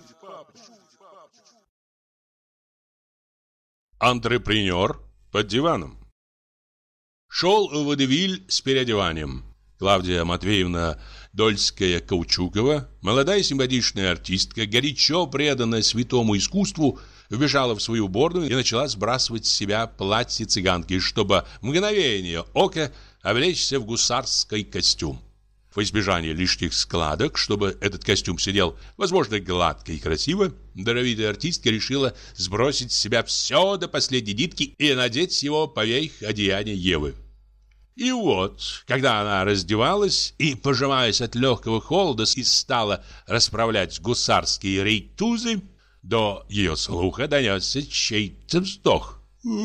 Антрепренер под диваном. Шел водевиль с переодеванием. Клавдия Матвеевна Дольская-Каучукова, молодая симпатичная артистка, горячо преданная святому искусству, вбежала в свою уборную и начала сбрасывать с себя платье цыганки, чтобы в мгновение ока облечься в гусарский костюм. В избежание лишних складок, чтобы этот костюм сидел, возможно, гладко и красиво, даровитая артистка решила сбросить с себя все до последней нитки и надеть его поверх одеяния Евы. И вот, когда она раздевалась и, пожимаясь от легкого холода, и стала расправлять гусарские рейтузы, до ее слуха донесся чей-то вздох.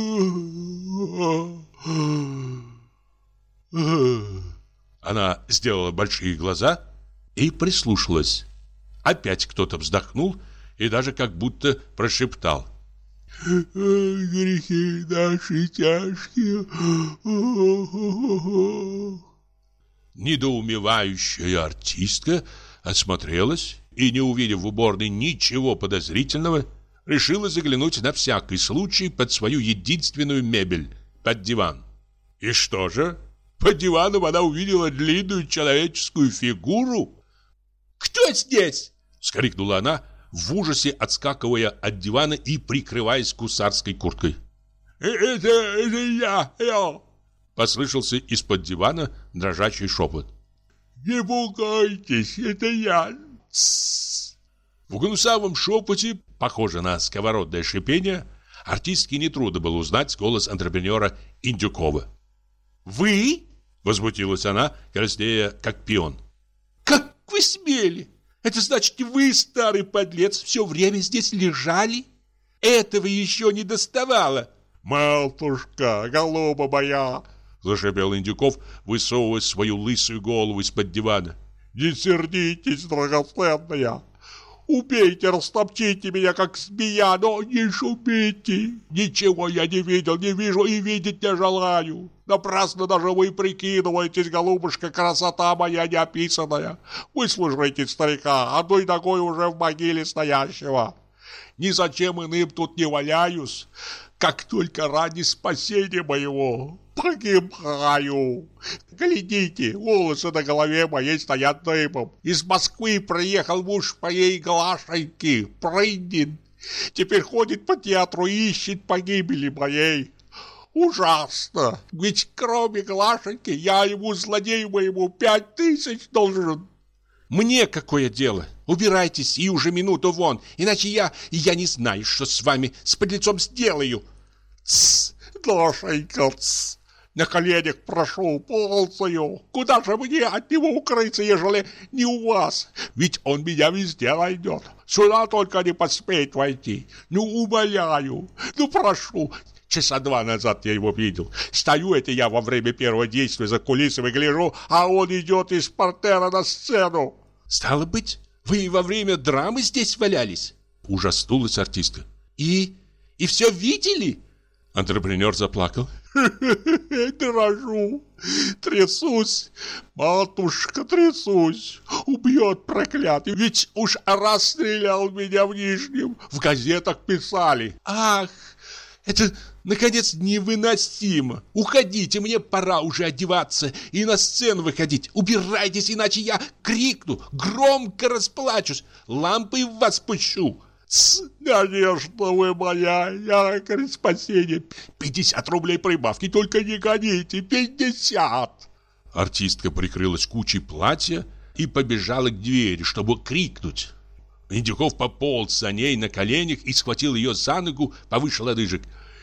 Она сделала большие глаза и прислушалась. Опять кто-то вздохнул и даже как будто прошептал: «Грехи наши тяжкие». Недоумевающая артистка осмотрелась и, не увидев в уборной ничего подозрительного, решила заглянуть на всякий случай под свою единственную мебель, под диван. И что же? Под диваном она увидела длинную человеческую фигуру. «Кто здесь?» — вскрикнула она, в ужасе отскакивая от дивана и прикрываясь гусарской курткой. «Это я!» — послышался из-под дивана дрожащий шепот. «Не пугайтесь, это я!» В гнусавом шепоте, похоже на сковородное шипение, артистке нетрудно было узнать голос антрепренера Индюкова. «Вы?» — возмутилась она, краснея как пион. «Как вы смели? Это значит, вы, старый подлец, все время здесь лежали? Этого еще не доставало!» «Матушка, голуба моя!» — зашипел Индюков, высовывая свою лысую голову из-под дивана. «Не сердитесь, драгоценная! Убейте, растопчите меня, как змея, но не шумите! Ничего я не видел, не вижу и видеть не желаю! Напрасно даже вы прикидываетесь, голубушка, красота моя неописанная! Выслушайте старика, одной ногой уже в могиле стоящего! Ни зачем иным тут не валяюсь, как только ради спасения моего погибаю. Глядите, волосы на голове моей стоят дыбом. Из Москвы приехал муж моей Глашеньки, Прындин. Теперь ходит по театру и ищет погибели моей. Ужасно, ведь кроме Глашеньки я ему, злодею моему, 5000 должен. Мне какое дело? Убирайтесь и уже минуту вон, иначе я не знаю, что с вами, с подлецом сделаю. Тсс, Глашенька, тсс, на коленях прошу, ползаю. Куда же мне от него укрыться, ежели не у вас? Ведь он меня везде найдет. Сюда только не посмеет войти. Ну, умоляю, ну, прошу. Часа 2 назад я его видел. Стою это я во время первого действия за кулисами, гляжу, а он идет из портера на сцену. Стало быть, вы во время драмы здесь валялись? Ужаснулась артистка. И все видели? Антрепренер заплакал. Дрожу, трясусь, матушка, трясусь. Убьет проклятый, ведь уж раз стрелял меня в Нижнем. В газетах писали. Ах, это, наконец, невыносимо. Уходите, мне пора уже одеваться и на сцену выходить. Убирайтесь, иначе я крикну, громко расплачусь, лампой в вас пущу. Надежда вы моя, якорь спасения. 50 рублей прибавки, только не гоните, 50. Артистка прикрылась кучей платья и побежала к двери, чтобы крикнуть. Индюков пополз за ней на коленях и схватил ее за ногу повыше лодыжек.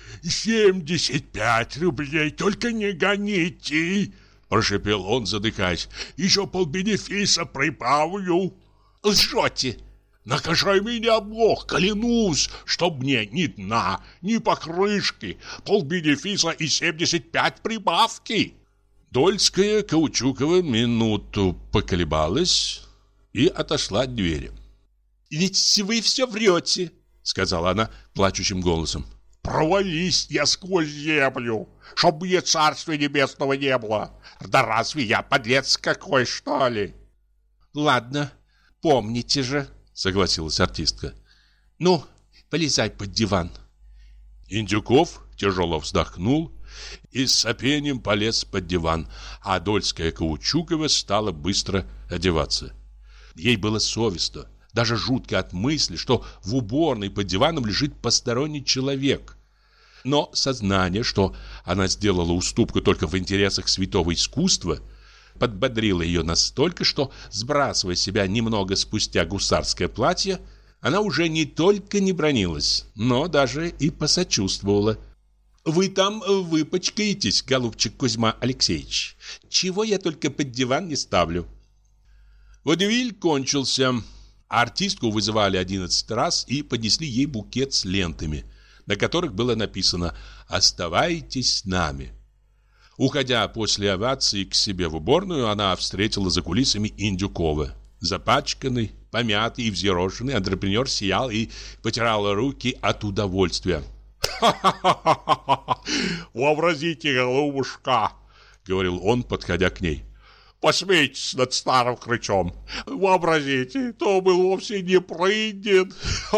75 рублей, только не гоните, прошепел он, задыхаясь. Еще полбенефиса прибавлю. Лжете. Накажи меня, Бог, клянусь, чтоб мне ни дна, ни покрышки, полбенефиса и 75 прибавки. Дольская Каучукова минуту поколебалась и отошла от двери. «Ведь вы все врете», — сказала она плачущим голосом. «Провались я сквозь землю, чтоб мне царствия небесного не было. Да разве я подлец какой, что ли?» «Ладно, помните же», — согласилась артистка. «Ну, полезай под диван». Индюков тяжело вздохнул и с сопением полез под диван, а Дольская Каучукова стала быстро одеваться. Ей было совестно, даже жутко от мысли, что в уборной под диваном лежит посторонний человек. Но сознание, что она сделала уступку только в интересах святого искусства, подбодрило ее настолько, что, сбрасывая с себя немного спустя гусарское платье, она уже не только не бранилась, но даже и посочувствовала. «Вы там выпачкаетесь, голубчик Кузьма Алексеевич. Чего я только под диван не ставлю». Водевиль кончился. Артистку вызывали 11 раз и поднесли ей букет с лентами, на которых было написано «Оставайтесь с нами». Уходя после овации к себе в уборную, она встретила за кулисами Индюкова. Запачканный, помятый и взъерошенный антрепренер сиял и потирал руки от удовольствия. «Ха-ха-ха-ха! Вообразите, голубушка!» — говорил он, подходя к ней. «Посмейтесь над старым хрычом. Вообразите, то был вовсе не Прындин.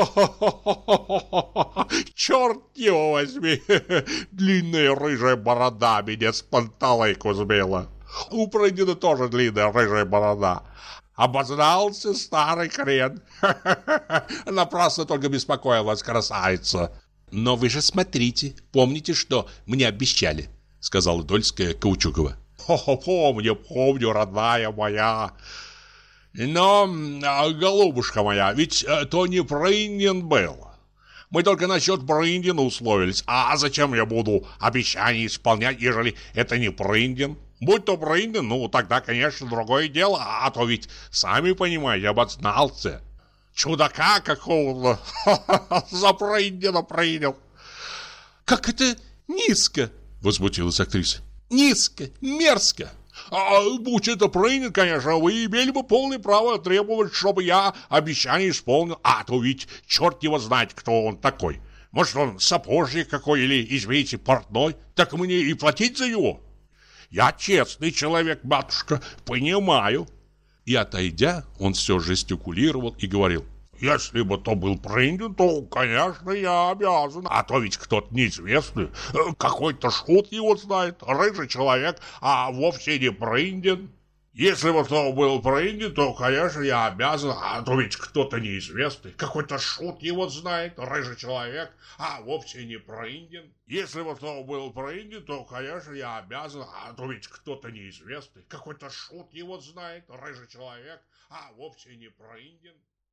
Черт его возьми! Длинная рыжая борода меня с панталыку сбила. У Прындина тоже длинная рыжая борода. Обознался старый хрен. Напрасно только беспокоил вас, красавица». «Но вы же смотрите, помните, что мне обещали», — сказала Дольская Каучукова. Помню, родная моя. Но, голубушка моя, ведь то не Прындин был. Мы только насчет Прындина условились. А зачем я буду обещания исполнять, ежели это не Прындин? Будь то Прындин, ну тогда, конечно, другое дело. А то ведь, сами понимаете, обознался. Чудака какого-то за Прындина принял. «Как это низко!» — возмутилась актриса. «Низко, мерзко!» Будь это Прындин, конечно, вы имели бы полное право требовать, чтобы я обещание исполнил. А то ведь черт его знает, кто он такой. Может, он сапожник какой или, извините, портной. Так мне и платить за него. Я честный человек, матушка, понимаю. И, отойдя, он все жестикулировал и говорил: Если бы то был принят, то, конечно, я обязан. А то ведь кто-то неизвестный, какой-то шут его знает, рыжий человек, а вовсе не принят. Если бы то был принят, то, конечно, я обязан. А то ведь кто-то неизвестный, какой-то шут его знает, рыжий человек, а вовсе не принят. Если бы то был принят, то, конечно, я обязан. А то ведь кто-то неизвестный, какой-то шут его знает, рыжий человек, а вовсе не принят.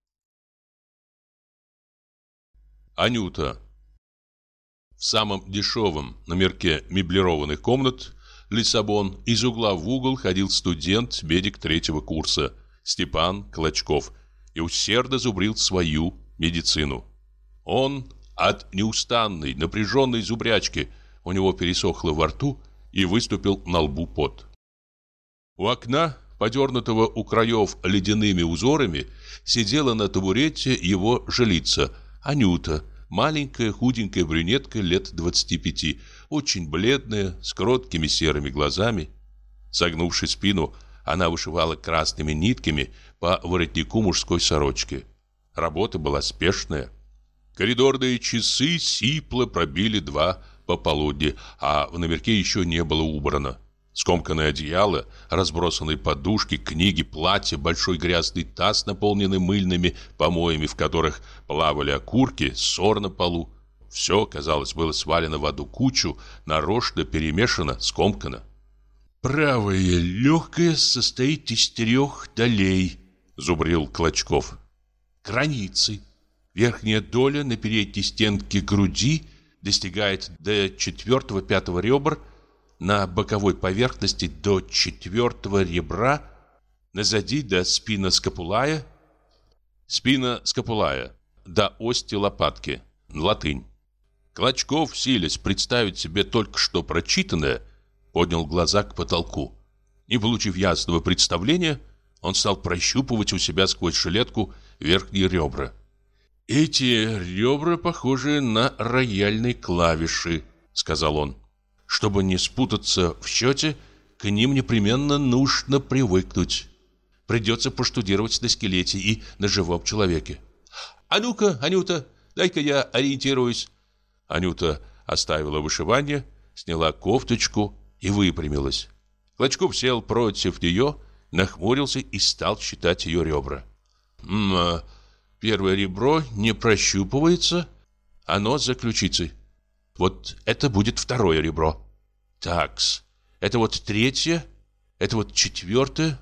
Анюта. В самом дешевом номерке меблированных комнат Лиссабон из угла в угол ходил студент-медик 3-го курса Степан Клочков и усердно зубрил свою медицину. Он от неустанной напряженной зубрячки, у него пересохло во рту и выступил на лбу пот. У окна, подернутого у краев ледяными узорами, сидела на табурете его жилица Анюта, маленькая худенькая брюнетка лет 25, очень бледная, с кроткими серыми глазами. Согнувши спину, она вышивала красными нитками по воротнику мужской сорочки. Работа была спешная. Коридорные часы сипло пробили 2 пополудни, а в номерке еще не было убрано. Скомканное одеяло, разбросанные подушки, книги, платья, большой грязный таз, наполненный мыльными помоями, в которых плавали окурки, ссор на полу. Все, казалось, было свалено в одну кучу, нарочно перемешано, скомкано. «Правое легкое состоит из 3 долей», — зубрил Клочков. «Границы. Верхняя доля на передней стенке груди достигает до 4-5 ребр, на боковой поверхности до 4-го ребра, назади до спина скапулая. Спина скапулая, до ости лопатки, латынь. Клочков, силясь представить себе только что прочитанное, поднял глаза к потолку. Не получив ясного представления, он стал прощупывать у себя сквозь жилетку верхние ребра. «Эти ребра похожи на рояльные клавиши», — сказал он. «Чтобы не спутаться в счете, к ним непременно нужно привыкнуть. Придется поштудировать на скелете и на живом человеке. А ну-ка, Анюта, дай-ка я ориентируюсь». Анюта оставила вышивание, сняла кофточку и выпрямилась. Клочков сел против нее, нахмурился и стал считать ее ребра. Первое ребро не прощупывается, оно за ключицей. Вот это будет 2-е ребро. Такс. Это вот 3-е. Это вот 4-е.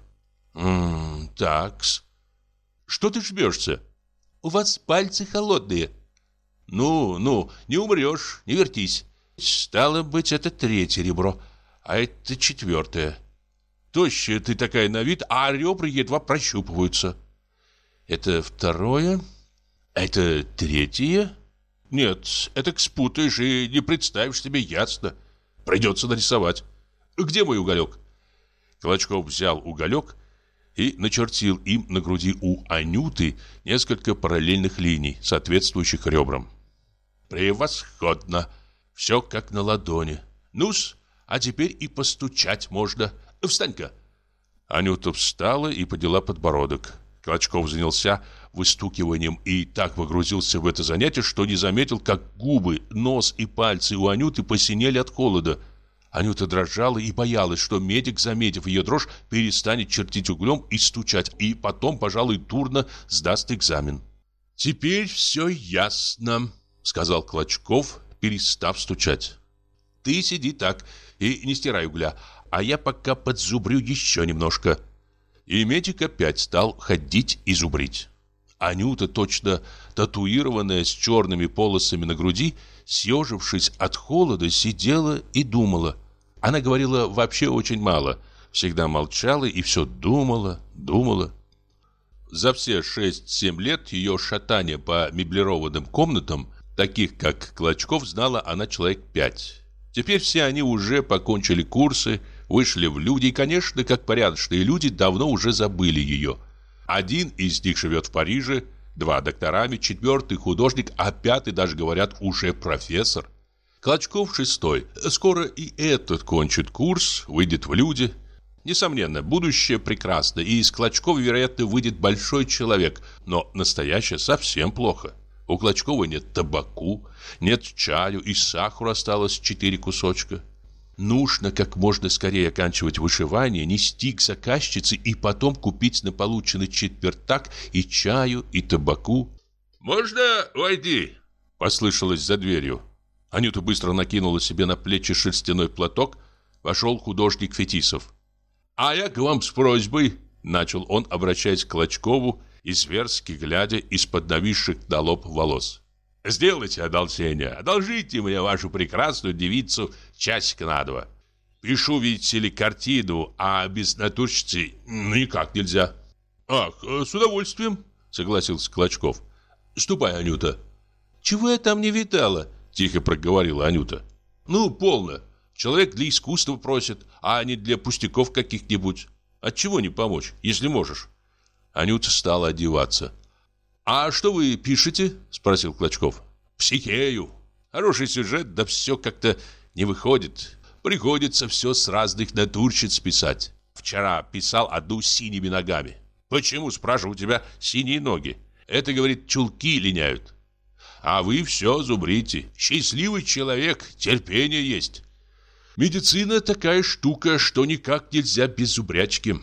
Такс. Что ты жмешься? У вас пальцы холодные. Ну, не умрешь, не вертись. Стало быть, это 3-е ребро, а это 4-е. Тощая ты такая на вид, а ребра едва прощупываются. Это 2-е. Это 3-е. Нет, это спутаешь и не представишь себе ясно. Придется нарисовать. Где мой уголек? Клочков взял уголек и начертил им на груди у Анюты несколько параллельных линий, соответствующих ребрам. Превосходно. Все как на ладони. Ну-с, а теперь и постучать можно. Встань-ка. Анюта встала и подняла подбородок. Клочков занялся выстукиванием и так погрузился в это занятие, что не заметил, как губы, нос и пальцы у Анюты посинели от холода. Анюта дрожала и боялась, что медик, заметив ее дрожь, перестанет чертить углем и стучать, и потом, пожалуй, дурно сдаст экзамен. «Теперь все ясно», — сказал Клочков, перестав стучать. «Ты сиди так и не стирай угля, а я пока подзубрю еще немножко». И медик опять стал ходить и зубрить. Анюта, точно татуированная с черными полосами на груди, съежившись от холода, сидела и думала. Она говорила вообще очень мало, всегда молчала и все думала. За все 6-7 лет ее шатания по меблированным комнатам, таких как Клочков, знала она человек 5. Теперь все они уже покончили курсы, вышли в люди и, конечно, как порядочные люди, давно уже забыли ее. Один из них живет в Париже, 2 докторами, 4 художник, а 5, даже говорят, уже профессор. Клочков 6. Скоро и этот кончит курс, выйдет в люди. Несомненно, будущее прекрасно, и из Клочкова, вероятно, выйдет большой человек, но настоящее совсем плохо. У Клочкова нет табаку, нет чаю, и сахара осталось 4 кусочка. Нужно как можно скорее оканчивать вышивание, нести к заказчице и потом купить на полученный четвертак и чаю, и табаку. «Можно войти?» — послышалось за дверью. Анюта быстро накинула себе на плечи шерстяной платок. Вошел художник Фетисов. «А я к вам с просьбой», — начал он, обращаясь к Клочкову и зверски глядя из-под нависших на лоб волос. «Сделайте одолжение, одолжите мне вашу прекрасную девицу часик на 2. Пишу, видите ли, картину, а без натурщицы никак нельзя». «Ах, с удовольствием», — согласился Клочков. «Ступай, Анюта». «Чего я там не видала?» — тихо проговорила Анюта. «Ну, полно. Человек для искусства просит, а не для пустяков каких-нибудь. Отчего не помочь, если можешь?» Анюта стала одеваться. «А что вы пишете?» — спросил Клочков. «Психею. Хороший сюжет, да все как-то не выходит. Приходится все с разных натурщиц писать. Вчера писал одну с синими ногами. Почему, спрашиваю, у тебя синие ноги? Это, говорит, чулки линяют. А вы все зубрите. Счастливый человек, терпение есть. Медицина такая штука, что никак нельзя без зубрячки.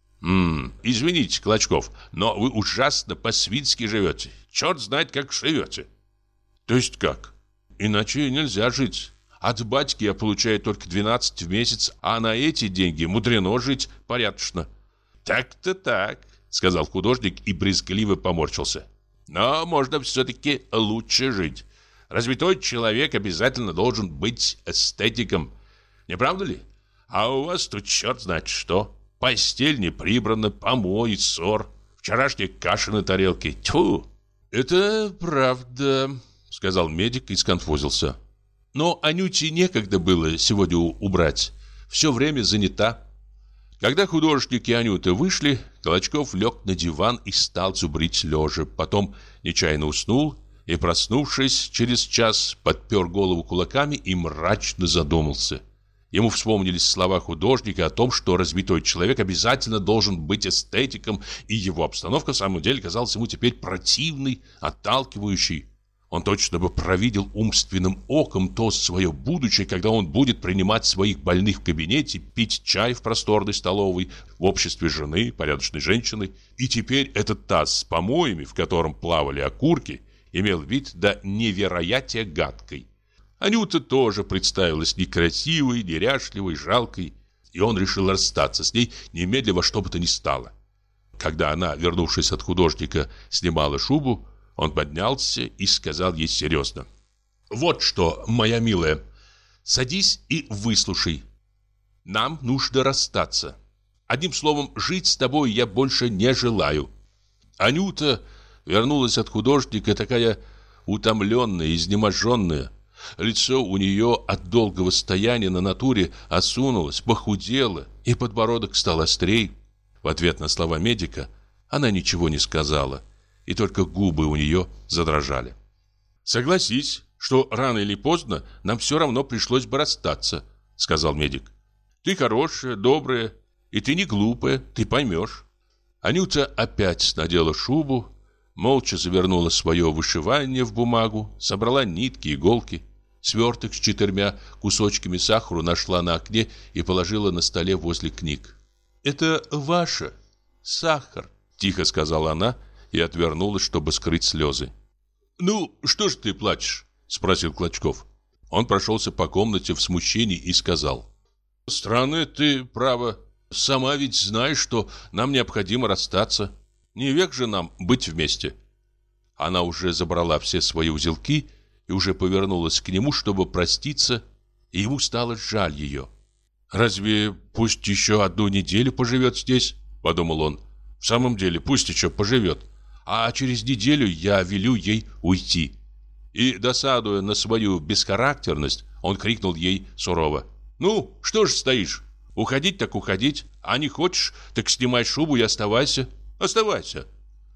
Извините, Клочков, но вы ужасно по-свински живете. Черт знает, как живете». «То есть как? Иначе нельзя жить. От батьки я получаю только 12 в месяц, а на эти деньги мудрено жить порядочно». «Так-то так», — сказал художник и брезгливо поморщился. «Но можно все-таки лучше жить. Развитой человек обязательно должен быть эстетиком. Не правда ли? А у вас тут черт знает что. Постель не прибрана, помой, ссор, вчерашняя каша на тарелке. Тьфу!» «Это правда», — сказал медик и сконфузился. «Но Анюте некогда было сегодня убрать. Все время занята». Когда художник и Анюта вышли, Клочков лег на диван и стал зубрить лежа. Потом нечаянно уснул и, проснувшись через час, подпер голову кулаками и мрачно задумался. Ему вспомнились слова художника о том, что разбитой человек обязательно должен быть эстетиком, и его обстановка в самом деле казалась ему теперь противной, отталкивающей. Он точно бы провидел умственным оком то свое будущее, когда он будет принимать своих больных в кабинете, пить чай в просторной столовой, в обществе жены, порядочной женщины. И теперь этот таз с помоями, в котором плавали окурки, имел вид до невероятия гадкой. Анюта тоже представилась некрасивой, неряшливой, жалкой, и он решил расстаться с ней немедленно во что бы то ни стало. Когда она, вернувшись от художника, снимала шубу, он поднялся и сказал ей серьезно: «Вот что, моя милая, садись и выслушай. Нам нужно расстаться. Одним словом, жить с тобой я больше не желаю». Анюта вернулась от художника такая утомленная, изнеможенная. Лицо у нее от долгого стояния на натуре осунулось, похудело, и подбородок стал острей. В ответ на слова медика она ничего не сказала, и только губы у нее задрожали. «Согласись, что рано или поздно нам все равно пришлось бы расстаться», — сказал медик. «Ты хорошая, добрая, и ты не глупая, ты поймешь». Анюта опять надела шубу, молча завернула свое вышивание в бумагу, собрала нитки, иголки. Сверток с 4 кусочками сахара нашла на окне и положила на столе возле книг. «Это ваше сахар», — тихо сказала она и отвернулась, чтобы скрыть слезы. «Ну, что ж ты плачешь?» — спросил Клочков. Он прошелся по комнате в смущении и сказал: «Странно ты, право. Сама ведь знаешь, что нам необходимо расстаться. Не век же нам быть вместе». Она уже забрала все свои узелки и уже повернулась к нему, чтобы проститься, и ему стало жаль ее. «Разве пусть еще 1 неделю поживет здесь?» — подумал он. «В самом деле, пусть еще поживет, а через неделю я велю ей уйти». И, досадуя на свою бесхарактерность, он крикнул ей сурово: «Ну, что ж стоишь? Уходить так уходить, а не хочешь, так снимай шубу и оставайся. Оставайся».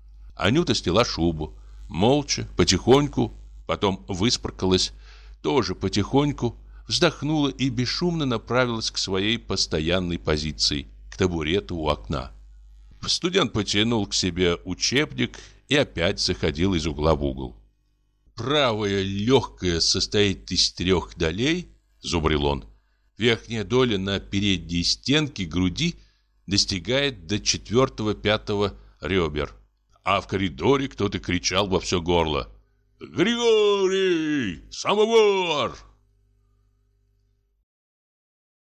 Анюта сняла шубу, молча, потихоньку, потом выспаркалась, тоже потихоньку, вздохнула и бесшумно направилась к своей постоянной позиции, к табурету у окна. Студент потянул к себе учебник и опять заходил из угла в угол. «Правая легкая состоит из 3 долей», — зубрил он. «Верхняя доля на передней стенке груди достигает до 4-5 ребер». А в коридоре кто-то кричал во все горло: «Григорий! Самовар!»